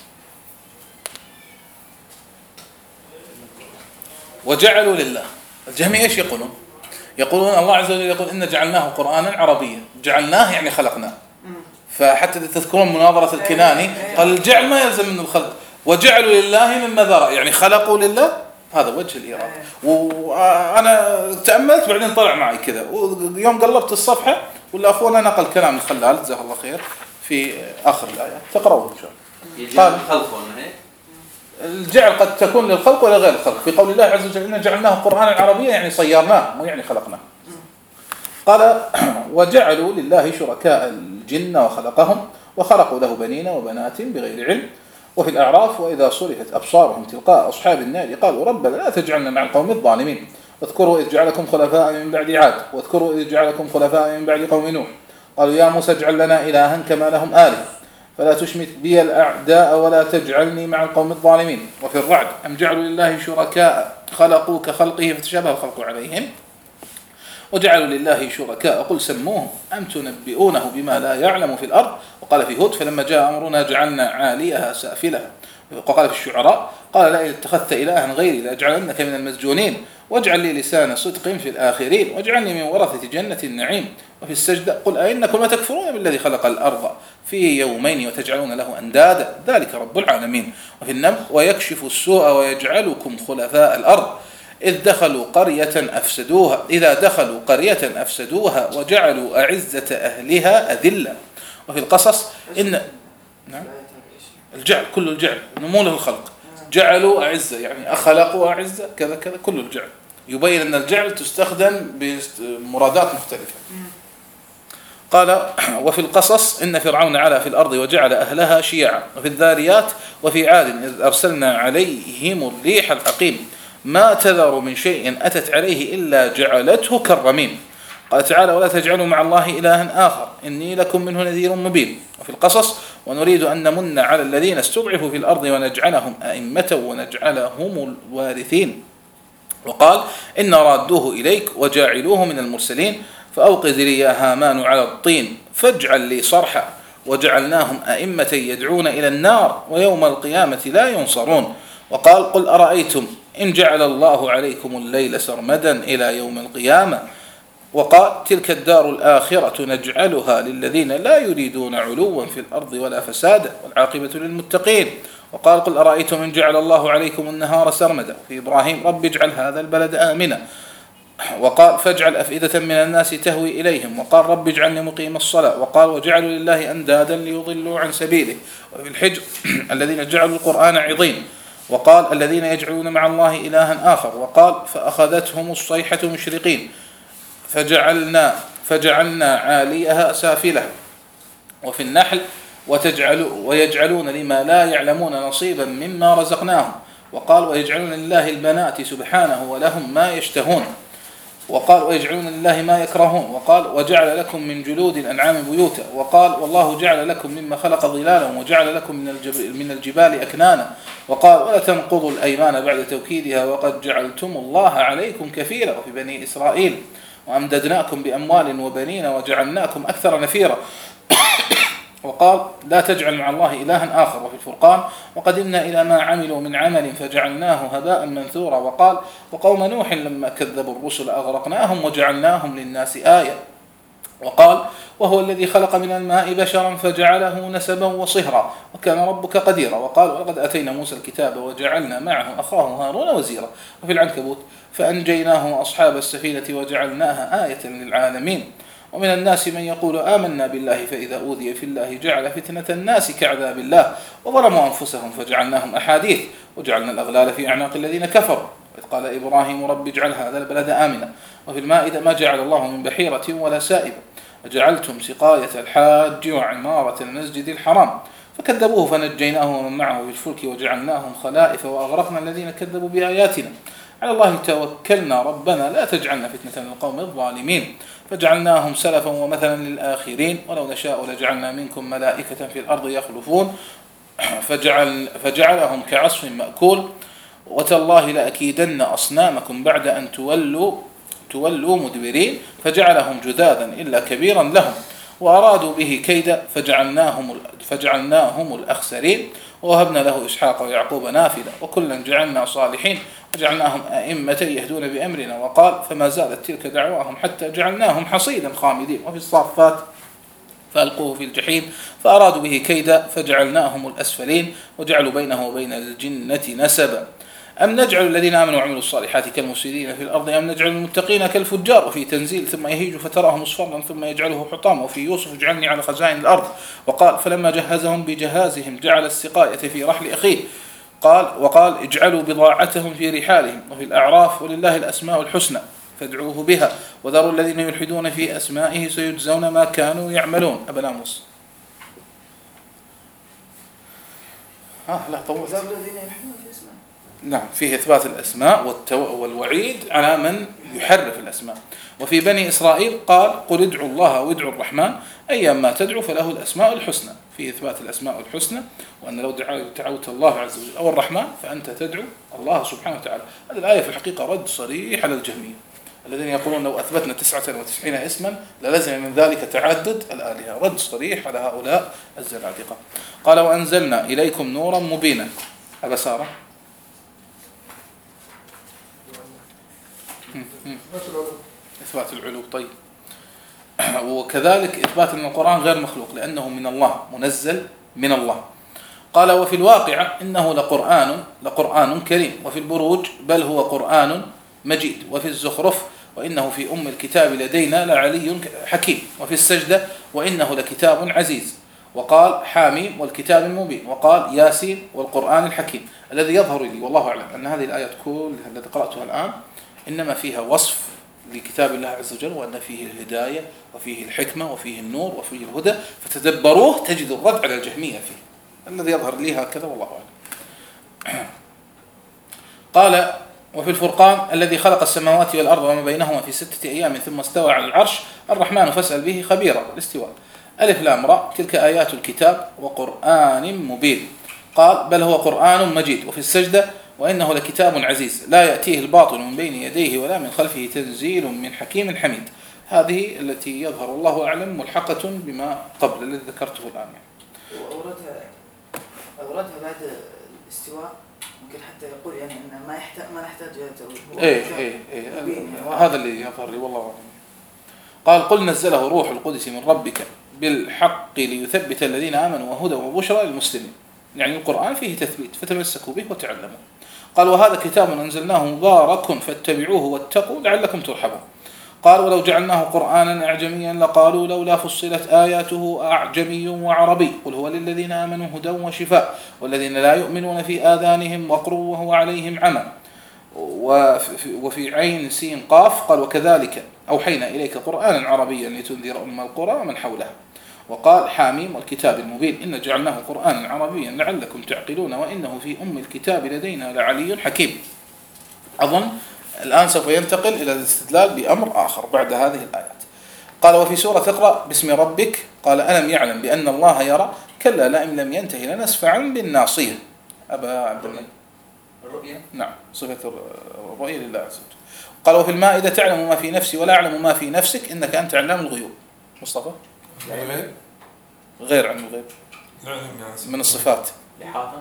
وجعلوا لله. الجهمية إيش يقولون؟ يقولون الله عز وجل يقول إن جعلناه قرآنا عربيا. جعلناه يعني خلقناه. فحتى تذكرون مناظرة الكناني قال الجعل ما يلزم من الخلق. وجعلوا لله مما ذرأ يعني خلقوا لله. هذا وجه الإيراد. وأنا تأملت بعدين طلع معي كذا ويوم قلبت الصفحة ولا أخونا نقل كلام الخلال جزاه الله خير في آخر الآية تقرأوه إن شاء الله. قال خلقه هيك. الجعل قد تكون للخلق ولا غير الخلق. في قول الله عز وجل إن جعلناه قرآنا عربيا يعني صيرناه مو يعني خلقناه. قال وجعلوا لله شركاء الجن وخلقهم وخلقوا له بنين وبنات بغير علم وفي الأعراف وإذا صرفت أبصارهم تلقاء أصحاب النار قالوا ربنا لا تجعلنا مع القوم الظالمين. واذكروا إذ جعلكم خلفاء من بعد عاد واذكروا إذ جعلكم خلفاء من بعد قوم نوح قالوا يا موسى اجعل لنا إلها كما لهم آلهة فلا تشمت بي الأعداء ولا تجعلني مع القوم الظالمين. وفي الرعد أم جعلوا لله شركاء خلقوا كخلقه فتشابه الخلق عليهم وجعلوا لله شركاء قل سموهم أم تنبئونه بما لا يعلم في الأرض. وقال في هود فلما جاء أمرنا جعلنا عاليها سافلها. وقال في الشعراء قال لئن اتخذت إلها غيري لأجعلنك من المسجونين واجعل لي لسان صدق في الآخرين واجعلني من ورثة جنة النعيم. وفي السجدة قل أئنكم لتكفرون بالذي خلق الأرض في يومين وتجعلون له أندادا ذلك رب العالمين. وفي النمل ويكشف السوء ويجعلكم خلفاء الأرض إذ دخلوا قرية أفسدوها إذا دخلوا قرية أفسدوها وجعلوا أعزة أهلها أذلة. وفي القصص إن نعم الجعل كل الجعل نمو له الخلق جعلوا أعزة يعني أخلقوا أعزة كذا كذا كل الجعل يبين أن الجعل تستخدم بمرادات مختلفة. قال وفي القصص إن فرعون علا في الأرض وجعل أهلها شيعا. وفي الذاريات وفي عاد إذ أرسلنا عليهم الريح العقيم ما تذر من شيء أتت عليه إلا جعلته كالرميم. قال تعالى ولا تجعلوا مع الله إلها آخر إني لكم منه نذير مبين. وفي القصص ونريد أن نمن على الذين استضعفوا في الأرض ونجعلهم أئمة ونجعلهم الوارثين. وقال إن رادوه إليك وجاعلوه من المرسلين فأوقذ لي يا هامان على الطين فاجعل لي صرحا وجعلناهم أئمة يدعون إلى النار ويوم القيامة لا ينصرون. وقال قل أرأيتم إن جعل الله عليكم الليل سرمدا إلى يوم القيامة. وقال تلك الدار الآخرة نجعلها للذين لا يريدون علوا في الأرض ولا فسادا والعاقبة للمتقين. وقال قل أرأيتم إن جعل الله عليكم النهار سرمدا في إبراهيم رب اجعل هذا البلد آمنا. وقال فاجعل أفئدة من الناس تهوي إليهم. وقال رب اجعلني مقيم الصلاة. وقال وجعلوا لله أندادا ليضلوا عن سبيله. وفي الحجر الذين جعلوا القرآن عظيم. وقال الذين يجعلون مع الله إلها آخر. وقال فأخذتهم الصيحة مشرقين فجعلنا فجعلنا عاليها سافلها. وفي النحل وتجعل ويجعلون لما لا يعلمون نصيبا مما رزقناهم. وقال ويجعلون لله البنات سبحانه ولهم ما يشتهون. وقال ويجعلون لله ما يكرهون. وقال وجعل لكم من جلود الأنعام بيوتا. وقال والله جعل لكم مما خلق ظلالا وجعل لكم من الجبال, من الجبال أكنانا. وقال ولا تنقضوا الأيمان بعد توكيدها وقد جعلتم الله عليكم كفيلا. وفي بني إسرائيل وأمددناكم بأموال وبنين وجعلناكم أكثر نفيرا. وقال لا تجعل مع الله إلها آخر. وفي الفرقان وقدمنا إلى ما عملوا من عمل فجعلناه هباء منثورا. وقال وقوم نوح لما كذبوا الرسل أغرقناهم وجعلناهم للناس آية. وقال وهو الذي خلق من الماء بشرا فجعله نسبا وصهرا وكان ربك قديرا. وقال ولقد أتينا موسى الكتاب وجعلنا معه أخاه هارون وزيرا. وفي العنكبوت فأنجيناه وأصحاب السفينة وجعلناها آية للعالمين. ومن الناس من يقول آمنا بالله فإذا أوذي في الله جعل فتنة الناس كعذاب الله وظلموا أنفسهم فجعلناهم أحاديث وجعلنا الأغلال في أعناق الذين كفروا. إذ قال إبراهيم رب اجعل هذا البلد آمنا. وفي المائدة ما جعل الله من بحيرة ولا سائبة أجعلتم سقاية الحاج وعمارة المسجد الحرام فكذبوه فنجيناه ومن معه في الفلك وجعلناهم خلائف وأغرقنا الذين كذبوا بآياتنا. على الله توكلنا ربنا لا تجعلنا فتنة للقوم الظالمين فجعلناهم سلفا ومثلا للآخرين ولو نشاء لجعلنا منكم ملائكة في الأرض يخلفون فجعل فجعلهم كعصف مأكول وتالله لأكيدن أصنامكم بعد أن تولوا تولوا مدبرين فجعلهم جذاذا إلا كبيرا لهم وأرادوا به كيدا فجعلناهم فجعلناهم الأخسرين ووهبنا له إسحاق ويعقوب نافلة وكلا جعلنا صالحين وجعلناهم أئمة يهدون بأمرنا. وقال فما زالت تلك دعواهم حتى جعلناهم حصيدا خامدين. وفي الصافات فألقوه في الجحيم فأرادوا به كيدا فجعلناهم الأسفلين وجعلوا بينه وبين الجنة نسبا. أم نجعل الذين آمنوا وعملوا الصالحات كالمفسدين في الأرض أم نجعل المتقين كالفجار. وفي تنزيل ثم يهيج فتراه مصفرا ثم يجعله حطاما. وفي يوسف اجعلني على خزائن الأرض. وقال فلما جهزهم بجهازهم جعل السقاية في رحل أخيه. قال وقال اجعلوا بضاعتهم في رحالهم. وفي الأعراف ولله الأسماء الحسنى فادعوه بها وذروا الذين يلحدون في أسمائه سيجزون ما كانوا يعملون. أبا ناموس ها لا طولت. وذاب الذين يلحدون في اسمه. نعم، فيه إثبات الأسماء والتو... والوعيد على من يحرف الأسماء. وفي بني إسرائيل قال قل ادعوا الله وادعوا الرحمن أيما تدعوا فله الأسماء الحسنى، في إثبات الأسماء الحسنى، وأن لو دعوت الله عز وجل أو الرحمن فأنت تدعو الله سبحانه وتعالى. هذه الآية في الحقيقة رد صريح على الجهمية الذين يقولون لو أثبتنا تسعة وتسعين اسما للزم من ذلك تعدد الآلهة، رد صريح على هؤلاء الزنادقة. قال وأنزلنا إليكم نورا مبينا. أبا سارة إثبات العلو. طيب، وكذلك إثبات أن القرآن غير مخلوق لأنه من الله، منزل من الله. قال وفي الواقع إنه لقرآن لقرآن كريم، وفي البروج بل هو قرآن مجيد، وفي الزخرف وإنه في أم الكتاب لدينا لعلي حكيم، وفي السجدة وإنه لكتاب عزيز، وقال حاميم والكتاب المبين، وقال ياسين والقرآن الحكيم. الذي يظهر لي والله أعلم أن هذه الآيات كلها التي قرأتها الآن إنما فيها وصف لكتاب الله عز وجل، وأن فيه الهداية وفيه الحكمة وفيه النور وفيه الهدى، فتدبروه تجد الرد على الجهمية فيه. الذي يظهر لي هكذا والله أعلم. قال وفي الفرقان الذي خلق السماوات والأرض وما بينهما في ستة أيام ثم استوى على العرش الرحمن فاسأل به خبيرا. الاستواء ألف لام راء تلك آيات الكتاب وقرآن مبين. قال بل هو قرآن مجيد. وفي السجدة وإنه لكتاب عزيز لا يأتيه الباطل من بين يديه ولا من خلفه تنزيل من حكيم حميد. هذه التي يظهر الله أعلم ملحقة بما قبل الذي ذكرته الآن. وأوردها أوردها بعد الاستواء، ممكن حتى يقول يعني إن ما يحتاج ما نحتاج إلى تأويل. إيه إيه إيه هذا اللي يظهر لي والله أعلم. قال قل نزله روح القدس من ربك بالحق ليثبت الذين آمنوا وهدى وبشرى للمسلمين. يعني القرآن فيه تثبيت فتمسكوا به وتعلموا. قال وهذا كتاب أنزلناه مبارك فاتبعوه واتقوا لعلكم ترحمون. قال ولو جعلناه قرآنا أعجميا لقالوا لولا فصلت آياته أعجمي وعربي قل هو للذين آمنوا هدى وشفاء والذين لا يؤمنون في آذانهم وقر وهو عليهم عمى. وفي عين سين قاف قال وكذلك أوحينا إليك قرآنا عربيا لتنذر أم القرى ومن حولها. وقال حاميم والكتاب المبين إن جعلناه قرآنا عربيا لعلكم تعقلون وإنه في أم الكتاب لدينا لعلي حكيم. أظن الآن سوف ينتقل إلى الاستدلال بأمر آخر بعد هذه الآيات. قال وفي سورة اقرأ باسم ربك قال ألم يعلم بأن الله يرى كلا لئن لم ينتهي لنسفعا بالناصية. أبا عبد الله الرؤية نعم صفة الرؤية لله عز وجل. قال وفي المائدة تعلم ما في نفسي ولا أعلم ما في نفسك إنك أنت علام الغيوب. مصطفى الغيب غير عن الغيب من الصفات. لحاظة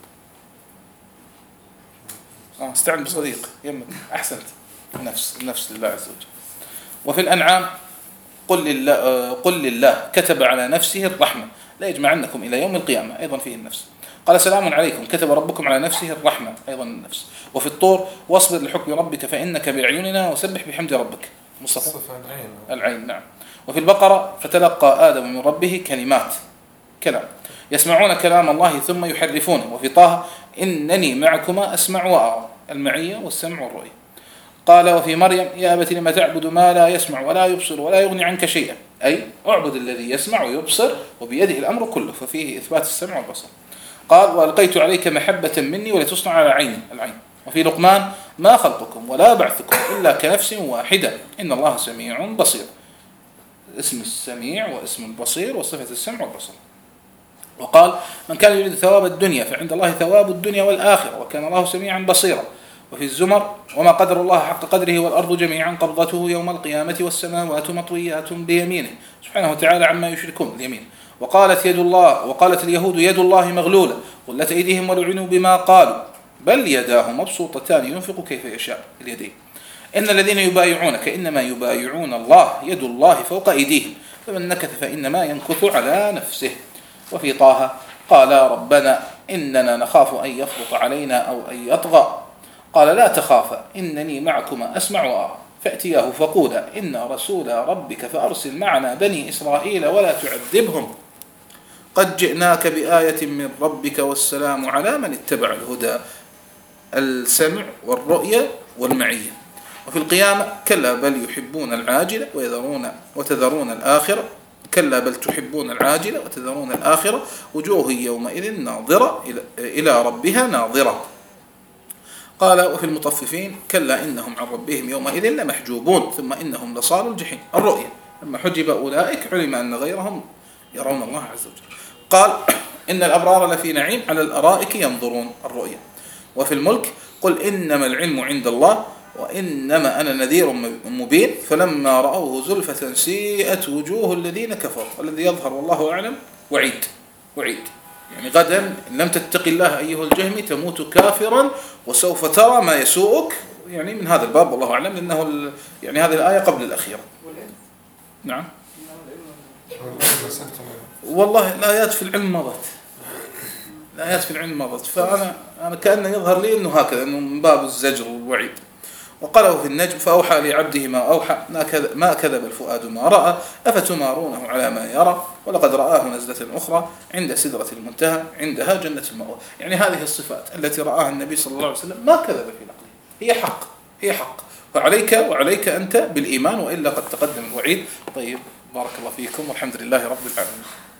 آه استعن بصديق يمك أحسنت. نفس النفس لله عز وجل. وفي الأنعام قل لله, قل لله كتب على نفسه الرحمة لا يجمعنكم إلى يوم القيامة أيضا فيه النفس. قال سلام عليكم كتب ربكم على نفسه الرحمة أيضا النفس. وفي الطور واصبر لحكم ربك فإنك بأعيننا وسبح بحمد ربك. مصطفى العين. العين نعم. وفي البقرة فتلقى آدم من ربه كلمات كلام يسمعون كلام الله ثم يحرفونه. وفي طه إنني معكما أسمع وأرى المعية والسمع والرؤية. قال وفي مريم يا أبت لما تعبد ما لا يسمع ولا يبصر ولا يغني عنك شيئا أي اعبد الذي يسمع ويبصر وبيده الأمر كله ففيه إثبات السمع والبصر. قال وألقيت عليك محبة مني ولتصنع على عيني العين. وفي لقمان ما خلقكم ولا بعثكم إلا كنفس واحدة إن الله سميع بصير. اسم السميع واسم البصير وصفة السمع والبصر. وقال من كان يريد ثواب الدنيا فعند الله ثواب الدنيا والآخرة وكان الله سميعا بصيرا. وفي الزمر وما قدر الله حق قدره والأرض جميعا قبضته يوم القيامة والسماوات مطويات بيمينه سبحانه وتعالى عما يشركون اليمين. وقالت يد الله وقالت اليهود يد الله مغلولة قلت أيديهم ولعنوا بما قالوا بل يداه مبسوطتان ينفق كيف يشاء اليدين. إن الذين يبايعونك إنما يبايعون الله يد الله فوق أيديهم فمن نكث فإنما ينكث على نفسه. وفي طه قال ربنا إننا نخاف أن يفرط علينا أو أن يطغى قال لا تخافا إنني معكما أسمع وأرى فأتياه فقولا إن رسول ربك فأرسل معنا بني إسرائيل ولا تعذبهم قد جئناك بآية من ربك والسلام على من اتبع الهدى. السمع والرؤية والمعية. وفي القيامة كلا بل يحبون العاجلة ويذرون وتذرون الآخرة كلا بل تحبون العاجلة وتذرون الآخرة وجوه يومئذ ناظرة إلى ربها ناظرة. قال وفي المطففين كلا إنهم عن ربهم يومئذ لمحجوبون ثم إنهم لصالوا الجحيم. الرؤية لما حجب أولئك علم أن غيرهم يرون الله عز وجل. قال إن الأبرار لفي نعيم على الأرائك ينظرون. الرؤية. وفي الملك قل إنما العلم عند الله وإنما أنا نذير مبين فلما رأوه زلفة سيئت وجوه الذين كفروا. الذي يظهر والله أعلم وعيد وعيد يعني غدا إن لم تتق الله أيها الجهمي تموت كافرا وسوف ترى ما يسوءك يعني من هذا الباب والله أعلم لأنه يعني هذه الآية قبل الأخيرة. نعم والله الآيات في العلم مضت الآيات في العلم مضت فأنا أنا كأنه يظهر لي أنه هكذا أنه من باب الزجر والوعيد. وقاله في النجم فأوحى لعبده ما أوحى ما كذب الفؤاد ما رأى أفتمارونه على ما يرى ولقد رآه نزلة أخرى عند سدرة المنتهى عندها جنة المأوى. يعني هذه الصفات التي رآها النبي صلى الله عليه وسلم ما كذب في نقله هي حق هي حق فعليك وعليك أنت بالإيمان وإلا قد تقدم الوعيد. طيب بارك الله فيكم والحمد لله رب العالمين.